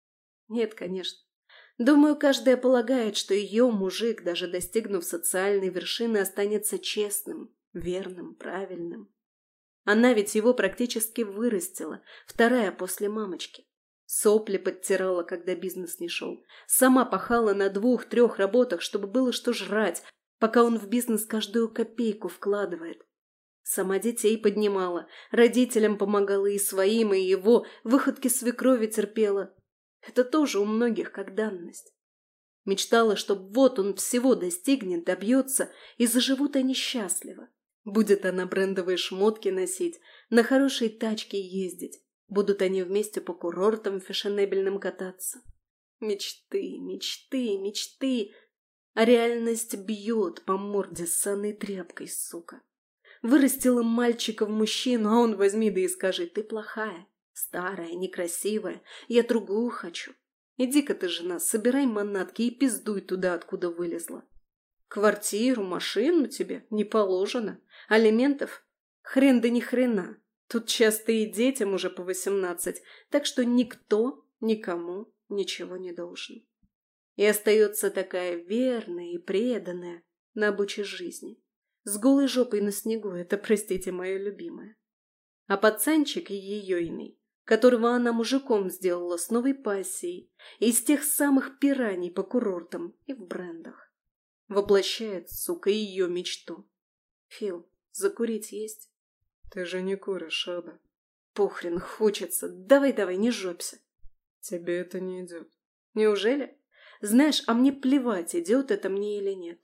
Нет, конечно. Думаю, каждая полагает, что ее мужик, даже достигнув социальной вершины, останется честным, верным, правильным. Она ведь его практически вырастила, вторая после мамочки. Сопли подтирала, когда бизнес не шел. Сама пахала на двух-трех работах, чтобы было что жрать, пока он в бизнес каждую копейку вкладывает. Сама детей поднимала, родителям помогала и своим, и его, выходки свекрови терпела. Это тоже у многих как данность. Мечтала, что вот он всего достигнет, добьется, и заживут они счастливо. Будет она брендовые шмотки носить, на хорошей тачке ездить. Будут они вместе по курортам фешенебельным кататься. Мечты, мечты, мечты. А реальность бьет по морде ссаной тряпкой, сука. Вырастила мальчика в мужчину, а он возьми да и скажи: ты плохая, старая, некрасивая, я другую хочу. Иди-ка ты, жена, собирай манатки и пиздуй туда, откуда вылезла. Квартиру, машину тебе не положено. Алиментов? Хрен да ни хрена. Тут часто и детям уже по восемнадцать, так что никто никому ничего не должен. И остается такая верная и преданная на обочине жизни. С голой жопой на снегу, это, простите, мое любимое. А пацанчик ее иный, которого она мужиком сделала с новой пассией, из тех самых пираний по курортам и в брендах, воплощает, сука, ее мечту. Фил, закурить есть? Ты же не куришь, Ада. Похрен, хочется. Давай-давай, не жопься. Тебе это не идет. Неужели? Знаешь, а мне плевать, идет это мне или нет.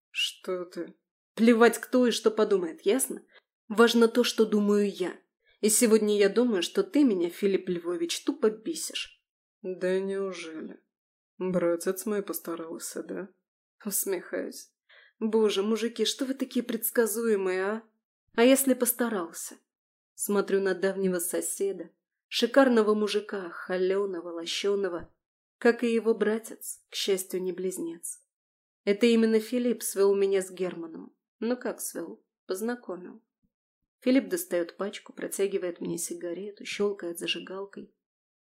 Что ты? Плевать, кто и что подумает, ясно? Важно то, что думаю я. И сегодня я думаю, что ты меня, Филипп Львович, тупо бесишь. Да неужели? Братец мой постарался, да? Усмехаюсь. Боже, мужики, что вы такие предсказуемые, а? А если постарался? Смотрю на давнего соседа, шикарного мужика, холеного, лощеного, как и его братец, к счастью, не близнец. Это именно Филипп свел меня с Германом. Ну как свел? Познакомил. Филипп достает пачку, протягивает мне сигарету, щелкает зажигалкой.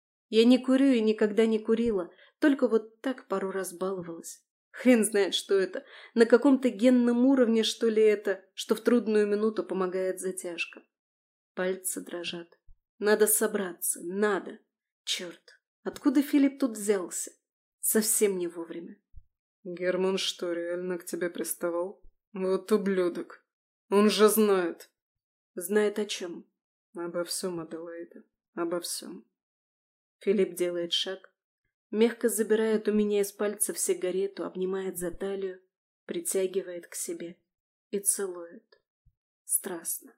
Я не курю и никогда не курила, только вот так пару раз баловалась. Хрен знает, что это. На каком-то генном уровне, что ли, это, что в трудную минуту помогает затяжка. Пальцы дрожат. Надо собраться, надо. Черт, откуда Филипп тут взялся? Совсем не вовремя. Герман что, реально к тебе приставал? Вот ублюдок. Он же знает. Знает о чем? Обо всем, Аделаида. Обо всем. Филипп делает шаг, мягко забирает у меня из пальцев сигарету, обнимает за талию, притягивает к себе и целует. Страстно.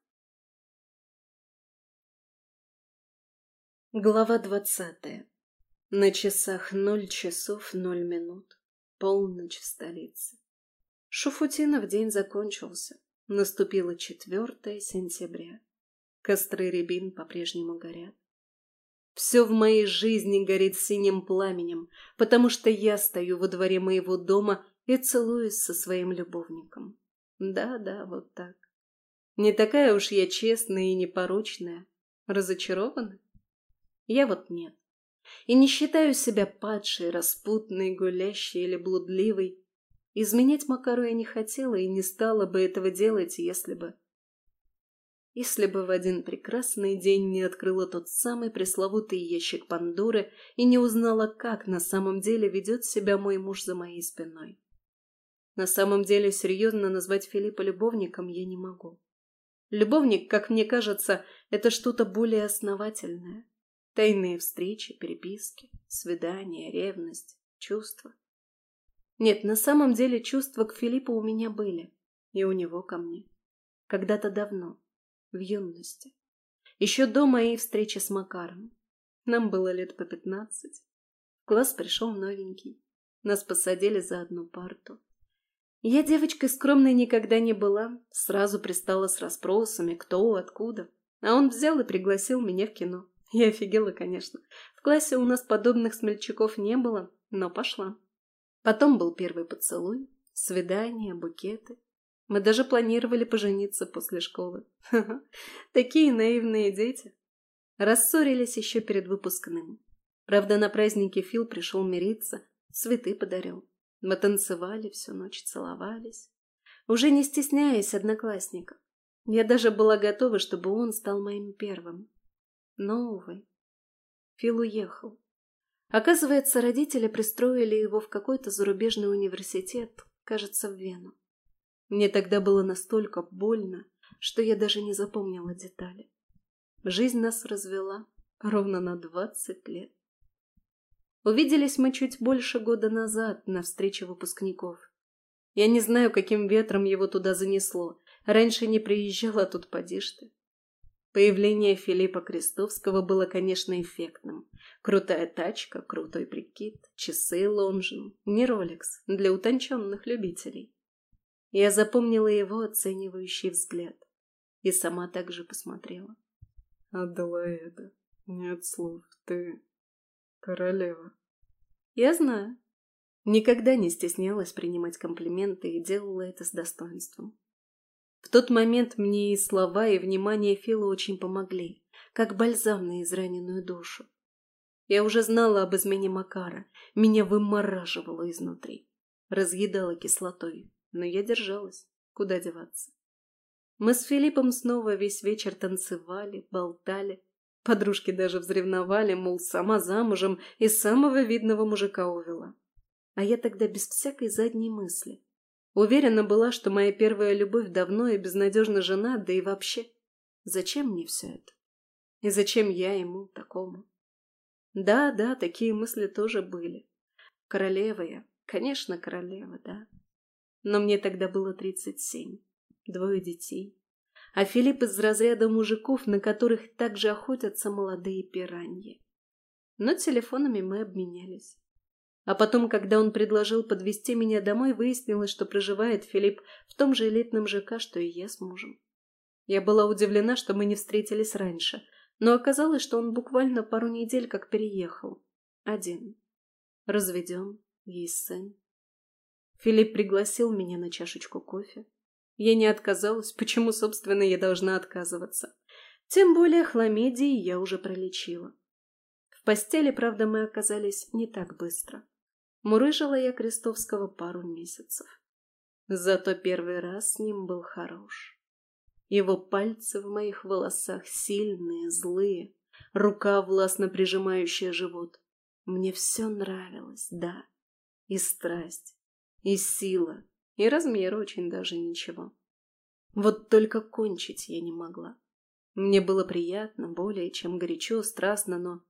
Глава двадцатая. На часах ноль часов ноль минут. Полночь в столице. Шуфутинов день закончился. Наступило четвёртое сентября. Костры Рябин по-прежнему горят. Все в моей жизни горит синим пламенем, потому что я стою во дворе моего дома и целуюсь со своим любовником. Да-да, вот так. Не такая уж я честная и непорочная. Разочарована? Я вот нет. И не считаю себя падшей, распутной, гулящей или блудливой. Изменять Макару я не хотела и не стала бы этого делать, если бы... Если бы в один прекрасный день не открыла тот самый пресловутый ящик Пандоры и не узнала, как на самом деле ведет себя мой муж за моей спиной. На самом деле серьезно назвать Филиппа любовником я не могу. Любовник, как мне кажется, это что-то более основательное. Тайные встречи, переписки, свидания, ревность, чувства. Нет, на самом деле чувства к Филиппу у меня были, и у него ко мне. Когда-то давно, в юности. Еще до моей встречи с Макаром. Нам было лет по пятнадцать. В класс пришел новенький. Нас посадили за одну парту. Я девочкой скромной никогда не была, сразу пристала с расспросами, кто, откуда. А он взял и пригласил меня в кино. Я офигела, конечно. В классе у нас подобных смельчаков не было, но пошла. Потом был первый поцелуй, свидания, букеты. Мы даже планировали пожениться после школы. Ха-ха, такие наивные дети. Рассорились еще перед выпускным. Правда, на празднике Фил пришел мириться, цветы подарил. Мы танцевали всю ночь, целовались. Уже не стесняясь одноклассников. Я даже была готова, чтобы он стал моим первым. Но, увы, Фил уехал. Оказывается, родители пристроили его в какой-то зарубежный университет, кажется, в Вену. Мне тогда было настолько больно, что я даже не запомнила детали. Жизнь нас развела ровно на двадцать лет. Увиделись мы чуть больше года назад на встрече выпускников. Я не знаю, каким ветром его туда занесло. Раньше не приезжала, тут поди ж ты. Появление Филиппа Крестовского было, конечно, эффектным. Крутая тачка, крутой прикид, часы Лонжин, не Ролекс, для утонченных любителей. Я запомнила его оценивающий взгляд и сама также посмотрела. Аделаида, нет слов, ты королева. Я знаю. Никогда не стеснялась принимать комплименты и делала это с достоинством. В тот момент мне и слова, и внимание Фила очень помогли, как бальзам на израненную душу. Я уже знала об измене Макара, меня вымораживало изнутри, разъедало кислотой, но я держалась, куда деваться. Мы с Филиппом снова весь вечер танцевали, болтали, подружки даже взревновали, мол, сама замужем и самого видного мужика увела. А я тогда без всякой задней мысли. Уверена была, что моя первая любовь давно и безнадежно жена, да и вообще. Зачем мне все это? И зачем я ему, такому? Да, да, такие мысли тоже были. Королева я, конечно, королева, да. Но мне тогда было тридцать семь, двое детей. А Филипп из разряда мужиков, на которых также охотятся молодые пираньи. Но телефонами мы обменялись. А потом, когда он предложил подвезти меня домой, выяснилось, что проживает Филипп в том же элитном ЖК, что и я с мужем. Я была удивлена, что мы не встретились раньше, но оказалось, что он буквально пару недель как переехал. Один. Разведен, есть сын. Филипп пригласил меня на чашечку кофе. Я не отказалась, почему, собственно, я должна отказываться. Тем более хламидии я уже пролечила. В постели, правда, мы оказались не так быстро. Мурыжила я Крестовского пару месяцев. Зато первый раз с ним был хорош. Его пальцы в моих волосах сильные, злые, рука, властно прижимающая живот. Мне все нравилось, да. И страсть, и сила, и размер очень даже ничего. Вот только кончить я не могла. Мне было приятно, более чем горячо, страстно, но...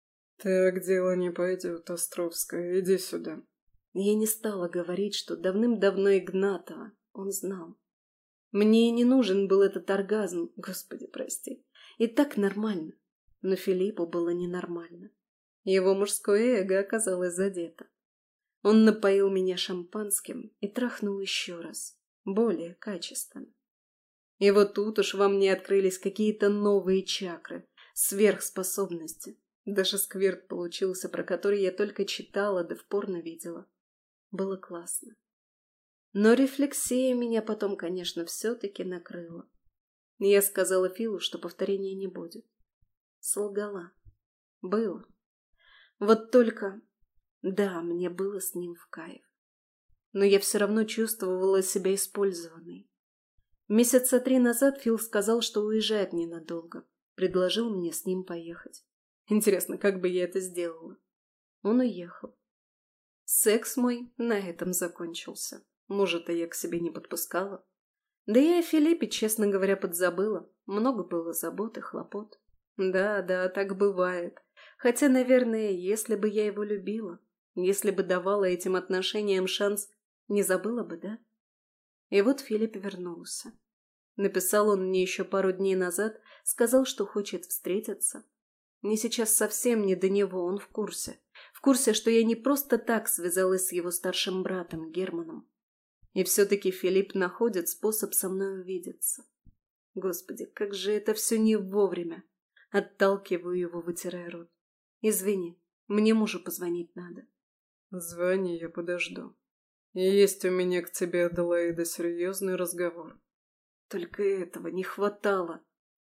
Так дело не пойдет, Островская, иди сюда. Я не стала говорить, что давным-давно Игнатова он знал. Мне и не нужен был этот оргазм, господи, прости. И так нормально. Но Филиппу было ненормально. Его мужское эго оказалось задето. Он напоил меня шампанским и трахнул еще раз, более качественно. И вот тут уж во мне открылись какие-то новые чакры, сверхспособности. Даже сквирт получился, про который я только читала, да в порно видела. Было классно. Но рефлексия меня потом, конечно, все-таки накрыла. Я сказала Филу, что повторения не будет. Солгала. Было. Вот только... Да, мне было с ним в кайф. Но я все равно чувствовала себя использованной. Месяца три назад Фил сказал, что уезжает ненадолго. Предложил мне с ним поехать. Интересно, как бы я это сделала? Он уехал. Секс мой на этом закончился. Мужа-то я к себе не подпускала. Да я о Филиппе, честно говоря, подзабыла. Много было забот и хлопот. Да, да, так бывает. Хотя, наверное, если бы я его любила, если бы давала этим отношениям шанс, не забыла бы, да? И вот Филипп вернулся. Написал он мне еще пару дней назад, сказал, что хочет встретиться. Мне сейчас совсем не до него, он в курсе. В курсе, что я не просто так связалась с его старшим братом Германом. И все-таки Филипп находит способ со мной увидеться. Господи, как же это все не вовремя. Отталкиваю его, вытирая рот. Извини, мне мужу позвонить надо. Звони, я подожду. И есть у меня к тебе, Аделаида, серьезный разговор. Только этого не хватало.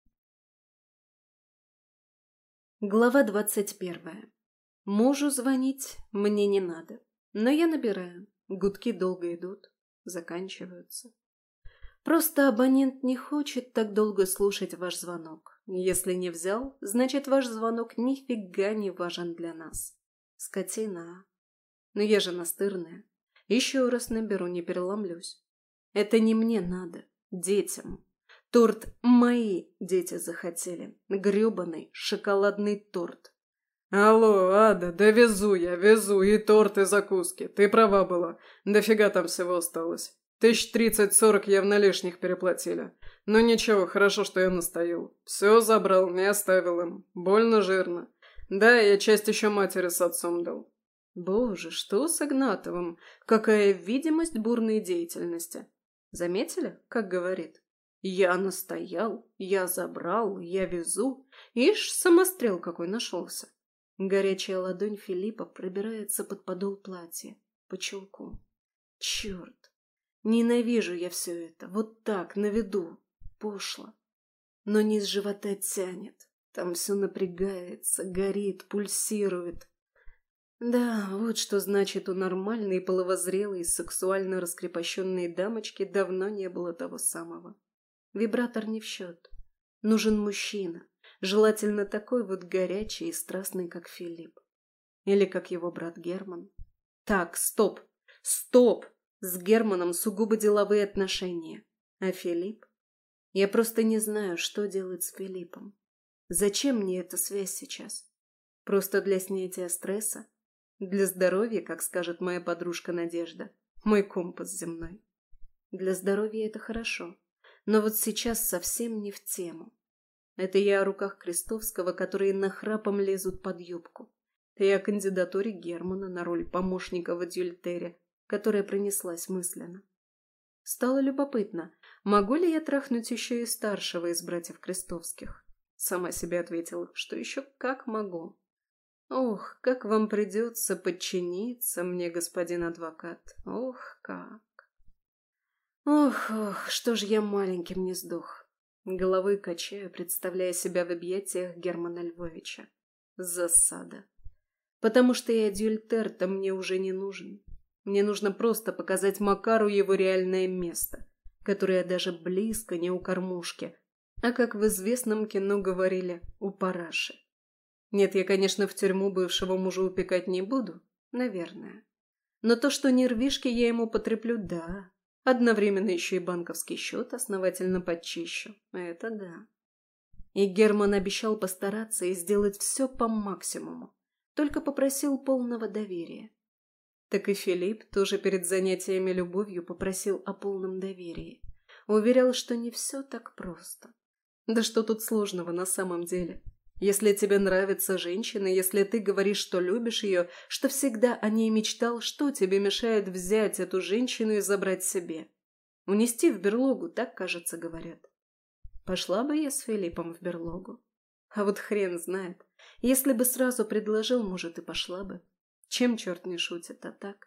Глава двадцать первая. Мужу звонить мне не надо, но я набираю. Гудки долго идут, заканчиваются. Просто абонент не хочет так долго слушать ваш звонок. Если не взял, значит ваш звонок нифига не важен для нас. Скотина. Но я же настырная. Еще раз наберу, не переломлюсь. Это не мне надо, детям. Торт мои дети захотели. Гребаный шоколадный торт. Алло, Ада, да везу я, везу и торт, и закуски. Ты права была. Дофига там всего осталось. Тысяч тридцать-сорок явно лишних переплатили. Но ничего, хорошо, что я настоял. Все забрал, не оставил им. Больно жирно. Да, я часть еще матери с отцом дал. Боже, что с Игнатовым? Какая видимость бурной деятельности. Заметили, как говорит? Я настоял, я забрал, я везу. Ишь, самострел какой нашелся. Горячая ладонь Филиппа пробирается под подол платья, по чулку. Черт! Ненавижу я все это, вот так, на виду, пошло. Но низ живота тянет, там все напрягается, горит, пульсирует. Да, вот что значит у нормальной, половозрелой, сексуально раскрепощенной дамочки давно не было того самого. Вибратор не в счет. Нужен мужчина, желательно такой вот горячий и страстный, как Филипп. Или как его брат Герман. Так, стоп, стоп! С Германом сугубо деловые отношения. А Филипп? Я просто не знаю, что делать с Филиппом. Зачем мне эта связь сейчас? Просто для снятия стресса? Для здоровья, как скажет моя подружка Надежда. Мой компас земной. Для здоровья это хорошо. Но вот сейчас совсем не в тему. Это я о руках Крестовского, которые нахрапом лезут под юбку. И о кандидатуре Германа на роль помощника в адюльтере, которая пронеслась мысленно. Стало любопытно, могу ли я трахнуть еще и старшего из братьев Крестовских? Сама себе ответила, что еще как могу. Ох, как вам придется подчиниться мне, господин адвокат. Ох, как. Ох, ох, что ж я маленьким не сдох. Головой качаю, представляя себя в объятиях Германа Львовича. Засада. Потому что и адюльтер-то мне уже не нужен. Мне нужно просто показать Макару его реальное место, которое даже близко не у кормушки, а, как в известном кино говорили, у параши. Нет, я, конечно, в тюрьму бывшего мужа упекать не буду, наверное. Но то, что нервишки я ему потреплю, да. Одновременно еще и банковский счет основательно подчищу. Это да. И Герман обещал постараться и сделать все по максимуму. Только попросил полного доверия. Так и Филипп тоже перед занятиями любовью попросил о полном доверии. Уверял, что не все так просто. Да что тут сложного на самом деле? Если тебе нравится женщина, если ты говоришь, что любишь ее, что всегда о ней мечтал, что тебе мешает взять эту женщину и забрать себе? Унести в берлогу, так, кажется, говорят. Пошла бы я с Филиппом в берлогу. А вот хрен знает. Если бы сразу предложил, может, и пошла бы. Чем черт не шутит, а так?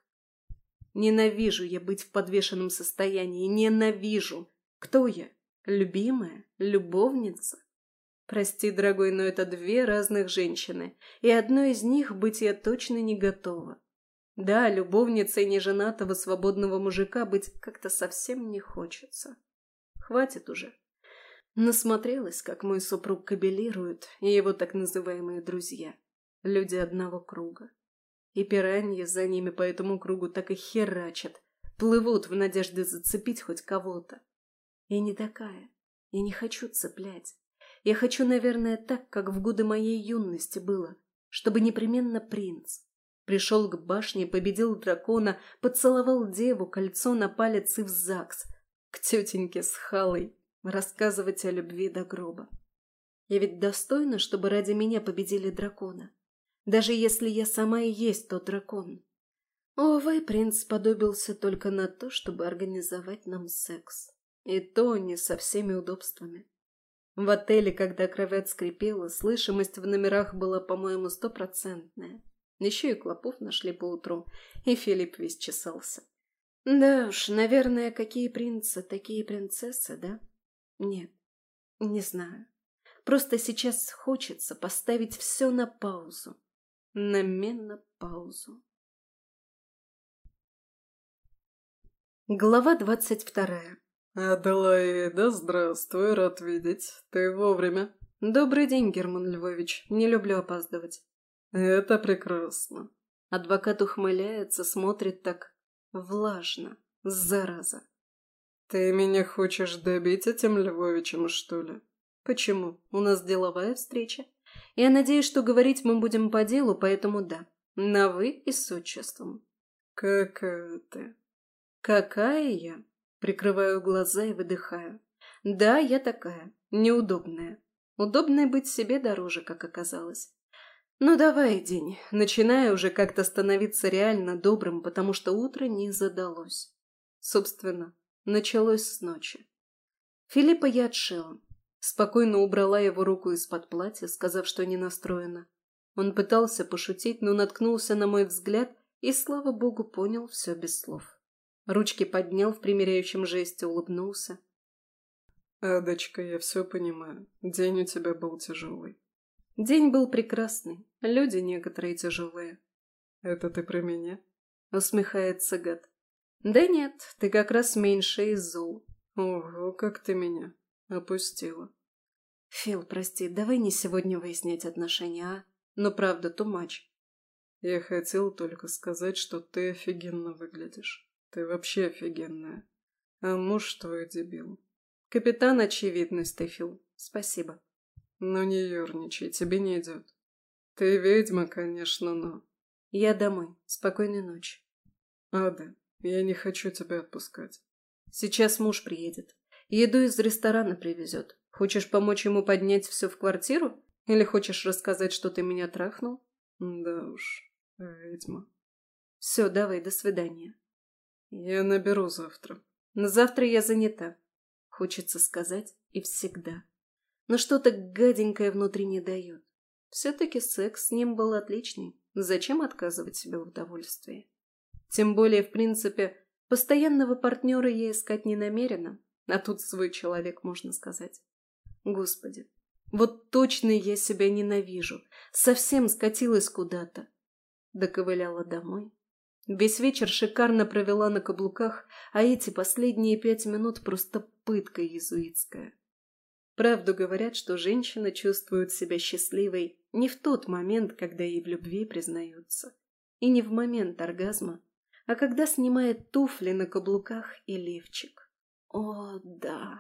Ненавижу я быть в подвешенном состоянии. Ненавижу. Кто я? Любимая? Любовница? Прости, дорогой, но это две разных женщины, и одной из них быть я точно не готова. Да, любовницей неженатого свободного мужика быть как-то совсем не хочется. Хватит уже. Насмотрелась, как мой супруг кабелирует, и его так называемые друзья. Люди одного круга. И пираньи за ними по этому кругу так и херачат, плывут в надежде зацепить хоть кого-то. Я не такая. Я не хочу цеплять. Я хочу, наверное, так, как в годы моей юности было, чтобы непременно принц. Пришел к башне, победил дракона, поцеловал деву, кольцо на палец и в ЗАГС. К тетеньке с халой рассказывать о любви до гроба. Я ведь достойна, чтобы ради меня победили дракона. Даже если я сама и есть тот дракон. Увы, принц сподобился только на то, чтобы организовать нам секс. И то не со всеми удобствами. В отеле, когда кровать скрипела, слышимость в номерах была, по-моему, стопроцентная. Еще и клопов нашли поутру, и Филипп весь чесался. Да уж, наверное, какие принцы, такие принцессы, да? Нет, не знаю. Просто сейчас хочется поставить все на паузу. На менопаузу. Глава двадцать вторая. «Аделаида, здравствуй, рад видеть. Ты вовремя». «Добрый день, Герман Львович. Не люблю опаздывать». «Это прекрасно». Адвокат ухмыляется, смотрит так влажно. Зараза. «Ты меня хочешь добить этим Львовичем, что ли?» «Почему? У нас деловая встреча. Я надеюсь, что говорить мы будем по делу, поэтому да. На «вы» и с отчеством». «Какая ты?» «Какая я?» Прикрываю глаза и выдыхаю. Да, я такая. Неудобная. Удобной быть себе дороже, как оказалось. Ну давай, день. Начинаю уже как-то становиться реально добрым, потому что утро не задалось. Собственно, началось с ночи. Филиппа я отшила. Спокойно убрала его руку из-под платья, сказав, что не настроена. Он пытался пошутить, но наткнулся на мой взгляд и, слава богу, понял все без слов. Ручки поднял в примиряющем жесте, улыбнулся. «Адочка, я все понимаю. День у тебя был тяжелый». День был прекрасный. Люди некоторые тяжелые. «Это ты про меня?» Усмехается гад. «Да нет, ты как раз меньше из зол». «Ого, как ты меня опустила». «Фил, прости, давай не сегодня выяснять отношения, а? Но правда, too much». «Я хотел только сказать, что ты офигенно выглядишь. Ты вообще офигенная. А муж твой дебил». «Капитан очевидности, Фил. Спасибо». «Ну не ерничай, тебе не идет. Ты ведьма, конечно, но...» «Я домой. Спокойной ночи». «Ада, я не хочу тебя отпускать». «Сейчас муж приедет. Еду из ресторана привезет. Хочешь помочь ему поднять все в квартиру? Или хочешь рассказать, что ты меня трахнул?» «Да уж, ведьма». «Все, давай, до свидания». «Я наберу завтра». «Но завтра я занята». Хочется сказать и всегда. Но что-то гаденькое внутри не дает. Все-таки секс с ним был отличный. Зачем отказывать себе в удовольствии? Тем более, в принципе, постоянного партнера я искать не намерена. А тут свой человек, можно сказать. Господи, вот точно я себя ненавижу. Совсем скатилась куда-то. Доковыляла домой. Весь вечер шикарно провела на каблуках, а эти последние пять минут просто пытка иезуитская. Правду говорят, что женщина чувствует себя счастливой не в тот момент, когда ей в любви признаются, и не в момент оргазма, а когда снимает туфли на каблуках и лифчик. О, да!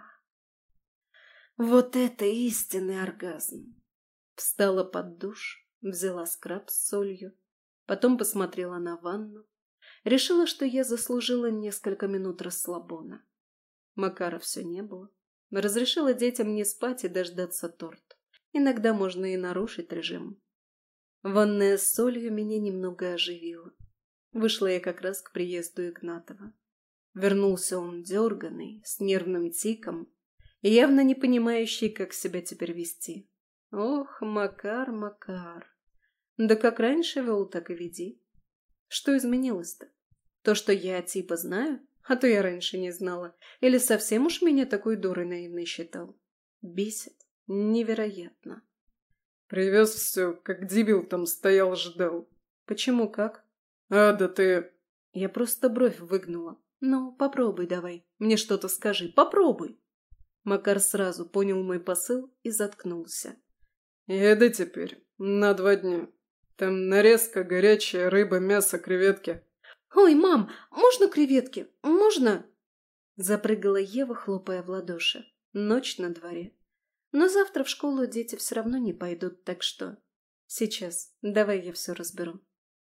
Вот это истинный оргазм! Встала под душ, взяла скраб с солью, потом посмотрела на ванну. Решила, что я заслужила несколько минут расслабона. Макара все не было. Разрешила детям не спать и дождаться торт. Иногда можно и нарушить режим. Ванная с солью меня немного оживила. Вышла я как раз к приезду Игнатова. Вернулся он дерганый, с нервным тиком, и явно не понимающий, как себя теперь вести. Ох, Макар, Макар. Да как раньше вел, так и веди. Что изменилось-то? То, что я типа знаю? А то я раньше не знала. Или совсем уж меня такой дурой наивной считал? Бесит. Невероятно. Привез все, как дебил там стоял, ждал. Почему как? А, да ты... Я просто бровь выгнула. Ну, попробуй давай. Мне что-то скажи. Попробуй. Макар сразу понял мой посыл и заткнулся. Еды теперь. На два дня. Там нарезка, горячая, рыба, мясо, креветки. «Ой, мам, можно креветки? Можно?» Запрыгала Ева, хлопая в ладоши. Ночь на дворе. Но завтра в школу дети все равно не пойдут, так что... Сейчас. Давай я все разберу.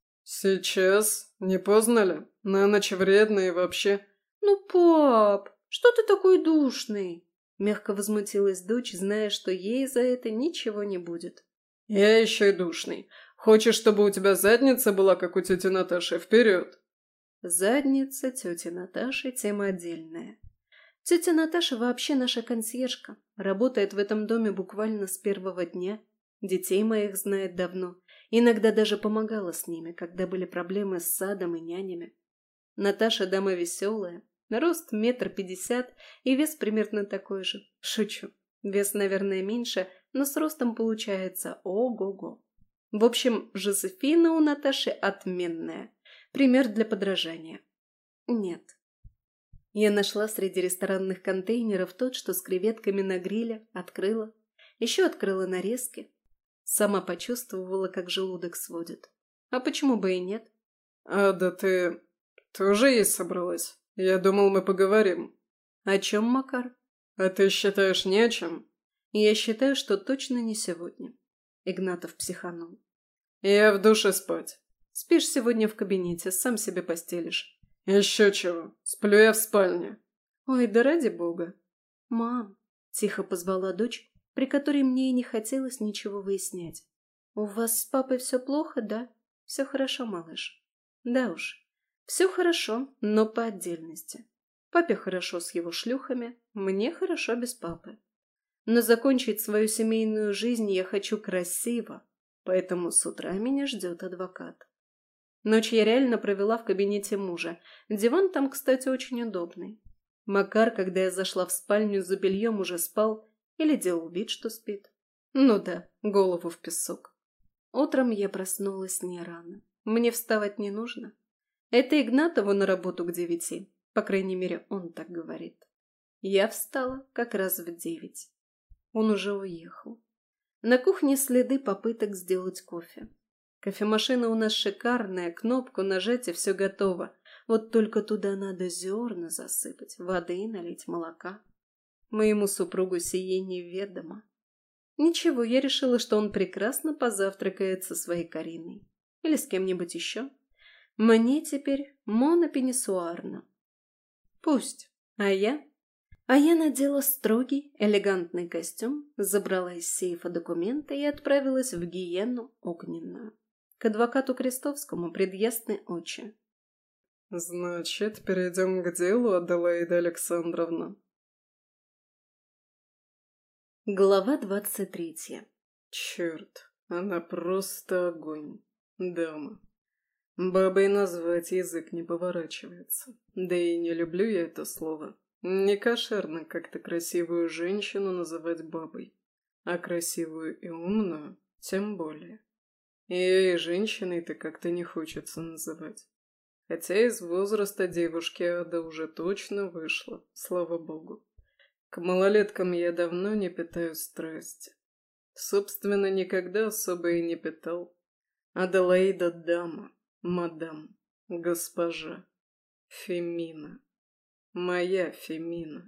Сейчас? Не поздно ли? На ночь вредно и вообще... «Ну, пап, что ты такой душный?» Мягко возмутилась дочь, зная, что ей за это ничего не будет. Я еще и душный. Хочешь, чтобы у тебя задница была, как у тети Наташи? Вперед! Задница тети Наташи – тема отдельная. Тетя Наташа вообще наша консьержка, работает в этом доме буквально с первого дня, детей моих знает давно, иногда даже помогала с ними, когда были проблемы с садом и нянями. Наташа дама веселая, рост метр пятьдесят и вес примерно такой же. Шучу, вес, наверное, меньше, но с ростом получается ого-го. В общем, Жозефина у Наташи отменная. Пример для подражания. Нет. Я нашла среди ресторанных контейнеров тот, что с креветками на гриле, открыла. Еще открыла нарезки. Сама почувствовала, как желудок сводит. А почему бы и нет? А, да ты... Ты уже есть собралась? Я думал, мы поговорим. О чем, Макар? А ты считаешь не о чем? Я считаю, что точно не сегодня. Игнатов психанул. Я в душе спать. Спишь сегодня в кабинете, сам себе постелишь. Еще чего. Сплю я в спальне. Ой, да ради бога. Мам, тихо позвала дочь, при которой мне и не хотелось ничего выяснять. У вас с папой все плохо, да? Все хорошо, малыш? Да уж, все хорошо, но по отдельности. Папе хорошо с его шлюхами, мне хорошо без папы. Но закончить свою семейную жизнь я хочу красиво, поэтому с утра меня ждет адвокат. Ночь я реально провела в кабинете мужа. Диван там, кстати, очень удобный. Макар, когда я зашла в спальню за бельем, уже спал или делал вид, что спит. Ну да, голову в песок. Утром я проснулась не рано. Мне вставать не нужно. Это Игнатову на работу к девяти. По крайней мере, он так говорит. Я встала как раз в девять. Он уже уехал. На кухне следы попыток сделать кофе. Кофемашина у нас шикарная, кнопку нажать и все готово. Вот только туда надо зерна засыпать, воды налить, молока. Моему супругу сие неведомо. Ничего, я решила, что он прекрасно позавтракает со своей Кариной. Или с кем-нибудь еще. Мне теперь монопенисуарно. Пусть. А я? А я надела строгий, элегантный костюм, забрала из сейфа документы и отправилась в гиену огненную. К адвокату Крестовскому пред ясные очи. «Значит, перейдем к делу, Аделаида Александровна». Глава двадцать третья. Черт, она просто огонь. Дама. Бабой назвать язык не поворачивается. Да и не люблю я это слово. Не кошерно как-то красивую женщину называть бабой. А красивую и умную тем более. Ее и женщиной-то как-то не хочется называть. Хотя из возраста девушки Ада уже точно вышла, слава богу. К малолеткам я давно не питаю страсти. Собственно, никогда особо и не питал. Аделаида дама, мадам, госпожа, Фемина. Моя Фемина.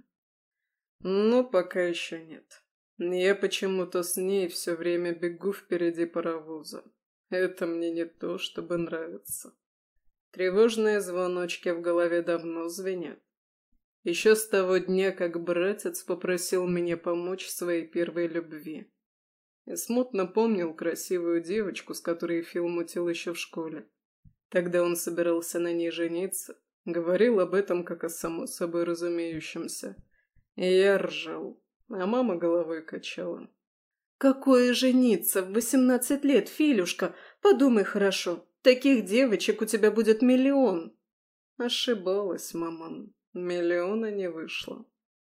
Но пока еще нет. Я почему-то с ней все время бегу впереди паровоза. Это мне не то, чтобы нравится. Тревожные звоночки в голове давно звенят. Еще с того дня, как братец попросил меня помочь своей первой любви. Я смутно помнил красивую девочку, с которой Фил мутил еще в школе. Тогда он собирался на ней жениться, говорил об этом как о само собой разумеющемся. И я ржал, а мама головой качала. «Какое жениться в восемнадцать лет, Филюшка? Подумай хорошо, таких девочек у тебя будет миллион». Ошибалась, маман, миллиона не вышло.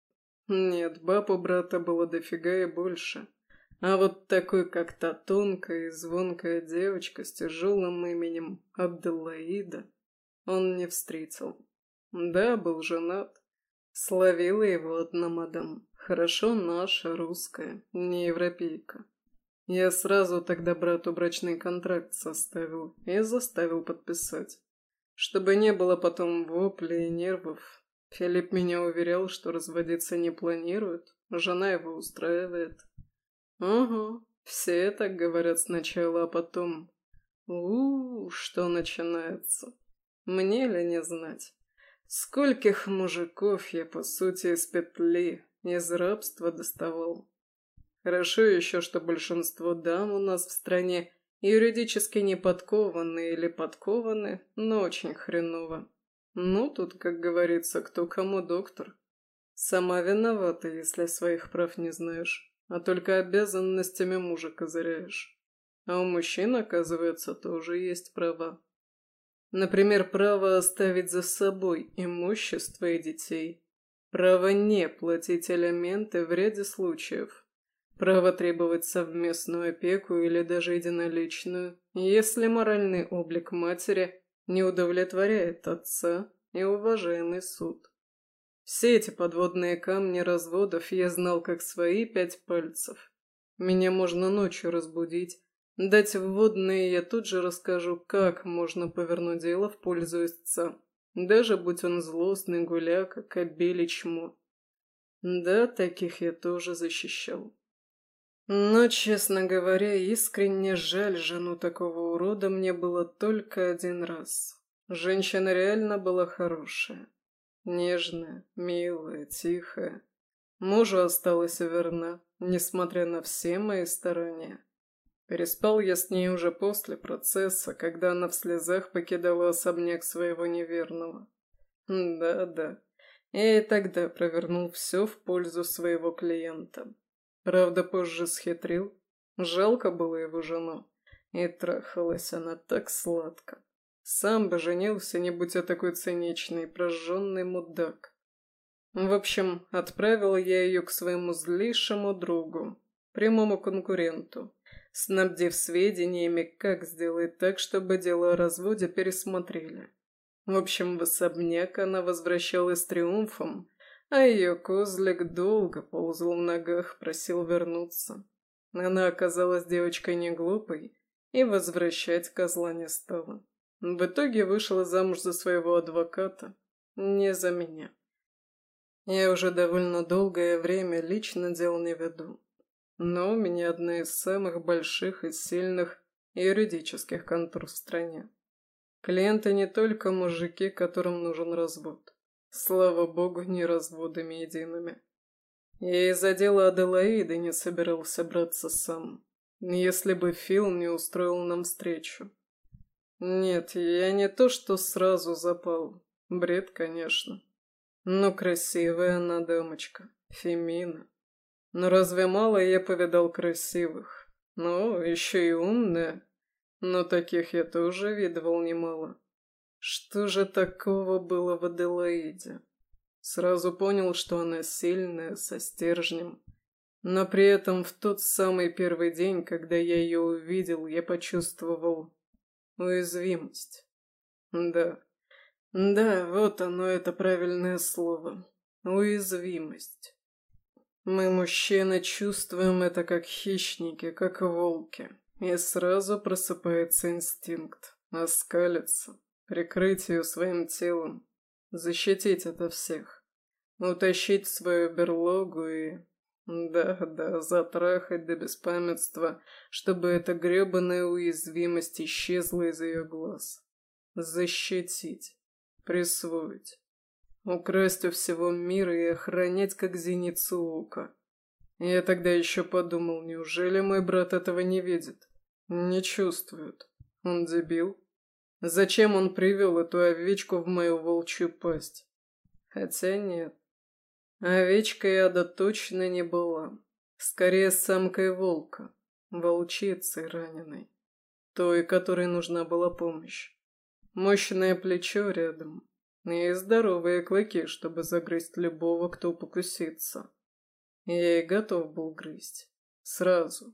Нет, баб у брата было дофига и больше. А вот такой, как та тонкая и звонкая девочка с тяжелым именем Аделаида, он не встретил. Да, был женат. Словила его одна мадам. Хорошо наша, русская, не европейка. Я сразу тогда брату брачный контракт составил и заставил подписать. Чтобы не было потом воплей и нервов. Филипп меня уверял, что разводиться не планирует, жена его устраивает. Угу, все так говорят сначала, а потом... у, -у что начинается? Мне ли не знать? Скольких мужиков я, по сути, из петли, из рабства доставал. Хорошо еще, что большинство дам у нас в стране юридически не подкованы или подкованы, но очень хреново. Ну, тут, как говорится, кто кому доктор. Сама виновата, если своих прав не знаешь, а только обязанностями мужа козыряешь. А у мужчин, оказывается, тоже есть права. Например, право оставить за собой имущество и детей. Право не платить алименты в ряде случаев. Право требовать совместную опеку или даже единоличную, если моральный облик матери не удовлетворяет отца и уважаемый суд. Все эти подводные камни разводов я знал как свои пять пальцев. Меня можно ночью разбудить, дать вводные, я тут же расскажу, как можно повернуть дело в пользу истца, даже будь он злостный гуляка, кобель и чмо. Да, таких я тоже защищал. Но, честно говоря, искренне жаль жену такого урода мне было только один раз. Женщина реально была хорошая. Нежная, милая, тихая. Мужу осталась верна, несмотря на все мои старания. Переспал я с ней уже после процесса, когда она в слезах покидала особняк своего неверного. Да-да, я и тогда провернул все в пользу своего клиента. Правда, позже схитрил. Жалко было его жену. И трахалась она так сладко. Сам бы женился, не будь я такой циничный, прожженный мудак. В общем, отправил я ее к своему злейшему другу, прямому конкуренту, снабдив сведениями, как сделать так, чтобы дело о разводе пересмотрели. В общем, в особняк она возвращалась триумфом, а ее козлик долго ползал в ногах, просил вернуться. Она оказалась девочкой не глупой и возвращать козла не стала. В итоге вышла замуж за своего адвоката, не за меня. Я уже довольно долгое время лично дел не веду, но у меня одна из самых больших и сильных юридических контор в стране. Клиенты не только мужики, которым нужен развод. Слава богу, не разводами едиными. Я из-за дела Аделаиды не собирался браться сам, если бы Фил не устроил нам встречу. Нет, я не то что сразу запал. Бред, конечно. Но красивая она дамочка. Фемина. Но разве мало я повидал красивых? Ну, еще и умная. Но таких я тоже видывал немало. Что же такого было в Аделаиде? Сразу понял, что она сильная, со стержнем. Но при этом в тот самый первый день, когда я ее увидел, я почувствовал уязвимость. Да, да, вот оно, это правильное слово. Уязвимость. Мы, мужчины, чувствуем это как хищники, как волки. И сразу просыпается инстинкт. Оскалиться, прикрыть ее своим телом, защитить от всех. Утащить в свою берлогу и... Да-да, затрахать до беспамятства, чтобы эта гребаная уязвимость исчезла из ее глаз. Защитить, присвоить, украсть у всего мира и охранять, как зеницу ока. Я тогда еще подумал, неужели мой брат этого не видит? Не чувствует. Он дебил. Зачем он привел эту овечку в мою волчью пасть? Хотя нет. Овечкой Ада точно не была. Скорее, самкой волка. Волчицей раненой. Той, которой нужна была помощь. Мощное плечо рядом. И здоровые клыки, чтобы загрызть любого, кто покусится. Я и готов был грызть. Сразу.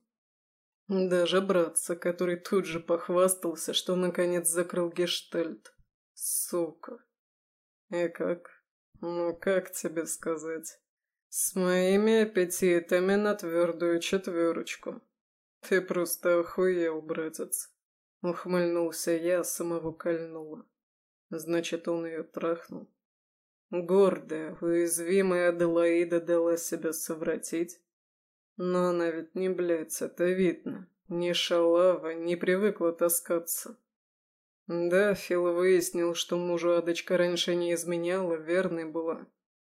Даже братца, который тут же похвастался, что наконец закрыл гештальт. Сука. И как? Ну, как тебе сказать? С моими аппетитами на твердую четверочку. Ты просто охуел, братец. Ухмыльнулся я, самого кольнула. Значит, он ее трахнул. Гордая, уязвимая Аделаида дала себя совратить. Но она ведь не, блядь, это видно. Не шалава, не привыкла таскаться. Да, Фил выяснил, что мужу Адочка раньше не изменяла, верной была.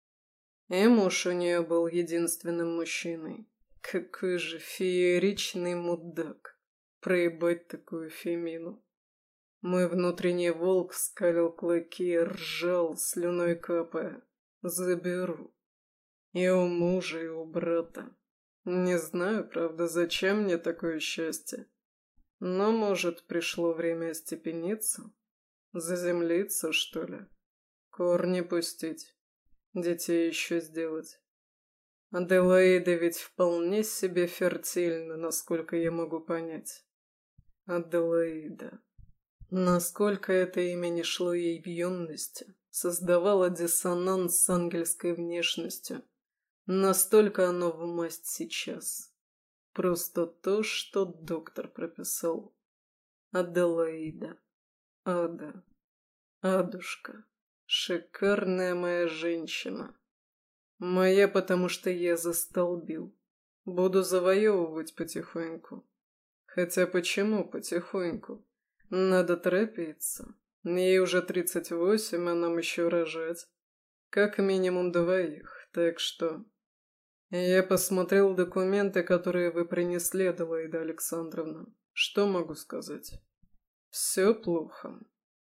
И муж у нее был единственным мужчиной. Какой же фееричный мудак. Проебать такую фемину. Мой внутренний волк скалил клыки, ржал, слюной капая. Заберу. И у мужа, и у брата. Не знаю, правда, зачем мне такое счастье. Но, может, пришло время остепениться? Заземлиться, что ли? Корни пустить? Детей еще сделать? Аделаида ведь вполне себе фертильна, насколько я могу понять. Аделаида. Насколько это имя не шло ей в юности, создавало диссонанс с ангельской внешностью. Настолько оно в масть сейчас. Просто то, что доктор прописал. Аделаида. Ада. Адушка. Шикарная моя женщина. Моя, потому что я застолбил. Буду завоевывать потихоньку. Хотя почему потихоньку? Надо торопиться. Ей уже тридцать восемь, а нам еще рожать. Как минимум двоих, так что... Я посмотрел документы, которые вы принесли, Аделаида Александровна. Что могу сказать? Все плохо.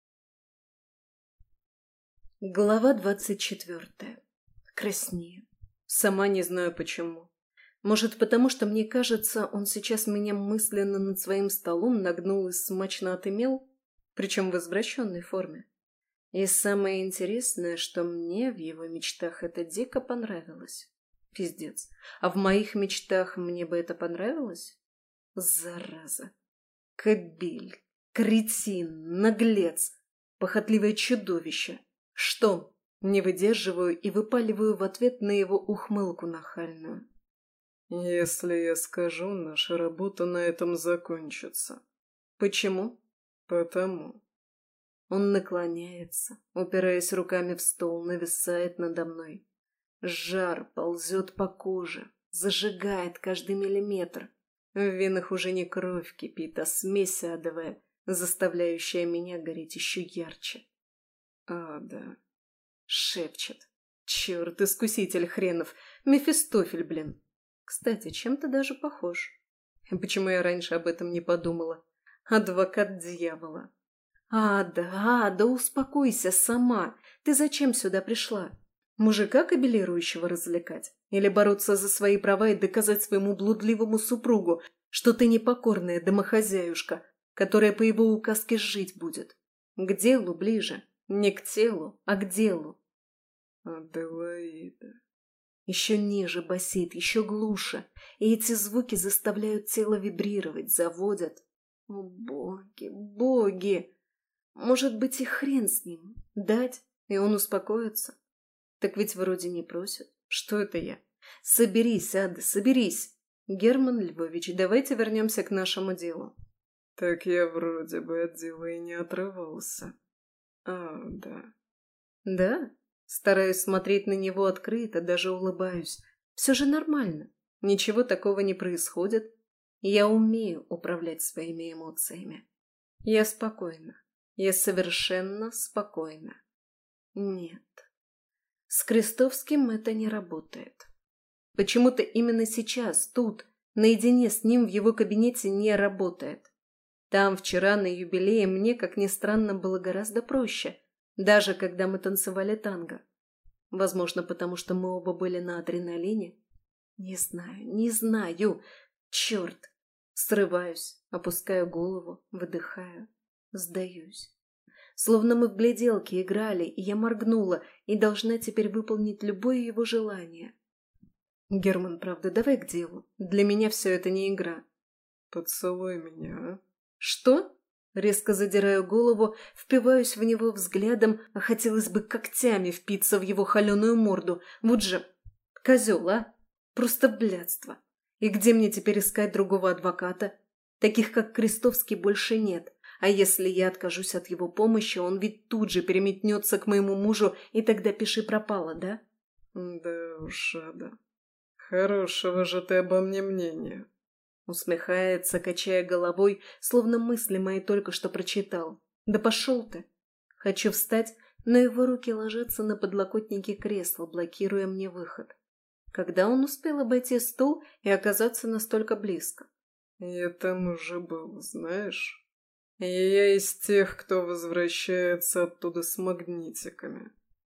Глава двадцать четвертая. Краснею. Сама не знаю почему. Может, потому что, мне кажется, он сейчас меня мысленно над своим столом нагнул и смачно отымел, причем в извращенной форме. И самое интересное, что мне в его мечтах это дико понравилось. Пиздец. А в моих мечтах мне бы это понравилось? Зараза. Кобель. Кретин. Наглец. Похотливое чудовище. Что? Не выдерживаю и выпаливаю в ответ на его ухмылку нахальную. Если я скажу, наша работа на этом закончится. Почему? Потому. Он наклоняется, упираясь руками в стол, нависает надо мной. Жар ползет по коже, зажигает каждый миллиметр. В венах уже не кровь кипит, а смесь адовая, заставляющая меня гореть еще ярче. Ада. Шепчет. Черт, искуситель хренов. Мефистофель, блин. Кстати, чем-то даже похож. Почему я раньше об этом не подумала? Адвокат дьявола. Ада, Ада, успокойся сама. Ты зачем сюда пришла? Мужика кабелирующего развлекать? Или бороться за свои права и доказать своему блудливому супругу, что ты непокорная домохозяюшка, которая по его указке жить будет? К делу ближе. Не к телу, а к делу. Аделаида. Еще ниже басит, еще глуше, и эти звуки заставляют тело вибрировать, заводят. О, боги, боги! Может быть, и хрен с ним. Дать, и он успокоится. Так ведь вроде не просят. Что это я? Соберись, Ада, соберись. Герман Львович, давайте вернемся к нашему делу. Так я вроде бы от дела и не отрывался. А, да. Да? Стараюсь смотреть на него открыто, даже улыбаюсь. Все же нормально. Ничего такого не происходит. Я умею управлять своими эмоциями. Я спокойна. Я совершенно спокойна. Нет. С Крестовским это не работает. Почему-то именно сейчас, тут, наедине с ним в его кабинете не работает. Там вчера на юбилее мне, как ни странно, было гораздо проще, даже когда мы танцевали танго. Возможно, потому что мы оба были на адреналине. Не знаю, не знаю. Черт. Срываюсь, опускаю голову, выдыхаю, сдаюсь. Словно мы в гляделки играли, и я моргнула, и должна теперь выполнить любое его желание. Герман, правда, давай к делу. Для меня все это не игра. Поцелуй меня, а? Что? Резко задираю голову, впиваюсь в него взглядом, а хотелось бы когтями впиться в его холеную морду. Вот же козел, а? Просто блядство. И где мне теперь искать другого адвоката? Таких, как Крестовский, больше нет. А если я откажусь от его помощи, он ведь тут же переметнется к моему мужу, и тогда пиши пропало, да? Да уж, Ада. Хорошего же ты обо мне мнения. Усмехается, качая головой, словно мысли мои только что прочитал. Да пошел ты. Хочу встать, но его руки ложатся на подлокотники кресла, блокируя мне выход. Когда он успел обойти стол и оказаться настолько близко? Я там уже был, знаешь. И я из тех, кто возвращается оттуда с магнитиками.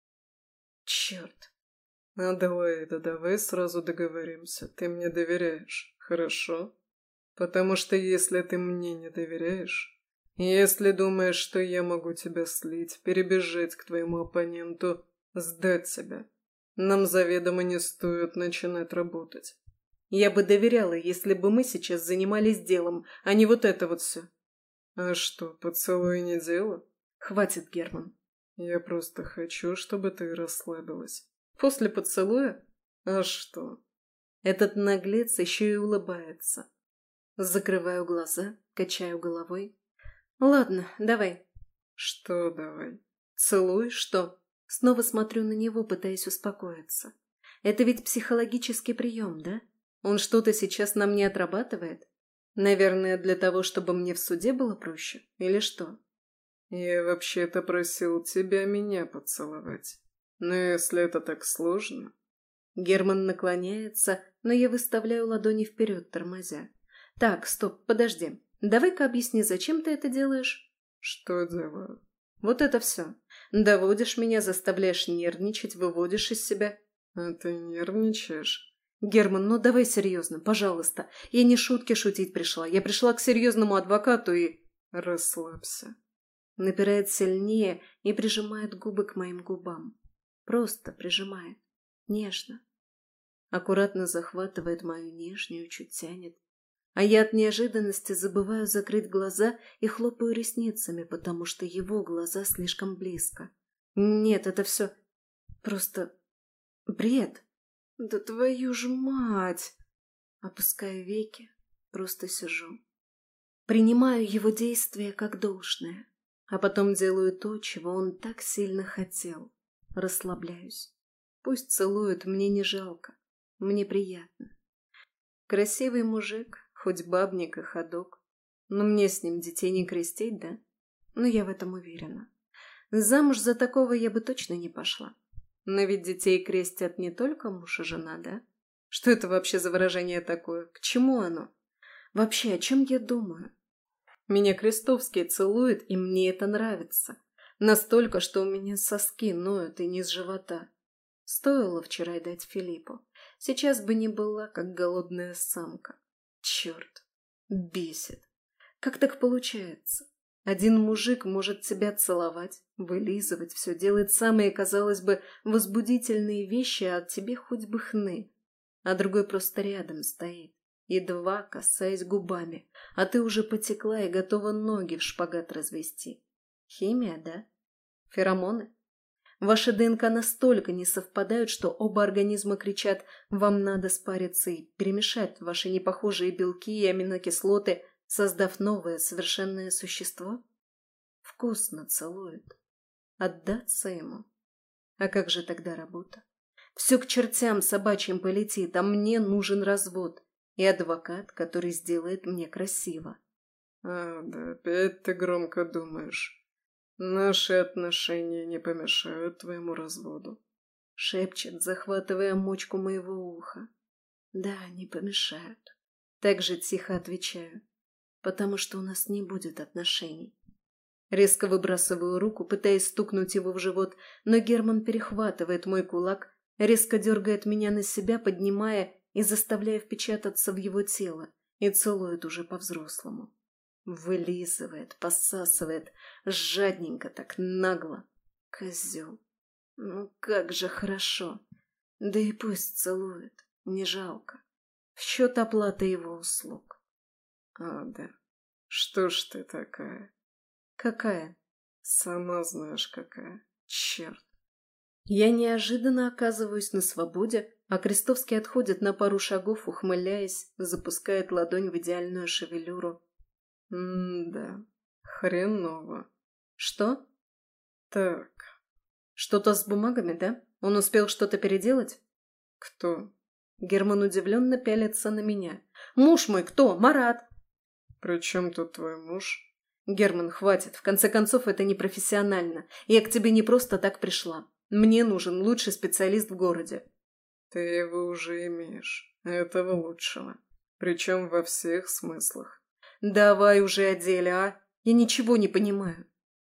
Черт. Аделаида, давай сразу договоримся. Ты мне доверяешь, хорошо? Потому что если ты мне не доверяешь, если думаешь, что я могу тебя слить, перебежать к твоему оппоненту, сдать себя, нам заведомо не стоит начинать работать. Я бы доверяла, если бы мы сейчас занимались делом, а не вот это вот все. А что, поцелуй не дело? Хватит, Герман. Я просто хочу, чтобы ты расслабилась. После поцелуя? А что? Этот наглец еще и улыбается. Закрываю глаза, качаю головой. Ладно, давай. Что давай? Целуй, что? Снова смотрю на него, пытаясь успокоиться. Это ведь психологический прием, да? Он что-то сейчас на мне отрабатывает? Наверное, для того, чтобы мне в суде было проще? Или что? Я вообще-то просил тебя меня поцеловать. Но если это так сложно... Герман наклоняется, но я выставляю ладони вперед, тормозя. Так, стоп, подожди. Давай-ка объясни, зачем ты это делаешь? Что делаю? Вот это все. Доводишь меня, заставляешь нервничать, выводишь из себя. А ты нервничаешь? Герман, ну давай серьезно, пожалуйста. Я не шутки шутить пришла. Я пришла к серьезному адвокату и... Расслабься. Напирает сильнее и прижимает губы к моим губам. Просто прижимает. Нежно. Аккуратно захватывает мою нижнюю, чуть тянет. А я от неожиданности забываю закрыть глаза и хлопаю ресницами, потому что его глаза слишком близко. Нет, это все просто бред. Да твою ж мать! Опускаю веки, просто сижу. Принимаю его действия как должное, а потом делаю то, чего он так сильно хотел. Расслабляюсь. Пусть целует, мне не жалко. Мне приятно. Красивый мужик, хоть бабник и ходок. Но мне с ним детей не крестить, да? Но я в этом уверена. Замуж за такого я бы точно не пошла. Но ведь детей крестят не только муж и жена, да? Что это вообще за выражение такое? К чему оно? Вообще, о чем я думаю? Меня Крестовский целует, и мне это нравится. Настолько, что у меня соски ноют и низ живота. Стоило вчера дать Филиппу. Сейчас бы не была, как голодная самка. Черт, бесит. Как так получается? Один мужик может тебя целовать, вылизывать, все делает самые, казалось бы, возбудительные вещи, а тебе хоть бы хны. А другой просто рядом стоит, едва касаясь губами, а ты уже потекла и готова ноги в шпагат развести. Химия, да? Феромоны? Ваши ДНК настолько не совпадают, что оба организма кричат «вам надо спариться» и перемешать ваши непохожие белки и аминокислоты, создав новое совершенное существо? Вкусно целует. Отдаться ему? А как же тогда работа? Все к чертям собачьим полетит, а мне нужен развод и адвокат, который сделает мне красиво. А, да, опять ты громко думаешь. Наши отношения не помешают твоему разводу. Шепчет, захватывая мочку моего уха. Да, не помешают. Так же тихо отвечаю. Потому что у нас не будет отношений. Резко выбрасываю руку, пытаясь стукнуть его в живот, но Герман перехватывает мой кулак, резко дергает меня на себя, поднимая и заставляя впечататься в его тело, и целует уже по-взрослому. Вылизывает, посасывает, жадненько так, нагло. Козел. Ну как же хорошо. Да и пусть целует, не жалко. В счет оплаты его услуг. А, да. Что ж ты такая? Какая? Сама знаешь какая. Черт. Я неожиданно оказываюсь на свободе, а Крестовский отходит на пару шагов, ухмыляясь, запускает ладонь в идеальную шевелюру. М-да, хреново. Что? Так. Что-то с бумагами, да? Он успел что-то переделать? Кто? Герман удивленно пялится на меня. Муж мой кто? Марат. При чем тут твой муж? Герман, хватит. В конце концов, это непрофессионально. Я к тебе не просто так пришла. Мне нужен лучший специалист в городе. Ты его уже имеешь. Этого лучшего. Причем во всех смыслах. Давай уже о деле, а? Я ничего не понимаю.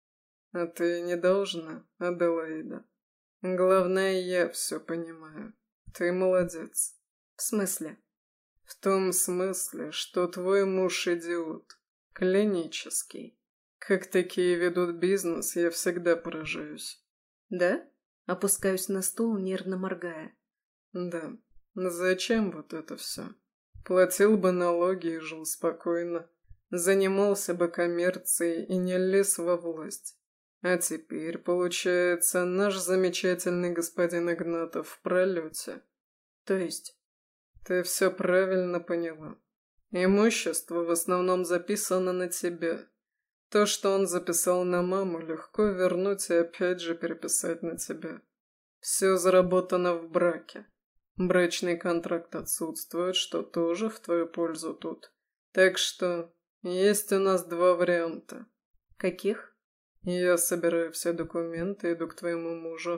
А ты не должна, Аделаида. Главное, я все понимаю. Ты молодец. В смысле? В том смысле, что твой муж идиот. Клинический. Как такие ведут бизнес, я всегда поражаюсь. Да? Опускаюсь на стул, нервно моргая. Да. Зачем вот это все? Платил бы налоги и жил спокойно. Занимался бы коммерцией и не лез во власть. А теперь, получается, наш замечательный господин Игнатов в пролете. То есть? Ты все правильно поняла. Имущество в основном записано на тебя. То, что он записал на маму, легко вернуть и опять же переписать на тебя. Все заработано в браке. Брачный контракт отсутствует, что тоже в твою пользу тут. Так что есть у нас два варианта. Каких? Я собираю все документы, иду к твоему мужу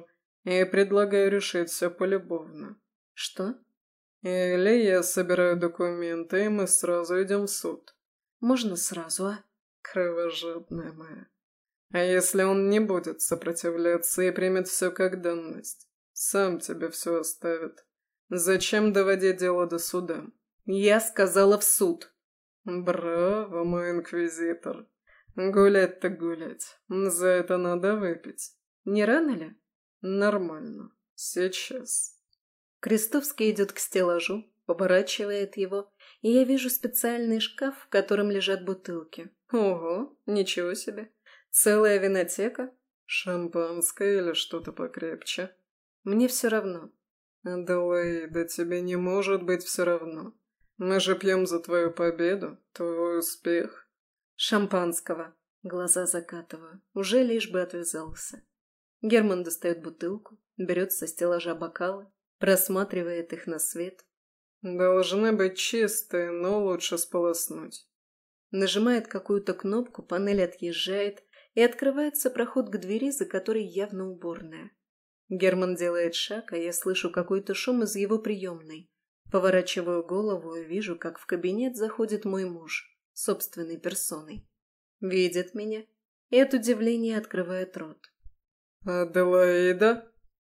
И предлагаю решить все полюбовно. Что? Или я собираю документы, и мы сразу идем в суд. Можно сразу, а? Кровожадная моя. А если он не будет сопротивляться и примет все как данность? Сам тебе все оставит. Зачем доводить дело до суда? Я сказала в суд. Браво, мой инквизитор. Гулять-то гулять. За это надо выпить. Не рано ли? Нормально. Сейчас. Крестовский идет к стеллажу, поворачивает его, и я вижу специальный шкаф, в котором лежат бутылки. Ого, ничего себе. Целая винотека? Шампанское или что-то покрепче? Мне все равно. Аделаида, тебе не может быть все равно. Мы же пьем за твою победу, твой успех. Шампанского. Глаза закатываю. Уже лишь бы отвязался. Герман достает бутылку, берет со стеллажа бокалы, просматривает их на свет. Должны быть чистые, но лучше сполоснуть. Нажимает какую-то кнопку, панель отъезжает, и открывается проход к двери, за которой явно уборная. Герман делает шаг, а я слышу какой-то шум из его приемной. Поворачиваю голову и вижу, как в кабинет заходит мой муж, собственной персоной. Видит меня и от удивления открывает рот. «Аделаида?»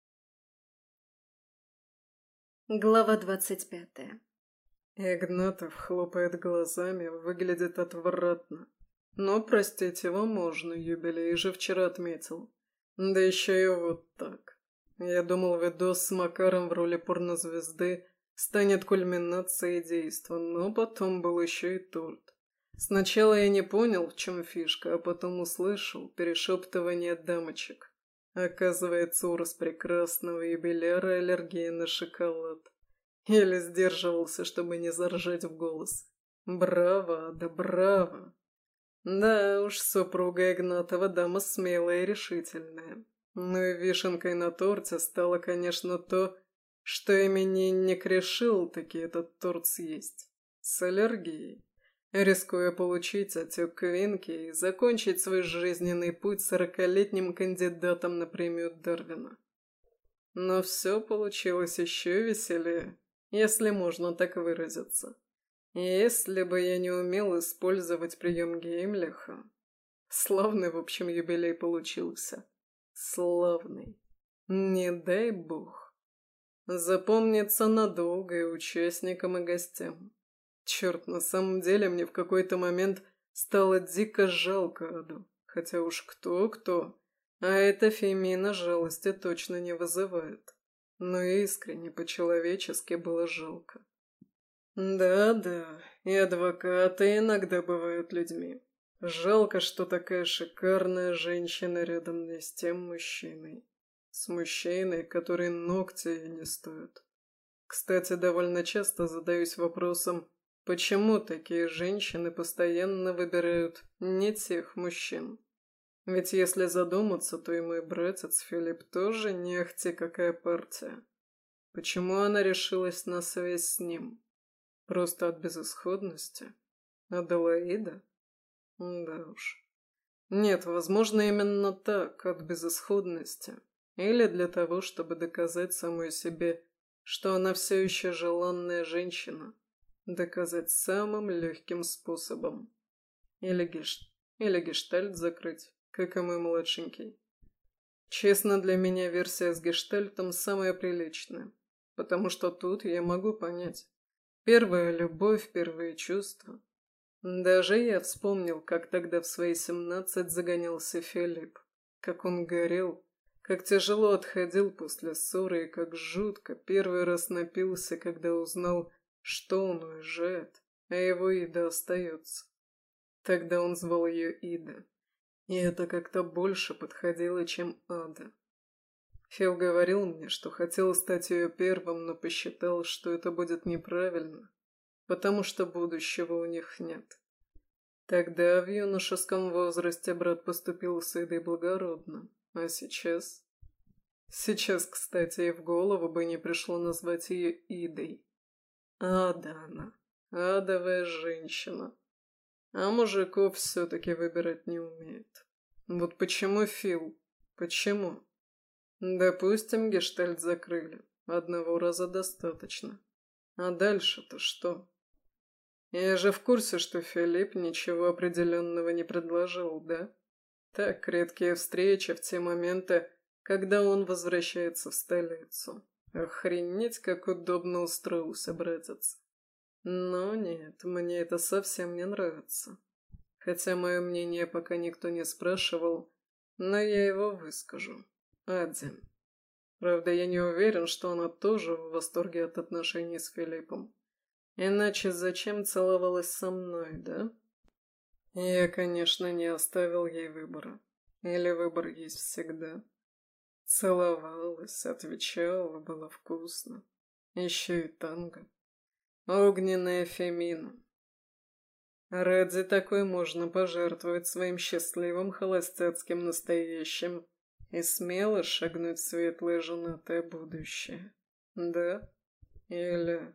Глава двадцать пятая. Игнатов хлопает глазами, выглядит отвратно. Но простить его можно, юбилей же вчера отметил. Да еще и вот так. Я думал, видос с Макаром в роли порнозвезды станет кульминацией действа, но потом был еще и торт. Сначала я не понял, в чем фишка, а потом услышал перешептывание дамочек. Оказывается, у распрекрасного юбиляра аллергия на шоколад. Еле сдерживался, чтобы не заржать в голос. Браво, да браво! Да уж, супруга Игнатова дама смелая и решительная. Ну и вишенкой на торте стало, конечно, то, что именинник решил таки этот торт съесть. С аллергией. Рискуя получить отек квинки и закончить свой жизненный путь сорокалетним кандидатом на премию Дарвина. Но все получилось еще веселее, если можно так выразиться. Если бы я не умел использовать прием Геймлиха. Славный, в общем, юбилей получился. Славный. Не дай бог. Запомнится надолго и участникам, и гостям. Черт, на самом деле мне в какой-то момент стало дико жалко Аду. Хотя уж кто-кто, а эта Фемина жалости точно не вызывает. Но искренне, по-человечески было жалко. Да-да, и адвокаты иногда бывают людьми. Жалко, что такая шикарная женщина рядом не с тем мужчиной. С мужчиной, который ногти ей не стоит. Кстати, довольно часто задаюсь вопросом, почему такие женщины постоянно выбирают не тех мужчин? Ведь если задуматься, то и мой братец Филипп тоже не ахти какая партия. Почему она решилась на связь с ним? Просто от безысходности? Аделаида? Да уж. Нет, возможно, именно так, от безысходности. Или для того, чтобы доказать самой себе, что она все еще желанная женщина. Доказать самым легким способом. Или, геш... Или гештальт закрыть, как и мой младшенький. Честно, для меня версия с гештальтом самая приличная, потому что тут я могу понять. Первая любовь, первые чувства. Даже я вспомнил, как тогда в свои семнадцать загонялся Филипп. Как он горел, как тяжело отходил после ссоры и как жутко первый раз напился, когда узнал, что он уезжает, а его Ида остается. Тогда он звал ее Ида. И это как-то больше подходило, чем Ада. Фил говорил мне, что хотел стать ее первым, но посчитал, что это будет неправильно, потому что будущего у них нет. Тогда в юношеском возрасте брат поступил с Идой благородно, а сейчас... Сейчас, кстати, и в голову бы не пришло назвать ее Идой. Ада она, адовая женщина. А мужиков все-таки выбирать не умеет. Вот почему Фил? Почему? Допустим, гештальт закрыли. Одного раза достаточно. А дальше-то что? Я же в курсе, что Филипп ничего определенного не предложил, да? Так, редкие встречи в те моменты, когда он возвращается в столицу. Охренеть, как удобно устроился, братец. Но нет, мне это совсем не нравится. Хотя мое мнение пока никто не спрашивал, но я его выскажу. Один. Правда, я не уверен, что она тоже в восторге от отношений с Филиппом. Иначе зачем целовалась со мной, да? Я, конечно, не оставил ей выбора. Или выбор есть всегда. Целовалась, отвечала, было вкусно. Еще и танго. Огненная Фемина. Ради такой можно пожертвовать своим счастливым холостяцким настоящим и смело шагнуть в светлое женатое будущее. Да? Или...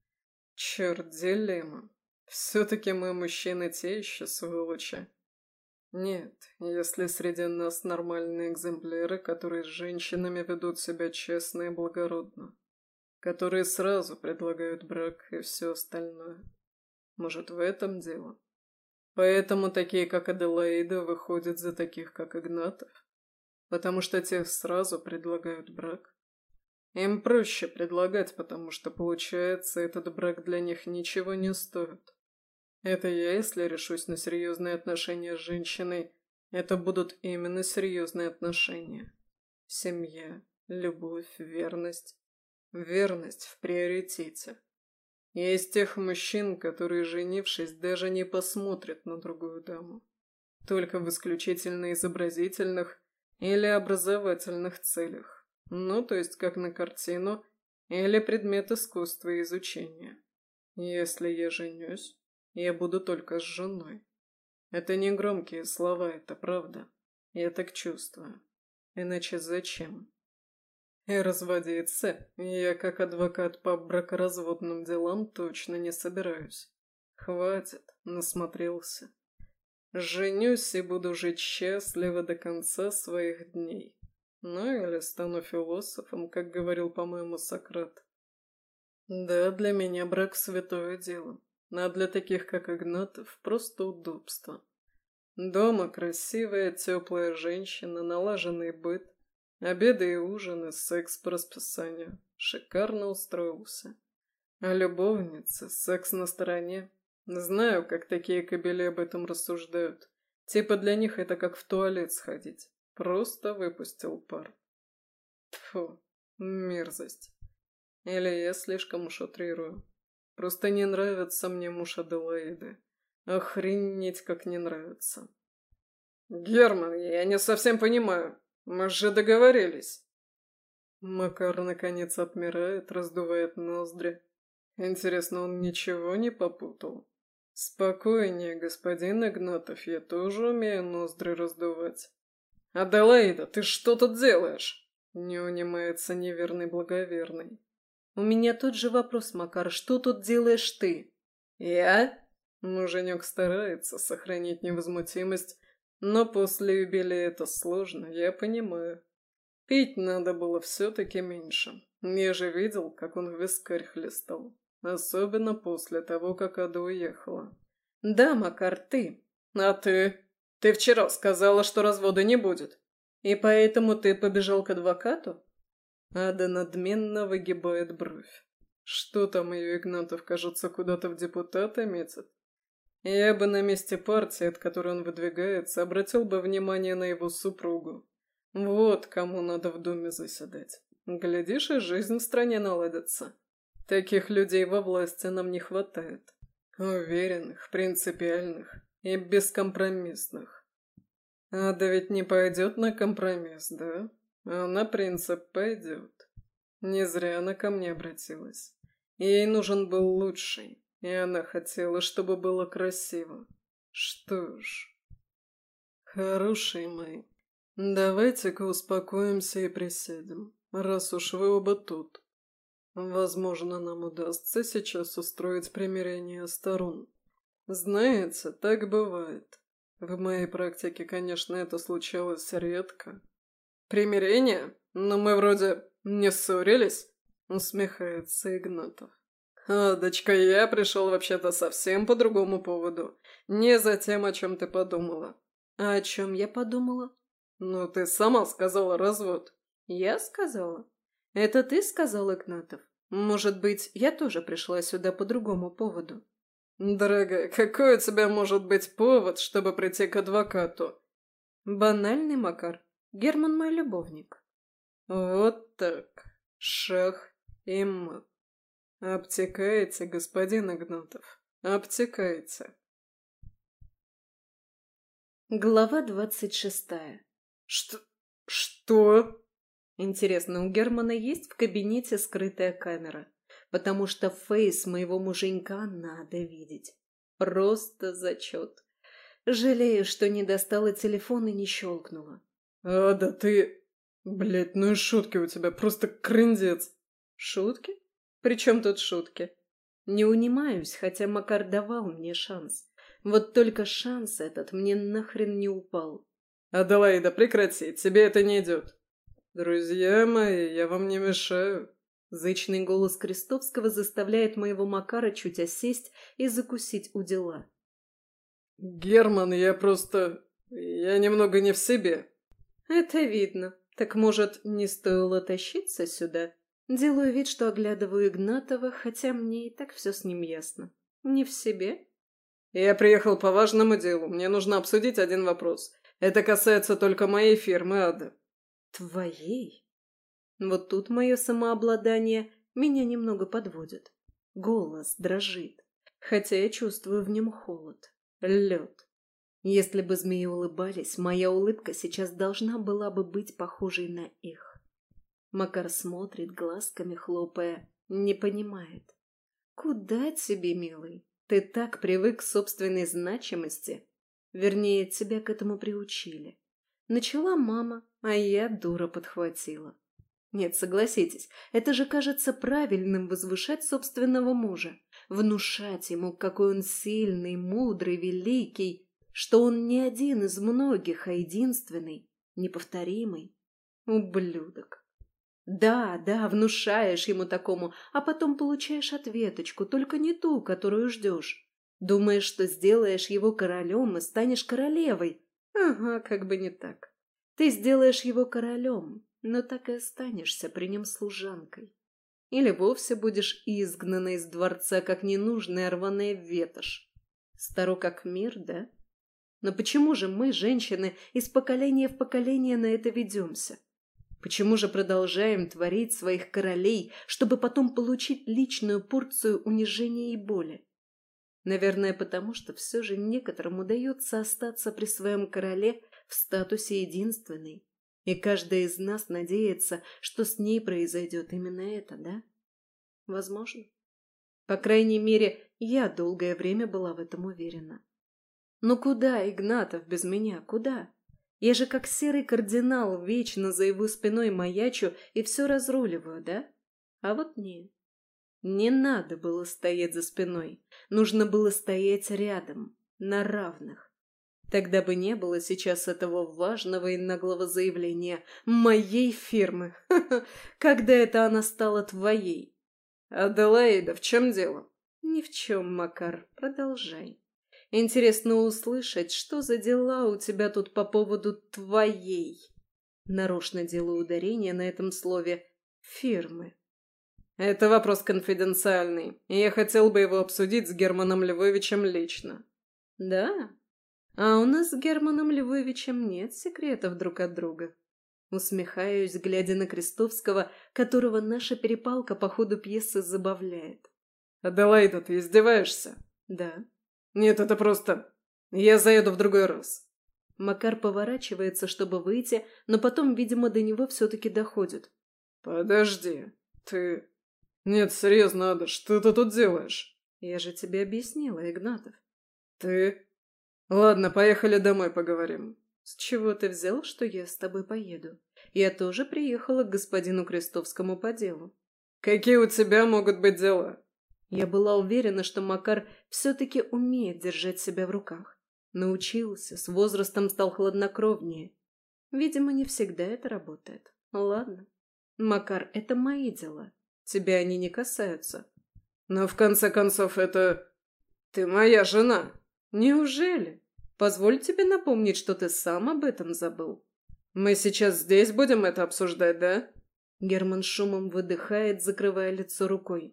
Черт, дилемма. Все-таки мы, мужчины, те еще сволочи. Нет, если среди нас нормальные экземпляры, которые с женщинами ведут себя честно и благородно, которые сразу предлагают брак и все остальное. Может, в этом дело? Поэтому такие, как Аделаида, выходят за таких, как Игнатов? Потому что те сразу предлагают брак? Им проще предлагать, потому что, получается, этот брак для них ничего не стоит. Это я, если решусь на серьезные отношения с женщиной, это будут именно серьезные отношения. Семья, любовь, верность. Верность в приоритете. Я из тех мужчин, которые, женившись, даже не посмотрят на другую даму. Только в исключительно изобразительных или образовательных целях. Ну, то есть как на картину или предмет искусства и изучения. Если я женюсь, я буду только с женой. Это не громкие слова, это правда. Я так чувствую. Иначе зачем? И разводиться я, как адвокат по бракоразводным делам, точно не собираюсь. Хватит, насмотрелся. Женюсь и буду жить счастливо до конца своих дней. Ну или стану философом, как говорил, по-моему, Сократ. Да, для меня брак святое дело. А для таких, как Игнатов, просто удобство. Дома красивая, теплая женщина, налаженный быт, обеды и ужины, секс по расписанию. Шикарно устроился. А любовница, секс на стороне. Знаю, как такие кобели об этом рассуждают. Типа для них это как в туалет сходить. Просто выпустил пар. Тьфу, мерзость. Или я слишком уж утрирую. Просто не нравится мне муж Аделаиды. Охренеть, как не нравится. Герман, я не совсем понимаю. Мы же договорились. Макар наконец отмирает, раздувает ноздри. Интересно, он ничего не попутал? Спокойнее, господин Игнатов, я тоже умею ноздри раздувать. Аделаида, ты что тут делаешь? Не унимается неверный благоверный. У меня тот же вопрос, Макар, что тут делаешь ты? Я? Муженек старается сохранить невозмутимость, но после юбилея это сложно, я понимаю. Пить надо было все-таки меньше. Я же видел, как он в вискарь хлестал. Особенно после того, как Ада уехала. Да, Макар, ты. А ты? Ты вчера сказала, что развода не будет. И поэтому ты побежал к адвокату? Ада надменно выгибает бровь. Что там ее Игнатов, кажется, куда-то в депутаты метит? Я бы на месте партии, от которой он выдвигается, обратил бы внимание на его супругу. Вот кому надо в думе заседать. Глядишь, и жизнь в стране наладится. Таких людей во власти нам не хватает. Уверенных, принципиальных и бескомпромиссных. Ада ведь не пойдет на компромисс, да? А на принцип пойдет. Не зря она ко мне обратилась. Ей нужен был лучший, и она хотела, чтобы было красиво. Что ж... Хорошие мои, давайте-ка успокоимся и присядем, раз уж вы оба тут. Возможно, нам удастся сейчас устроить примирение сторон. Знаете, так бывает. В моей практике, конечно, это случалось редко. Примирение? но мы вроде не ссорились», — усмехается Игнатов. «Адочка, я пришел вообще-то совсем по другому поводу. Не за тем, о чем ты подумала». «А о чем я подумала?» «Ну, ты сама сказала развод». «Я сказала? Это ты сказал, Игнатов? Может быть, я тоже пришла сюда по другому поводу?» «Дорогая, какой у тебя может быть повод, чтобы прийти к адвокату?» «Банальный, Макар. Герман мой любовник». «Вот так. Шах и мат. Обтекаете, господин Игнатов, обтекаете». Глава двадцать шестая. «Что? Что?» Интересно, у Германа есть в кабинете скрытая камера? Потому что фейс моего муженька надо видеть. Просто зачет. Жалею, что не достала телефон и не щелкнула. «А, да ты... Блядь, ну и шутки у тебя, просто крындец». «Шутки? При чем тут шутки?» Не унимаюсь, хотя Макар давал мне шанс. Вот только шанс этот мне нахрен не упал. «Аделаида, прекрати, тебе это не идет». «Друзья мои, я вам не мешаю». Зычный голос Крестовского заставляет моего Макара чуть осесть и закусить у дела. «Герман, я просто... я немного не в себе». «Это видно. Так, может, не стоило тащиться сюда?» Делаю вид, что оглядываю Игнатова, хотя мне и так все с ним ясно. Не в себе? «Я приехал по важному делу. Мне нужно обсудить один вопрос. Это касается только моей фирмы, Ада». «Твоей?» Вот тут мое самообладание меня немного подводит. Голос дрожит, хотя я чувствую в нем холод, лед. Если бы змеи улыбались, моя улыбка сейчас должна была бы быть похожей на их. Макар смотрит, глазками хлопая, не понимает. «Куда тебе, милый? Ты так привык к собственной значимости. Вернее, тебя к этому приучили. Начала мама, а я, дура, подхватила. Нет, согласитесь, это же кажется правильным возвышать собственного мужа, внушать ему, какой он сильный, мудрый, великий, что он не один из многих, а единственный, неповторимый. Ублюдок. Да, да, внушаешь ему такому, а потом получаешь ответочку, только не ту, которую ждешь. Думаешь, что сделаешь его королем и станешь королевой. Ага, как бы не так. Ты сделаешь его королем, но так и останешься при нем служанкой. Или вовсе будешь изгнана из дворца, как ненужная рваная ветошь. Старо как мир, да? Но почему же мы, женщины, из поколения в поколение на это ведемся? Почему же продолжаем творить своих королей, чтобы потом получить личную порцию унижения и боли? Наверное, потому что все же некоторым удается остаться при своем короле в статусе единственной. И каждая из нас надеется, что с ней произойдет именно это, да? Возможно. По крайней мере, я долгое время была в этом уверена. Но куда, Игнатов, без меня, куда? Я же как серый кардинал вечно за его спиной маячу и все разруливаю, да? А вот нет. Не надо было стоять за спиной. Нужно было стоять рядом, на равных. Тогда бы не было сейчас этого важного и наглого заявления моей фирмы. Когда это она стала твоей? «Аделаида, в чем дело?» Ни в чем, Макар, продолжай. Интересно услышать, что за дела у тебя тут по поводу твоей. Нарочно делаю ударение на этом слове «фирмы». «Это вопрос конфиденциальный, и я хотел бы его обсудить с Германом Львовичем лично». «Да? А у нас с Германом Львовичем нет секретов друг от друга». Усмехаюсь, глядя на Крестовского, которого наша перепалка по ходу пьесы забавляет. «Аделаида, ты издеваешься?» «Да». «Нет, это просто... Я заеду в другой раз». Макар поворачивается, чтобы выйти, но потом, видимо, до него все-таки доходит. «Подожди, ты... Нет, серьезно, Ада, что ты тут делаешь?» «Я же тебе объяснила, Игнатов». «Ты... Ладно, поехали домой поговорим». «С чего ты взял, что я с тобой поеду? Я тоже приехала к господину Крестовскому по делу». «Какие у тебя могут быть дела?» Я была уверена, что Макар все-таки умеет держать себя в руках. Научился, с возрастом стал хладнокровнее. Видимо, не всегда это работает. Ладно. Макар, это мои дела. Тебя они не касаются. Но в конце концов это... Ты моя жена. Неужели? Позволь тебе напомнить, что ты сам об этом забыл. Мы сейчас здесь будем это обсуждать, да? Герман шумом выдыхает, закрывая лицо рукой.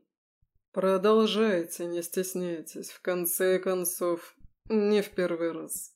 Продолжайте, не стесняйтесь. В конце концов, не в первый раз.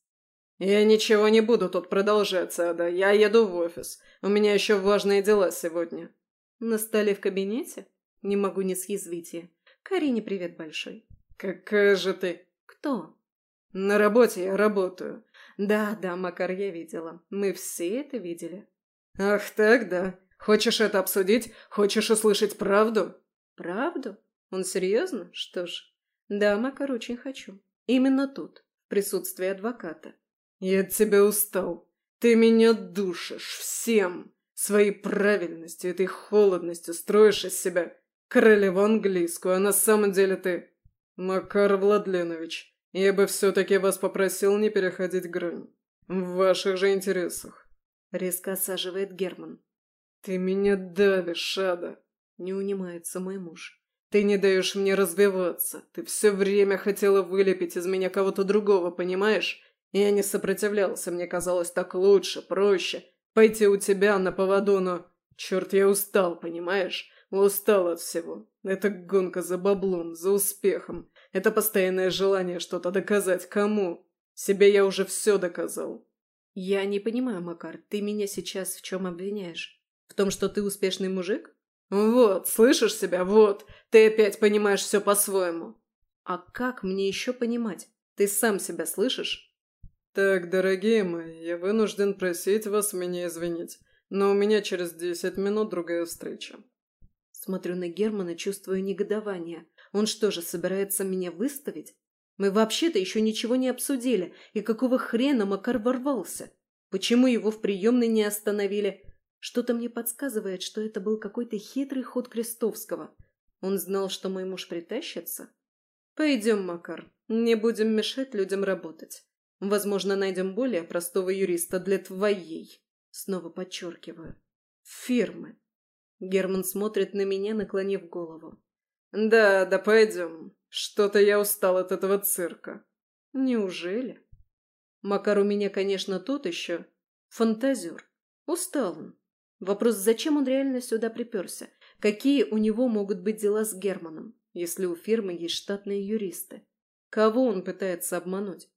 Я ничего не буду тут продолжать, Ада. Я еду в офис. У меня еще важные дела сегодня. На столе в кабинете? Не могу не съязвить я. Карине привет большой. Какая же ты? Кто? На работе я работаю. Да, да, Макар, я видела. Мы все это видели. Ах так, да. Хочешь это обсудить? Хочешь услышать правду? Правду? Он серьезно? Что ж. Да, Макар, очень хочу. Именно тут, в присутствии адвоката. Я от тебя устал. Ты меня душишь всем. Своей правильностью, этой холодностью строишь из себя королеву английскую, а на самом деле ты... Макар Владленович, я бы все-таки вас попросил не переходить грань. В ваших же интересах. Резко осаживает Герман. Ты меня давишь, Ада. Не унимается мой муж. Ты не даешь мне развиваться. Ты все время хотела вылепить из меня кого-то другого, понимаешь? Я не сопротивлялся, мне казалось так лучше, проще. Пойти у тебя на поводу, но... Черт, я устал, понимаешь? Устал от всего. Это гонка за баблом, за успехом. Это постоянное желание что-то доказать. Кому? Себе я уже все доказал. Я не понимаю, Макар, ты меня сейчас в чем обвиняешь? В том, что ты успешный мужик? Вот, слышишь себя? Вот. Ты опять понимаешь все по-своему. А как мне еще понимать? Ты сам себя слышишь? Так, дорогие мои, я вынужден просить вас меня извинить. Но у меня через десять минут другая встреча. Смотрю на Германа, чувствую негодование. Он что же, собирается меня выставить? Мы вообще-то еще ничего не обсудили. И какого хрена Макар ворвался? Почему его в приемной не остановили? Что-то мне подсказывает, что это был какой-то хитрый ход Крестовского. Он знал, что мой муж притащится? Пойдем, Макар, не будем мешать людям работать. Возможно, найдем более простого юриста для твоей, снова подчеркиваю, фирмы. Герман смотрит на меня, наклонив голову. Да, да пойдем. Что-то я устал от этого цирка. Неужели? Макар у меня, конечно, тот еще фантазер. Устал он. Вопрос, зачем он реально сюда приперся? Какие у него могут быть дела с Германом, если у фирмы есть штатные юристы? Кого он пытается обмануть?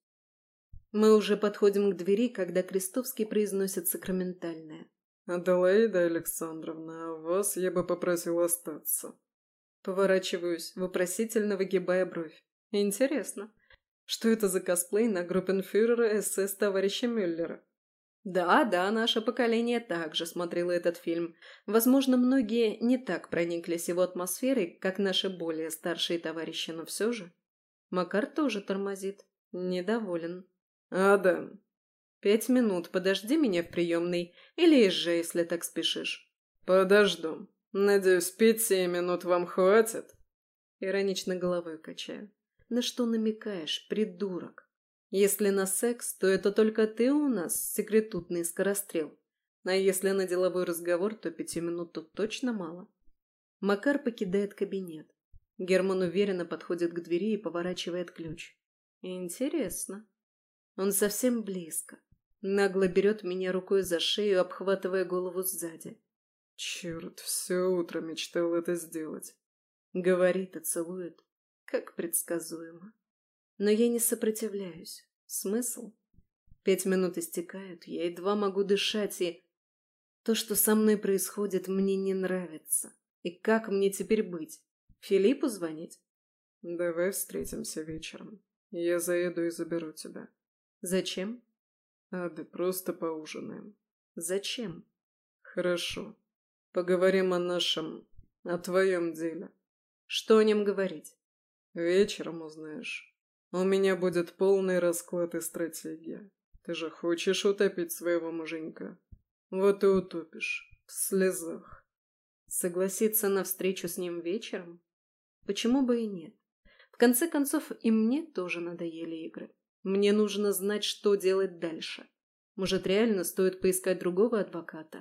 Мы уже подходим к двери, когда Крестовский произносит сакраментальное. «Аделаида Александровна, а вас я бы попросил остаться». Поворачиваюсь, вопросительно выгибая бровь. Интересно, что это за косплей на группенфюрера СС товарища Мюллера? Да, да, наше поколение также смотрело этот фильм. Возможно, многие не так прониклись его атмосферой, как наши более старшие товарищи, но все же. Макар тоже тормозит. Недоволен. «Ада». «Пять минут, подожди меня в приемной, или езжай, если так спешишь». «Подожду. Надеюсь, пяти минут вам хватит?» Иронично головой качаю. «На что намекаешь, придурок? Если на секс, то это только ты у нас, секретутный скорострел. А если на деловой разговор, то пяти минут тут точно мало». Макар покидает кабинет. Герман уверенно подходит к двери и поворачивает ключ. «Интересно». Он совсем близко. Нагло берет меня рукой за шею, обхватывая голову сзади. «Черт, все утро мечтал это сделать». Говорит и целует, как предсказуемо. Но я не сопротивляюсь. Смысл? Пять минут истекают, я едва могу дышать, и... То, что со мной происходит, мне не нравится. И как мне теперь быть? Филиппу звонить? «Давай встретимся вечером. Я заеду и заберу тебя». «Зачем?» «А, да просто поужинаем». «Зачем?» «Хорошо. Поговорим о нашем... о твоем деле». «Что о нем говорить?» «Вечером узнаешь. У меня будет полный расклад и стратегия. Ты же хочешь утопить своего муженька? Вот и утопишь. В слезах». Согласиться на встречу с ним вечером? Почему бы и нет? В конце концов, и мне тоже надоели игры. Мне нужно знать, что делать дальше. Может, реально стоит поискать другого адвоката?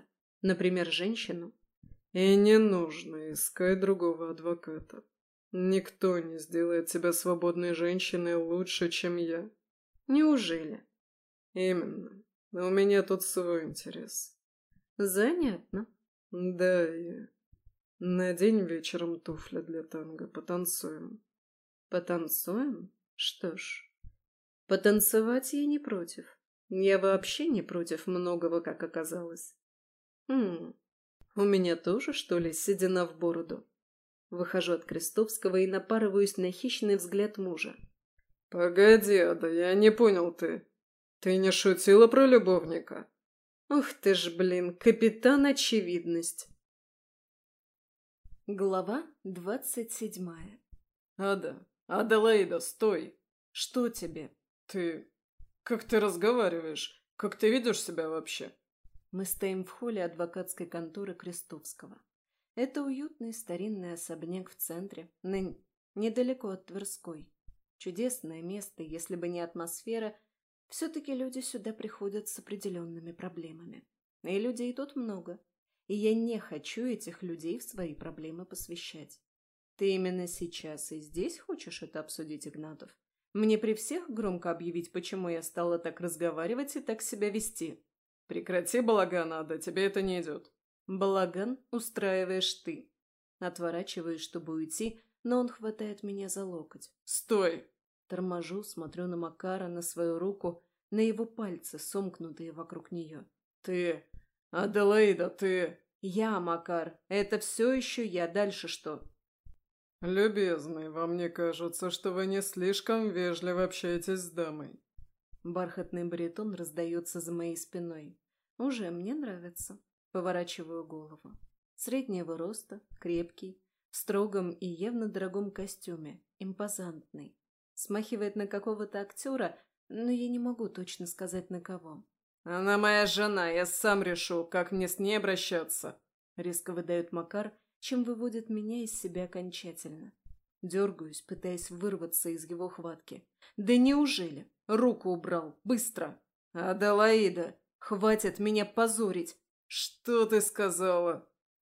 Например, женщину. И не нужно искать другого адвоката. Никто не сделает тебя свободной женщиной лучше, чем я. Неужели? Именно. У меня тут свой интерес. Занятно. Да, я. Надень вечером туфли для танго, потанцуем. Потанцуем? Что ж, потанцевать я не против. Я вообще не против многого, как оказалось. Хм, у меня тоже, что ли, седина в бороду? Выхожу от Крестовского и напарываюсь на хищный взгляд мужа. Погоди, Ада, я не понял ты. Ты не шутила про любовника? Ух ты ж, блин, капитан Очевидность. Глава двадцать седьмая. Ада, Аделаида, стой. Что тебе? Ты... Как ты разговариваешь? Как ты ведешь себя вообще? Мы стоим в холле адвокатской конторы Крестовского. Это уютный старинный особняк в центре, ныне недалеко от Тверской. Чудесное место, если бы не атмосфера, все-таки люди сюда приходят с определенными проблемами. И людей тут много. И я не хочу этих людей в свои проблемы посвящать. Ты именно сейчас и здесь хочешь это обсудить, Игнатов? Мне при всех громко объявить, почему я стала так разговаривать и так себя вести? Прекрати балаган, Ада, тебе это не идет. Балаган устраиваешь ты. Отворачиваюсь, чтобы уйти, но он хватает меня за локоть. Стой! Торможу, смотрю на Макара, на свою руку, на его пальцы, сомкнутые вокруг нее. Ты... Аделаида, ты... Я, Макар. Это все еще я. Дальше что? Любезный, вам не кажется, что вы не слишком вежливо общаетесь с дамой? Бархатный баритон раздается за моей спиной. Уже мне нравится. Поворачиваю голову. Среднего роста, крепкий, в строгом и явно дорогом костюме, импозантный. Смахивает на какого-то актера, но я не могу точно сказать на кого. «Она моя жена, я сам решу, как мне с ней обращаться», — резко выдает Макар, чем выводит меня из себя окончательно. Дергаюсь, пытаясь вырваться из его хватки. «Да неужели? Руку убрал! Быстро!» «Аделаида, хватит меня позорить!» «Что ты сказала?»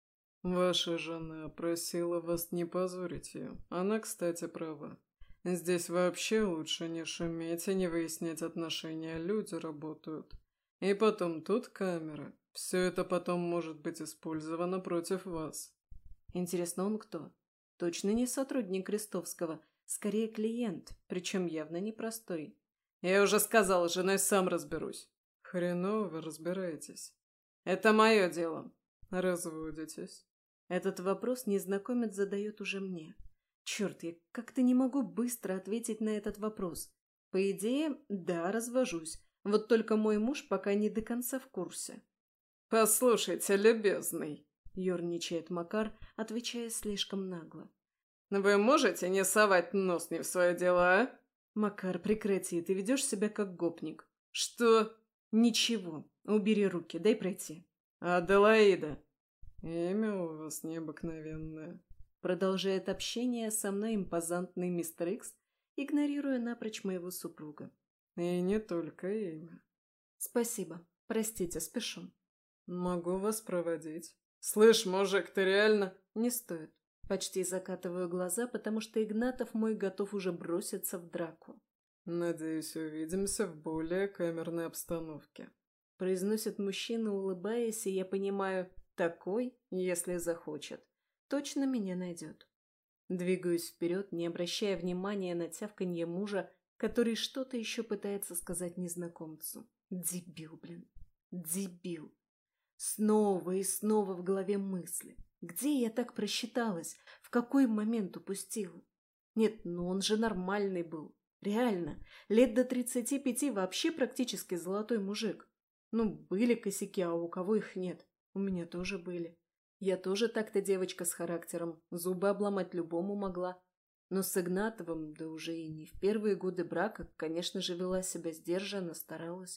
«Ваша жена просила вас не позорить ее. Она, кстати, права. Здесь вообще лучше не шуметь и не выяснять отношения. Люди работают. И потом тут камера. Все это потом может быть использовано против вас». Интересно, он кто? Точно не сотрудник Крестовского. Скорее клиент, причем явно непростой. «Я уже сказал, с женой сам разберусь». «Хреново вы разбираетесь. Это мое дело. Разводитесь». Этот вопрос незнакомец задает уже мне. Черт, я как-то не могу быстро ответить на этот вопрос. По идее, да, развожусь. Вот только мой муж пока не до конца в курсе. «Послушайте, любезный», — ерничает Макар, отвечая слишком нагло. «Вы можете не совать нос не в свое дело, а?» «Макар, прекрати, ты ведешь себя как гопник». «Что?» «Ничего. Убери руки, дай пройти». «Аделаида». «Имя у вас необыкновенное», — продолжает общение со мной импозантный мистер Икс, игнорируя напрочь моего супруга. «И не только имя». «Спасибо. Простите, спешу». «Могу вас проводить». «Слышь, мужик, ты реально...» «Не стоит». Почти закатываю глаза, потому что Игнатов мой готов уже броситься в драку. «Надеюсь, увидимся в более камерной обстановке», — произносит мужчина, улыбаясь, и я понимаю, такой, если захочет, точно меня найдет. Двигаюсь вперед, не обращая внимания на тявканье мужа, который что-то еще пытается сказать незнакомцу. Дебил, блин. Дебил. Снова и снова в голове мысли. Где я так просчиталась? В какой момент упустила? Нет, ну он же нормальный был. Реально. Лет до тридцати пяти вообще практически золотой мужик. Ну, были косяки, а у кого их нет? У меня тоже были. Я тоже так-то девочка с характером. Зубы обломать любому могла. Но с Игнатовым, да уже и не в первые годы брака, конечно же, вела себя сдержанно, старалась.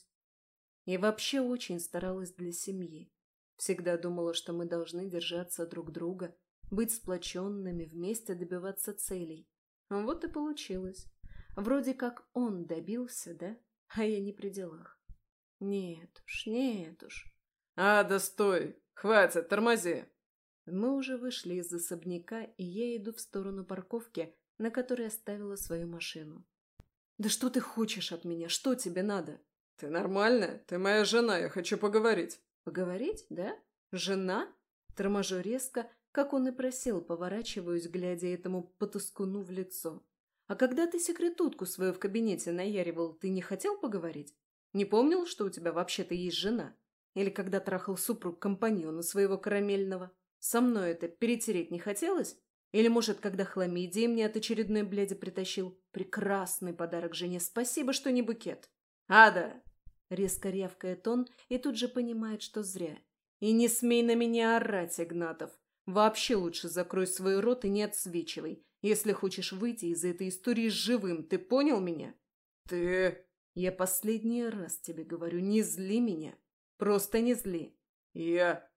И вообще очень старалась для семьи. Всегда думала, что мы должны держаться друг друга, быть сплоченными, вместе добиваться целей. Вот и получилось. Вроде как он добился, да? А я не при делах. Нет уж, нет уж. «А, да стой! Хватит, тормози!» Мы уже вышли из особняка, и я иду в сторону парковки, на которой оставила свою машину. «Да что ты хочешь от меня? Что тебе надо?» «Ты нормальная? Ты моя жена, я хочу поговорить». «Поговорить, да? Жена?» Торможу резко, как он и просил, поворачиваюсь, глядя этому потускуну в лицо. «А когда ты секретутку свою в кабинете наяривал, ты не хотел поговорить? Не помнил, что у тебя вообще-то есть жена? Или когда трахал супруг компаньона своего карамельного? Со мной это перетереть не хотелось? Или, может, когда хламидии мне от очередной бляди притащил? Прекрасный подарок жене, спасибо, что не букет. Ада!» Резко рявкает он и тут же понимает, что зря. «И не смей на меня орать, Игнатов. Вообще лучше закрой свой рот и не отсвечивай, если хочешь выйти из этой истории живым, ты понял меня?» «Ты...» «Я последний раз тебе говорю, не зли меня. Просто не зли». «Я...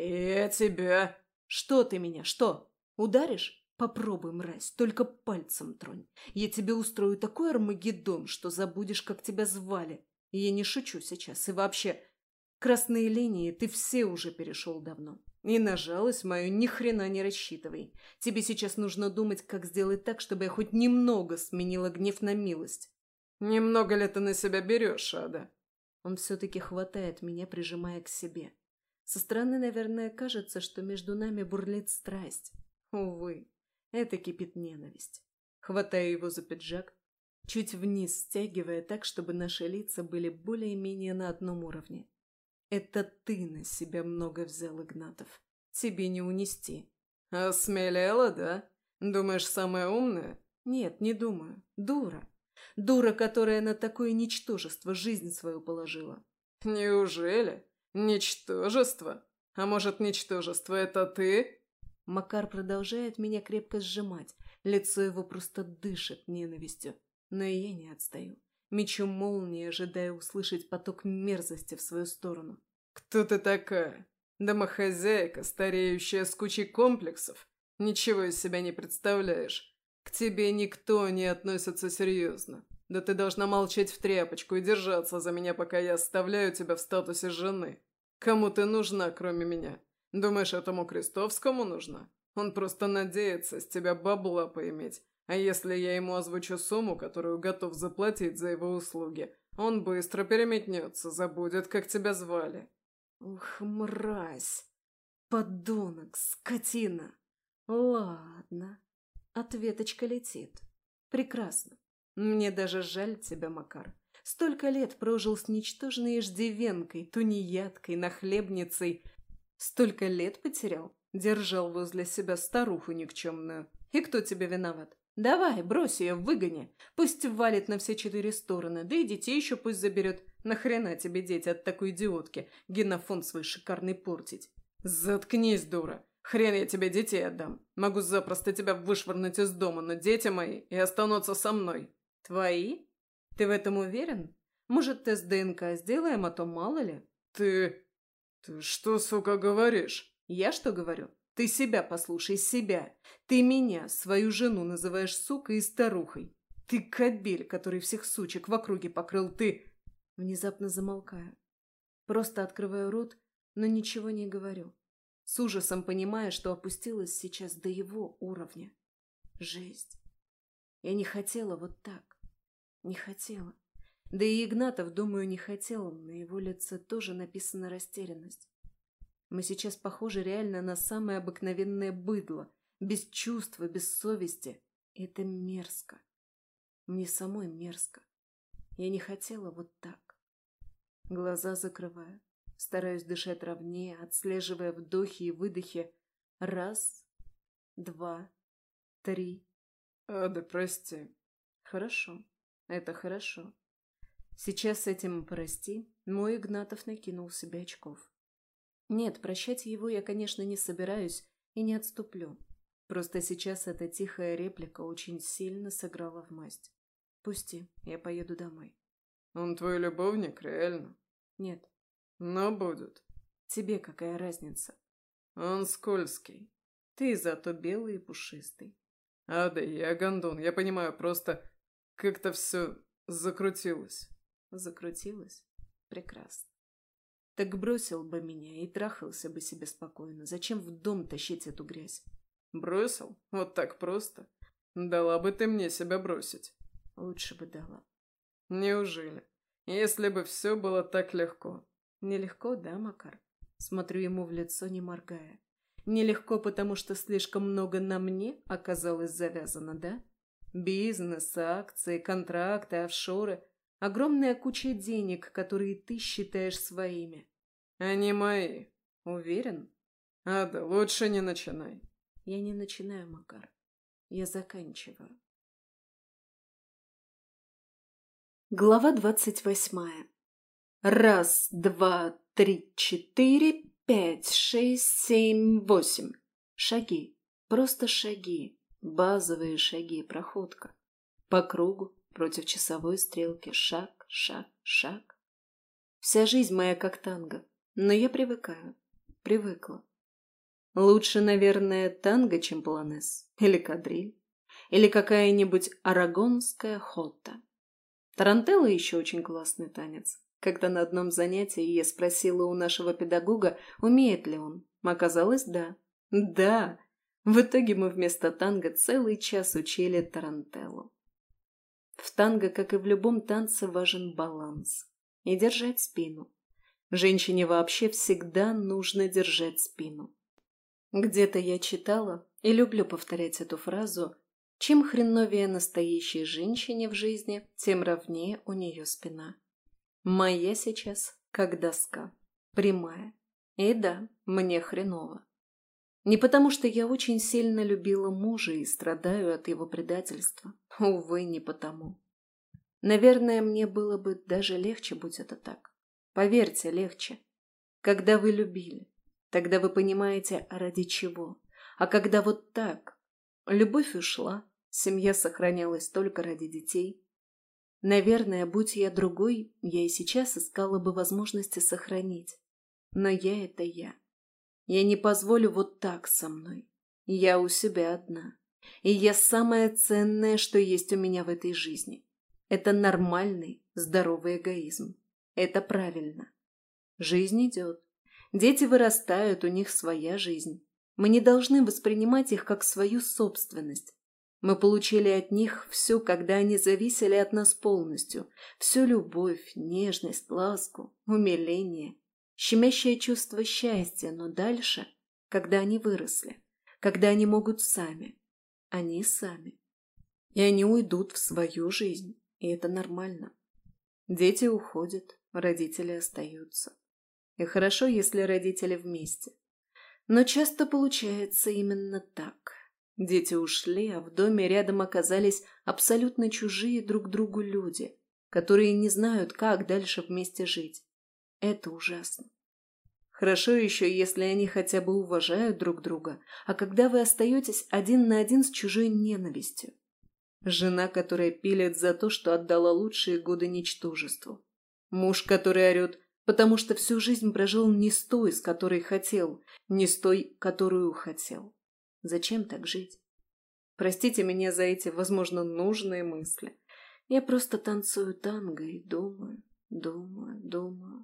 я тебя...» «Что ты меня, что? Ударишь? Попробуй, мразь, только пальцем тронь. Я тебе устрою такой Армагеддон, что забудешь, как тебя звали. И я не шучу сейчас, и вообще... Красные линии ты все уже перешел давно. И на жалость мою ни хрена не рассчитывай. Тебе сейчас нужно думать, как сделать так, чтобы я хоть немного сменила гнев на милость». «Немного ли ты на себя берешь, Ада?» Он все-таки хватает меня, прижимая к себе. Со стороны, наверное, кажется, что между нами бурлит страсть. Увы, это кипит ненависть. Хватаю его за пиджак, чуть вниз стягивая так, чтобы наши лица были более-менее на одном уровне. «Это ты на себя много взял, Игнатов. Тебе не унести». «Осмелела, да? Думаешь, самая умная?» «Нет, не думаю. Дура. Дура, которая на такое ничтожество жизнь свою положила». «Неужели? Ничтожество? А может, ничтожество — это ты?» Макар продолжает меня крепко сжимать. Лицо его просто дышит ненавистью. Но и я не отстаю. Мечу молнии, ожидая услышать поток мерзости в свою сторону. «Кто ты такая? Домохозяйка, стареющая с кучей комплексов? Ничего из себя не представляешь. К тебе никто не относится серьезно. Да ты должна молчать в тряпочку и держаться за меня, пока я оставляю тебя в статусе жены. Кому ты нужна, кроме меня? Думаешь, этому Крестовскому нужна? Он просто надеется с тебя бабла поиметь. А если я ему озвучу сумму, которую готов заплатить за его услуги, он быстро переметнется, забудет, как тебя звали». Ух, мразь! Подонок, скотина! Ладно. Ответочка летит. Прекрасно. Мне даже жаль тебя, Макар. Столько лет прожил с ничтожной иждивенкой, тунеядкой, нахлебницей. Столько лет потерял. Держал возле себя старуху никчемную. И кто тебе виноват? Давай, брось ее, выгони. Пусть валит на все четыре стороны, да и детей еще пусть заберет. Нахрена тебе дети от такой идиотки? Генофонд свой шикарный портить. «Заткнись, дура. Хрен я тебе детей отдам. Могу запросто тебя вышвырнуть из дома, но дети мои и останутся со мной». Твои? Ты в этом уверен? Может, тест ДНК сделаем, а то мало ли? «Ты... ты что, сука, говоришь?» Я что говорю? Ты себя послушай, себя. Ты меня, свою жену, называешь сукой и старухой. Ты кобель, который всех сучек в округе покрыл, ты... Внезапно замолкаю. Просто открываю рот, но ничего не говорю. С ужасом понимая, что опустилась сейчас до его уровня. Жесть. Я не хотела вот так. Не хотела. Да и Игнатов, думаю, не хотел. На его лице тоже написана растерянность. Мы сейчас похожи реально на самое обыкновенное быдло. Без чувства, без совести. Это мерзко. Мне самой мерзко. Я не хотела вот так. Глаза закрываю. Стараюсь дышать ровнее, отслеживая вдохи и выдохи. Раз, два, три. «Ада, прости». Хорошо. Это хорошо. Сейчас с этим «прости» мой Игнатов накинул себе очков. Нет, прощать его я, конечно, не собираюсь и не отступлю. Просто сейчас эта тихая реплика очень сильно сыграла в масть. Пусти, я поеду домой. «Он твой любовник, реально?» Нет. «Но будет». Тебе какая разница? «Он скользкий». Ты зато белый и пушистый. «Ада, я гондон, я понимаю, просто как-то все закрутилось». Закрутилась? Прекрасно. Так бросил бы меня и трахался бы себе спокойно. Зачем в дом тащить эту грязь? Бросил? Вот так просто? Дала бы ты мне себя бросить. Лучше бы дала. Неужели? Если бы все было так легко. Нелегко, да, Макар? Смотрю ему в лицо, не моргая. Нелегко, потому что слишком много на мне оказалось завязано, да? Бизнес, акции, контракты, офшоры. Огромная куча денег, которые ты считаешь своими. Они мои. Уверен? Ада, лучше не начинай. Я не начинаю, Макар. Я заканчиваю. Глава двадцать восьмая. Раз, два, три, четыре, пять, шесть, семь, восемь. Шаги. Просто шаги. Базовые шаги, проходка. По кругу, против часовой стрелки. Шаг, шаг, шаг. Вся жизнь моя как танго. Но я привыкаю. Привыкла. Лучше, наверное, танго, чем полонез. Или кадриль. Или какая-нибудь арагонская хота. Тарантелло еще очень классный танец. Когда на одном занятии я спросила у нашего педагога, умеет ли он. Оказалось, да. Да! В итоге мы вместо танго целый час учили тарантелло. В танго, как и в любом танце, важен баланс. И держать спину. Женщине вообще всегда нужно держать спину. Где-то я читала, и люблю повторять эту фразу: чем хреновее настоящей женщине в жизни, тем ровнее у нее спина. Моя сейчас как доска, прямая. И да, мне хреново. Не потому, что я очень сильно любила мужа и страдаю от его предательства. Увы, не потому. Наверное, мне было бы даже легче, будь это так. Поверьте, легче. Когда вы любили, тогда вы понимаете, ради чего. А когда вот так, любовь ушла, семья сохранялась только ради детей. Наверное, будь я другой, я и сейчас искала бы возможности сохранить. Но я — это я. Я не позволю вот так со мной. Я у себя одна. И я самое ценное, что есть у меня в этой жизни. Это нормальный, здоровый эгоизм. Это правильно. Жизнь идет. Дети вырастают, у них своя жизнь. Мы не должны воспринимать их как свою собственность. Мы получили от них все, когда они зависели от нас полностью. Всю любовь, нежность, ласку, умиление, щемящее чувство счастья. Но дальше, когда они выросли, когда они могут сами, они сами. И они уйдут в свою жизнь, и это нормально. Дети уходят, родители остаются. И хорошо, если родители вместе. Но часто получается именно так. Дети ушли, а в доме рядом оказались абсолютно чужие друг другу люди, которые не знают, как дальше вместе жить. Это ужасно. Хорошо еще, если они хотя бы уважают друг друга, а когда вы остаетесь один на один с чужой ненавистью. Жена, которая пилит за то, что отдала лучшие годы ничтожеству. Муж, который орет, потому что всю жизнь прожил не с той, с которой хотел, не с той, которую хотел. Зачем так жить? Простите меня за эти, возможно, нужные мысли. Я просто танцую танго и думаю, думаю, думаю.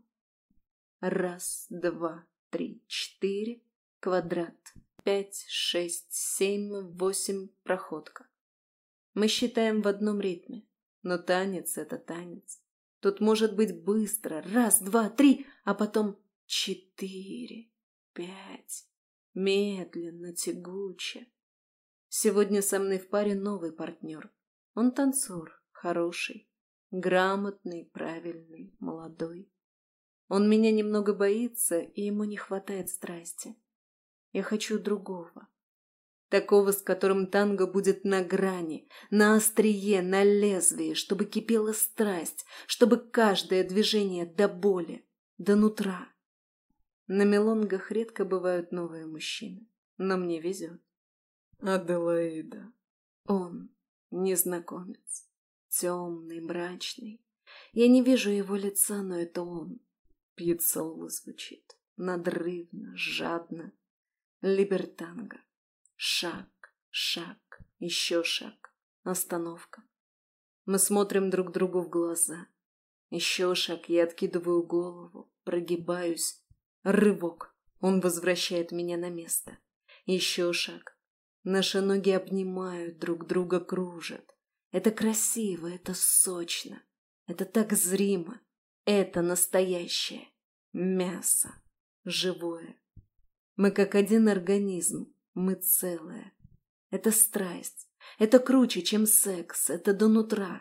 Раз, два, три, четыре, квадрат, пять, шесть, семь, восемь, проходка. Мы считаем в одном ритме, но танец — это танец. Тут может быть быстро, раз, два, три, а потом четыре, пять, медленно, тягуче. Сегодня со мной в паре новый партнер. Он танцор, хороший, грамотный, правильный, молодой. Он меня немного боится, и ему не хватает страсти. Я хочу другого. Такого, с которым танго будет на грани, на острие, на лезвии, чтобы кипела страсть, чтобы каждое движение до боли, до нутра. На мелонгах редко бывают новые мужчины, но мне везет. Аделаида. Он незнакомец, темный, мрачный. Я не вижу его лица, но это он. Пьяццола звучит, надрывно, жадно. Либертанго. Шаг, шаг, еще шаг. Остановка. Мы смотрим друг другу в глаза. Еще шаг, я откидываю голову, прогибаюсь. Рывок. Он возвращает меня на место. Еще шаг. Наши ноги обнимают, друг друга кружат. Это красиво, это сочно. Это так зримо. Это настоящее. Мясо. Живое. Мы как один организм. Мы целое. Это страсть. Это круче, чем секс. Это до нутра.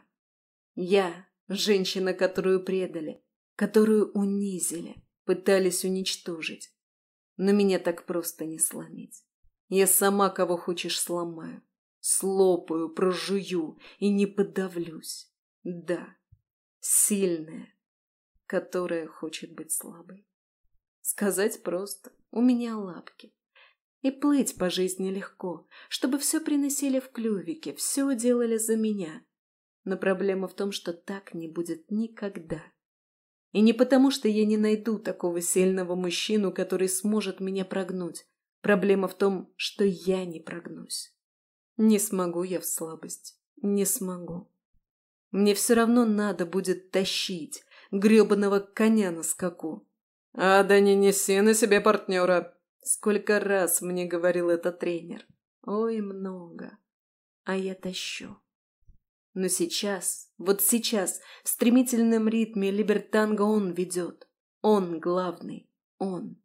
Я – женщина, которую предали, которую унизили, пытались уничтожить. Но меня так просто не сломить. Я сама кого хочешь сломаю. Слопаю, прожую и не подавлюсь. Да, сильная, которая хочет быть слабой. Сказать просто. У меня лапки. И плыть по жизни легко, чтобы все приносили в клювике, все делали за меня. Но проблема в том, что так не будет никогда. И не потому, что я не найду такого сильного мужчину, который сможет меня прогнуть. Проблема в том, что я не прогнусь. Не смогу я в слабость. Не смогу. Мне все равно надо будет тащить гребаного коня на скаку. А да не неси на себе партнера. Сколько раз мне говорил этот тренер. Ой, много. А я тащу. Но сейчас, вот сейчас, в стремительном ритме либертанго он ведет. Он главный. Он.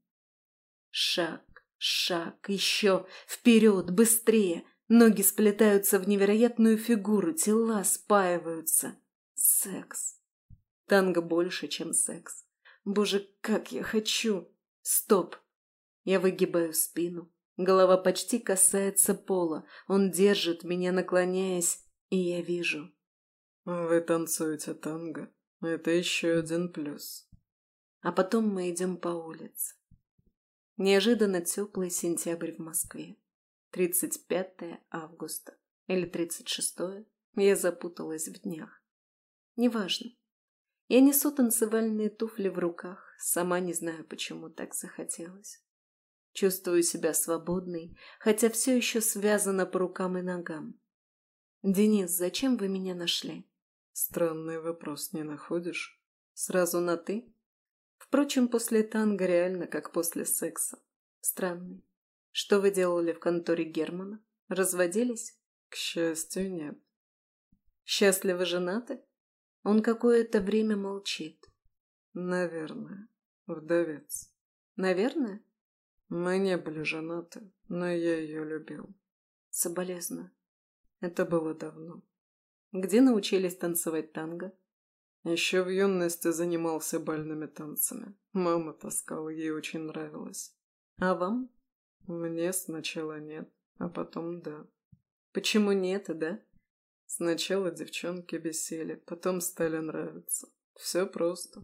Шаг, шаг, еще. Вперед, быстрее. Ноги сплетаются в невероятную фигуру, тела спаиваются. Секс. Танго больше, чем секс. Боже, как я хочу. Стоп. Я выгибаю спину. Голова почти касается пола. Он держит меня, наклоняясь, и я вижу. Вы танцуете танго. Это еще один плюс. А потом мы идем по улице. Неожиданно теплый сентябрь в Москве. тридцать пятое августа. Или тридцать шестое. Я запуталась в днях. Неважно. Я несу танцевальные туфли в руках. Сама не знаю, почему так захотелось. Чувствую себя свободной, хотя все еще связана по рукам и ногам. «Денис, зачем вы меня нашли?» Странный вопрос, не находишь? Сразу на «ты»? Впрочем, после танго реально как после секса. Странный. Что вы делали в конторе Германа? Разводились? К счастью, нет. Счастливо женаты? Он какое-то время молчит. Наверное. Вдовец. Наверное? Мы не были женаты, но я ее любил. Соболезную. Это было давно. Где научились танцевать танго? Еще в юности занимался бальными танцами. Мама таскала, ей очень нравилось. А вам? Мне сначала нет, а потом да. Почему нет, да? Сначала девчонки бесили, потом стали нравиться. Все просто.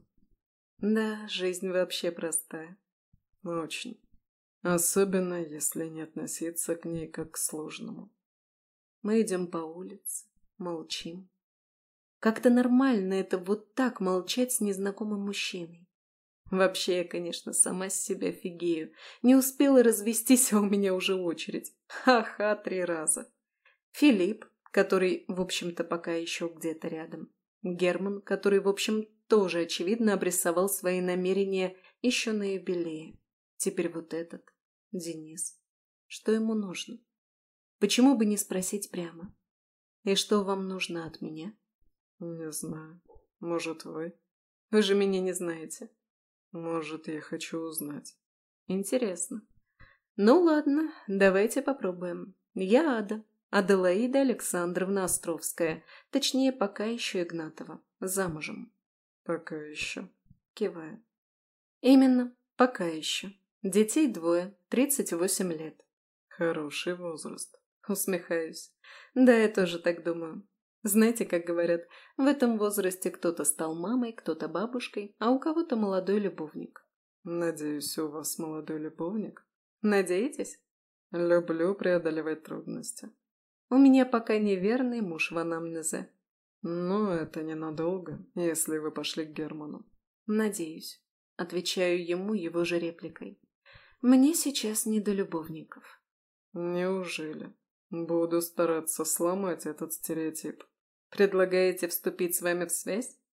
Да, жизнь вообще простая. Очень. Особенно, если не относиться к ней как к сложному. Мы идем по улице, молчим. Как-то нормально это вот так молчать с незнакомым мужчиной. Вообще я, конечно, сама с себя офигею. Не успела развестись, а у меня уже очередь. Ха-ха, три раза. Филипп, который, в общем-то, пока еще где-то рядом. Герман, который, в общем, тоже, очевидно, обрисовал свои намерения еще на юбилее. Теперь вот этот, Денис. Что ему нужно? Почему бы не спросить прямо? И что вам нужно от меня? Не знаю. Может, вы? Вы же меня не знаете. Может, я хочу узнать. Интересно. Ну ладно, давайте попробуем. Я Ада. Аделаида Александровна Островская. Точнее, пока еще Игнатова. Замужем. Пока еще. Киваю. Именно, пока еще. Детей двое, тридцать восемь лет. Хороший возраст. Усмехаюсь. Да, я тоже так думаю. Знаете, как говорят, в этом возрасте кто-то стал мамой, кто-то бабушкой, а у кого-то молодой любовник. Надеюсь, у вас молодой любовник? Надеетесь? Люблю преодолевать трудности. У меня пока неверный муж в анамнезе. Но это ненадолго, если вы пошли к Герману. Надеюсь. Отвечаю ему его же репликой. Мне сейчас не до любовников. Неужели? Буду стараться сломать этот стереотип. Предлагаете вступить с вами в связь?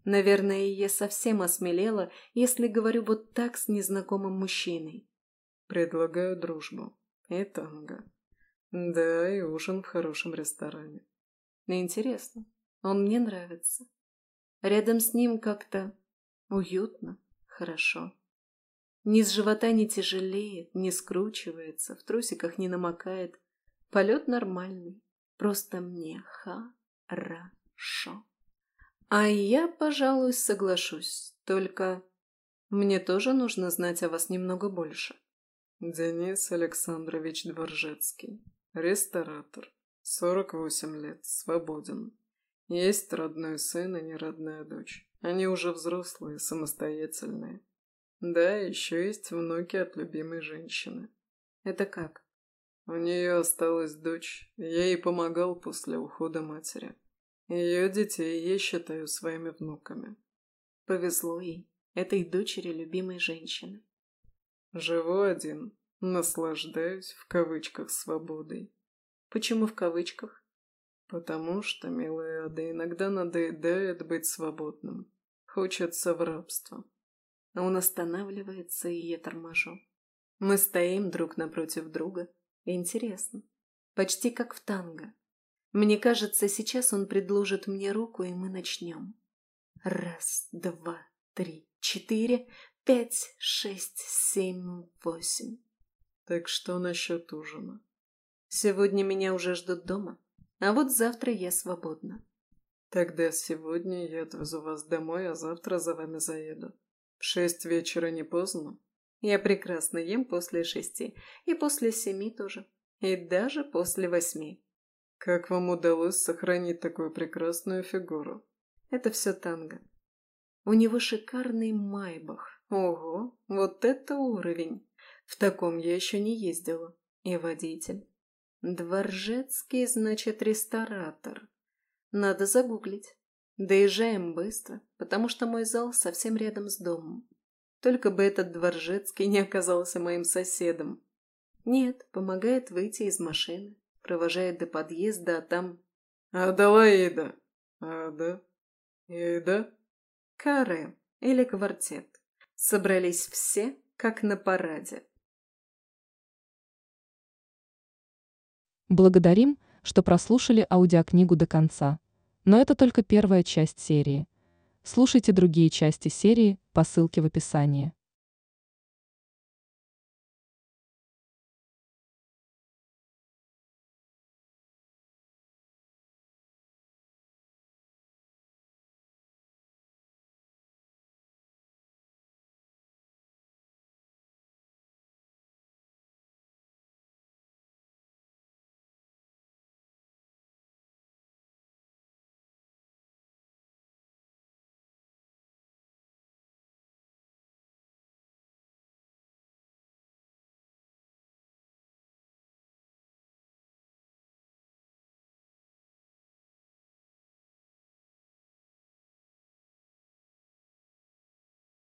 Наверное, я совсем осмелела, если говорю вот так с незнакомым мужчиной. Предлагаю дружбу. И танго. Да, и ужин в хорошем ресторане. Интересно, он мне нравится. Рядом с ним как-то уютно, хорошо. Низ живота не тяжелеет, не скручивается, в трусиках не намокает. Полет нормальный, просто мне хорошо. А я, пожалуй, соглашусь, только мне тоже нужно знать о вас немного больше. Денис Александрович Дворжецкий, ресторатор, сорок восемь лет, свободен. Есть родной сын и неродная дочь. Они уже взрослые, самостоятельные. Да, еще есть внуки от любимой женщины. Это как? У нее осталась дочь, я ей помогал после ухода матери. Ее детей я считаю своими внуками. Повезло ей, этой дочери любимой женщины. Живу один, наслаждаюсь в кавычках свободой. Почему в кавычках? Потому что, милая Ада, иногда надоедает быть свободным. Хочется в рабство. А он останавливается, и я торможу. Мы стоим друг напротив друга. Интересно. Почти как в танго. Мне кажется, сейчас он предложит мне руку, и мы начнем. Раз, два, три, четыре, пять, шесть, семь, восемь. Так что насчет ужина? Сегодня меня уже ждут дома, а вот завтра я свободна. Тогда сегодня я отвезу вас домой, а завтра за вами заеду. В шесть вечера не поздно? Я прекрасно ем после шести, и после семи тоже, и даже после восьми. Как вам удалось сохранить такую прекрасную фигуру? Это все танго. У него шикарный майбах. Ого, вот это уровень! В таком я еще не ездила. И водитель. Дворжецкий, значит, ресторатор. Надо загуглить. Доезжаем быстро, потому что мой зал совсем рядом с домом. Только бы этот Дворжецкий не оказался моим соседом. Нет, помогает выйти из машины, провожает до подъезда, а там... Аделаида! Ада? Ида? Каре или квартет. Собрались все, как на параде. Благодарим, что прослушали аудиокнигу до конца. Но это только первая часть серии. Слушайте другие части серии по ссылке в описании.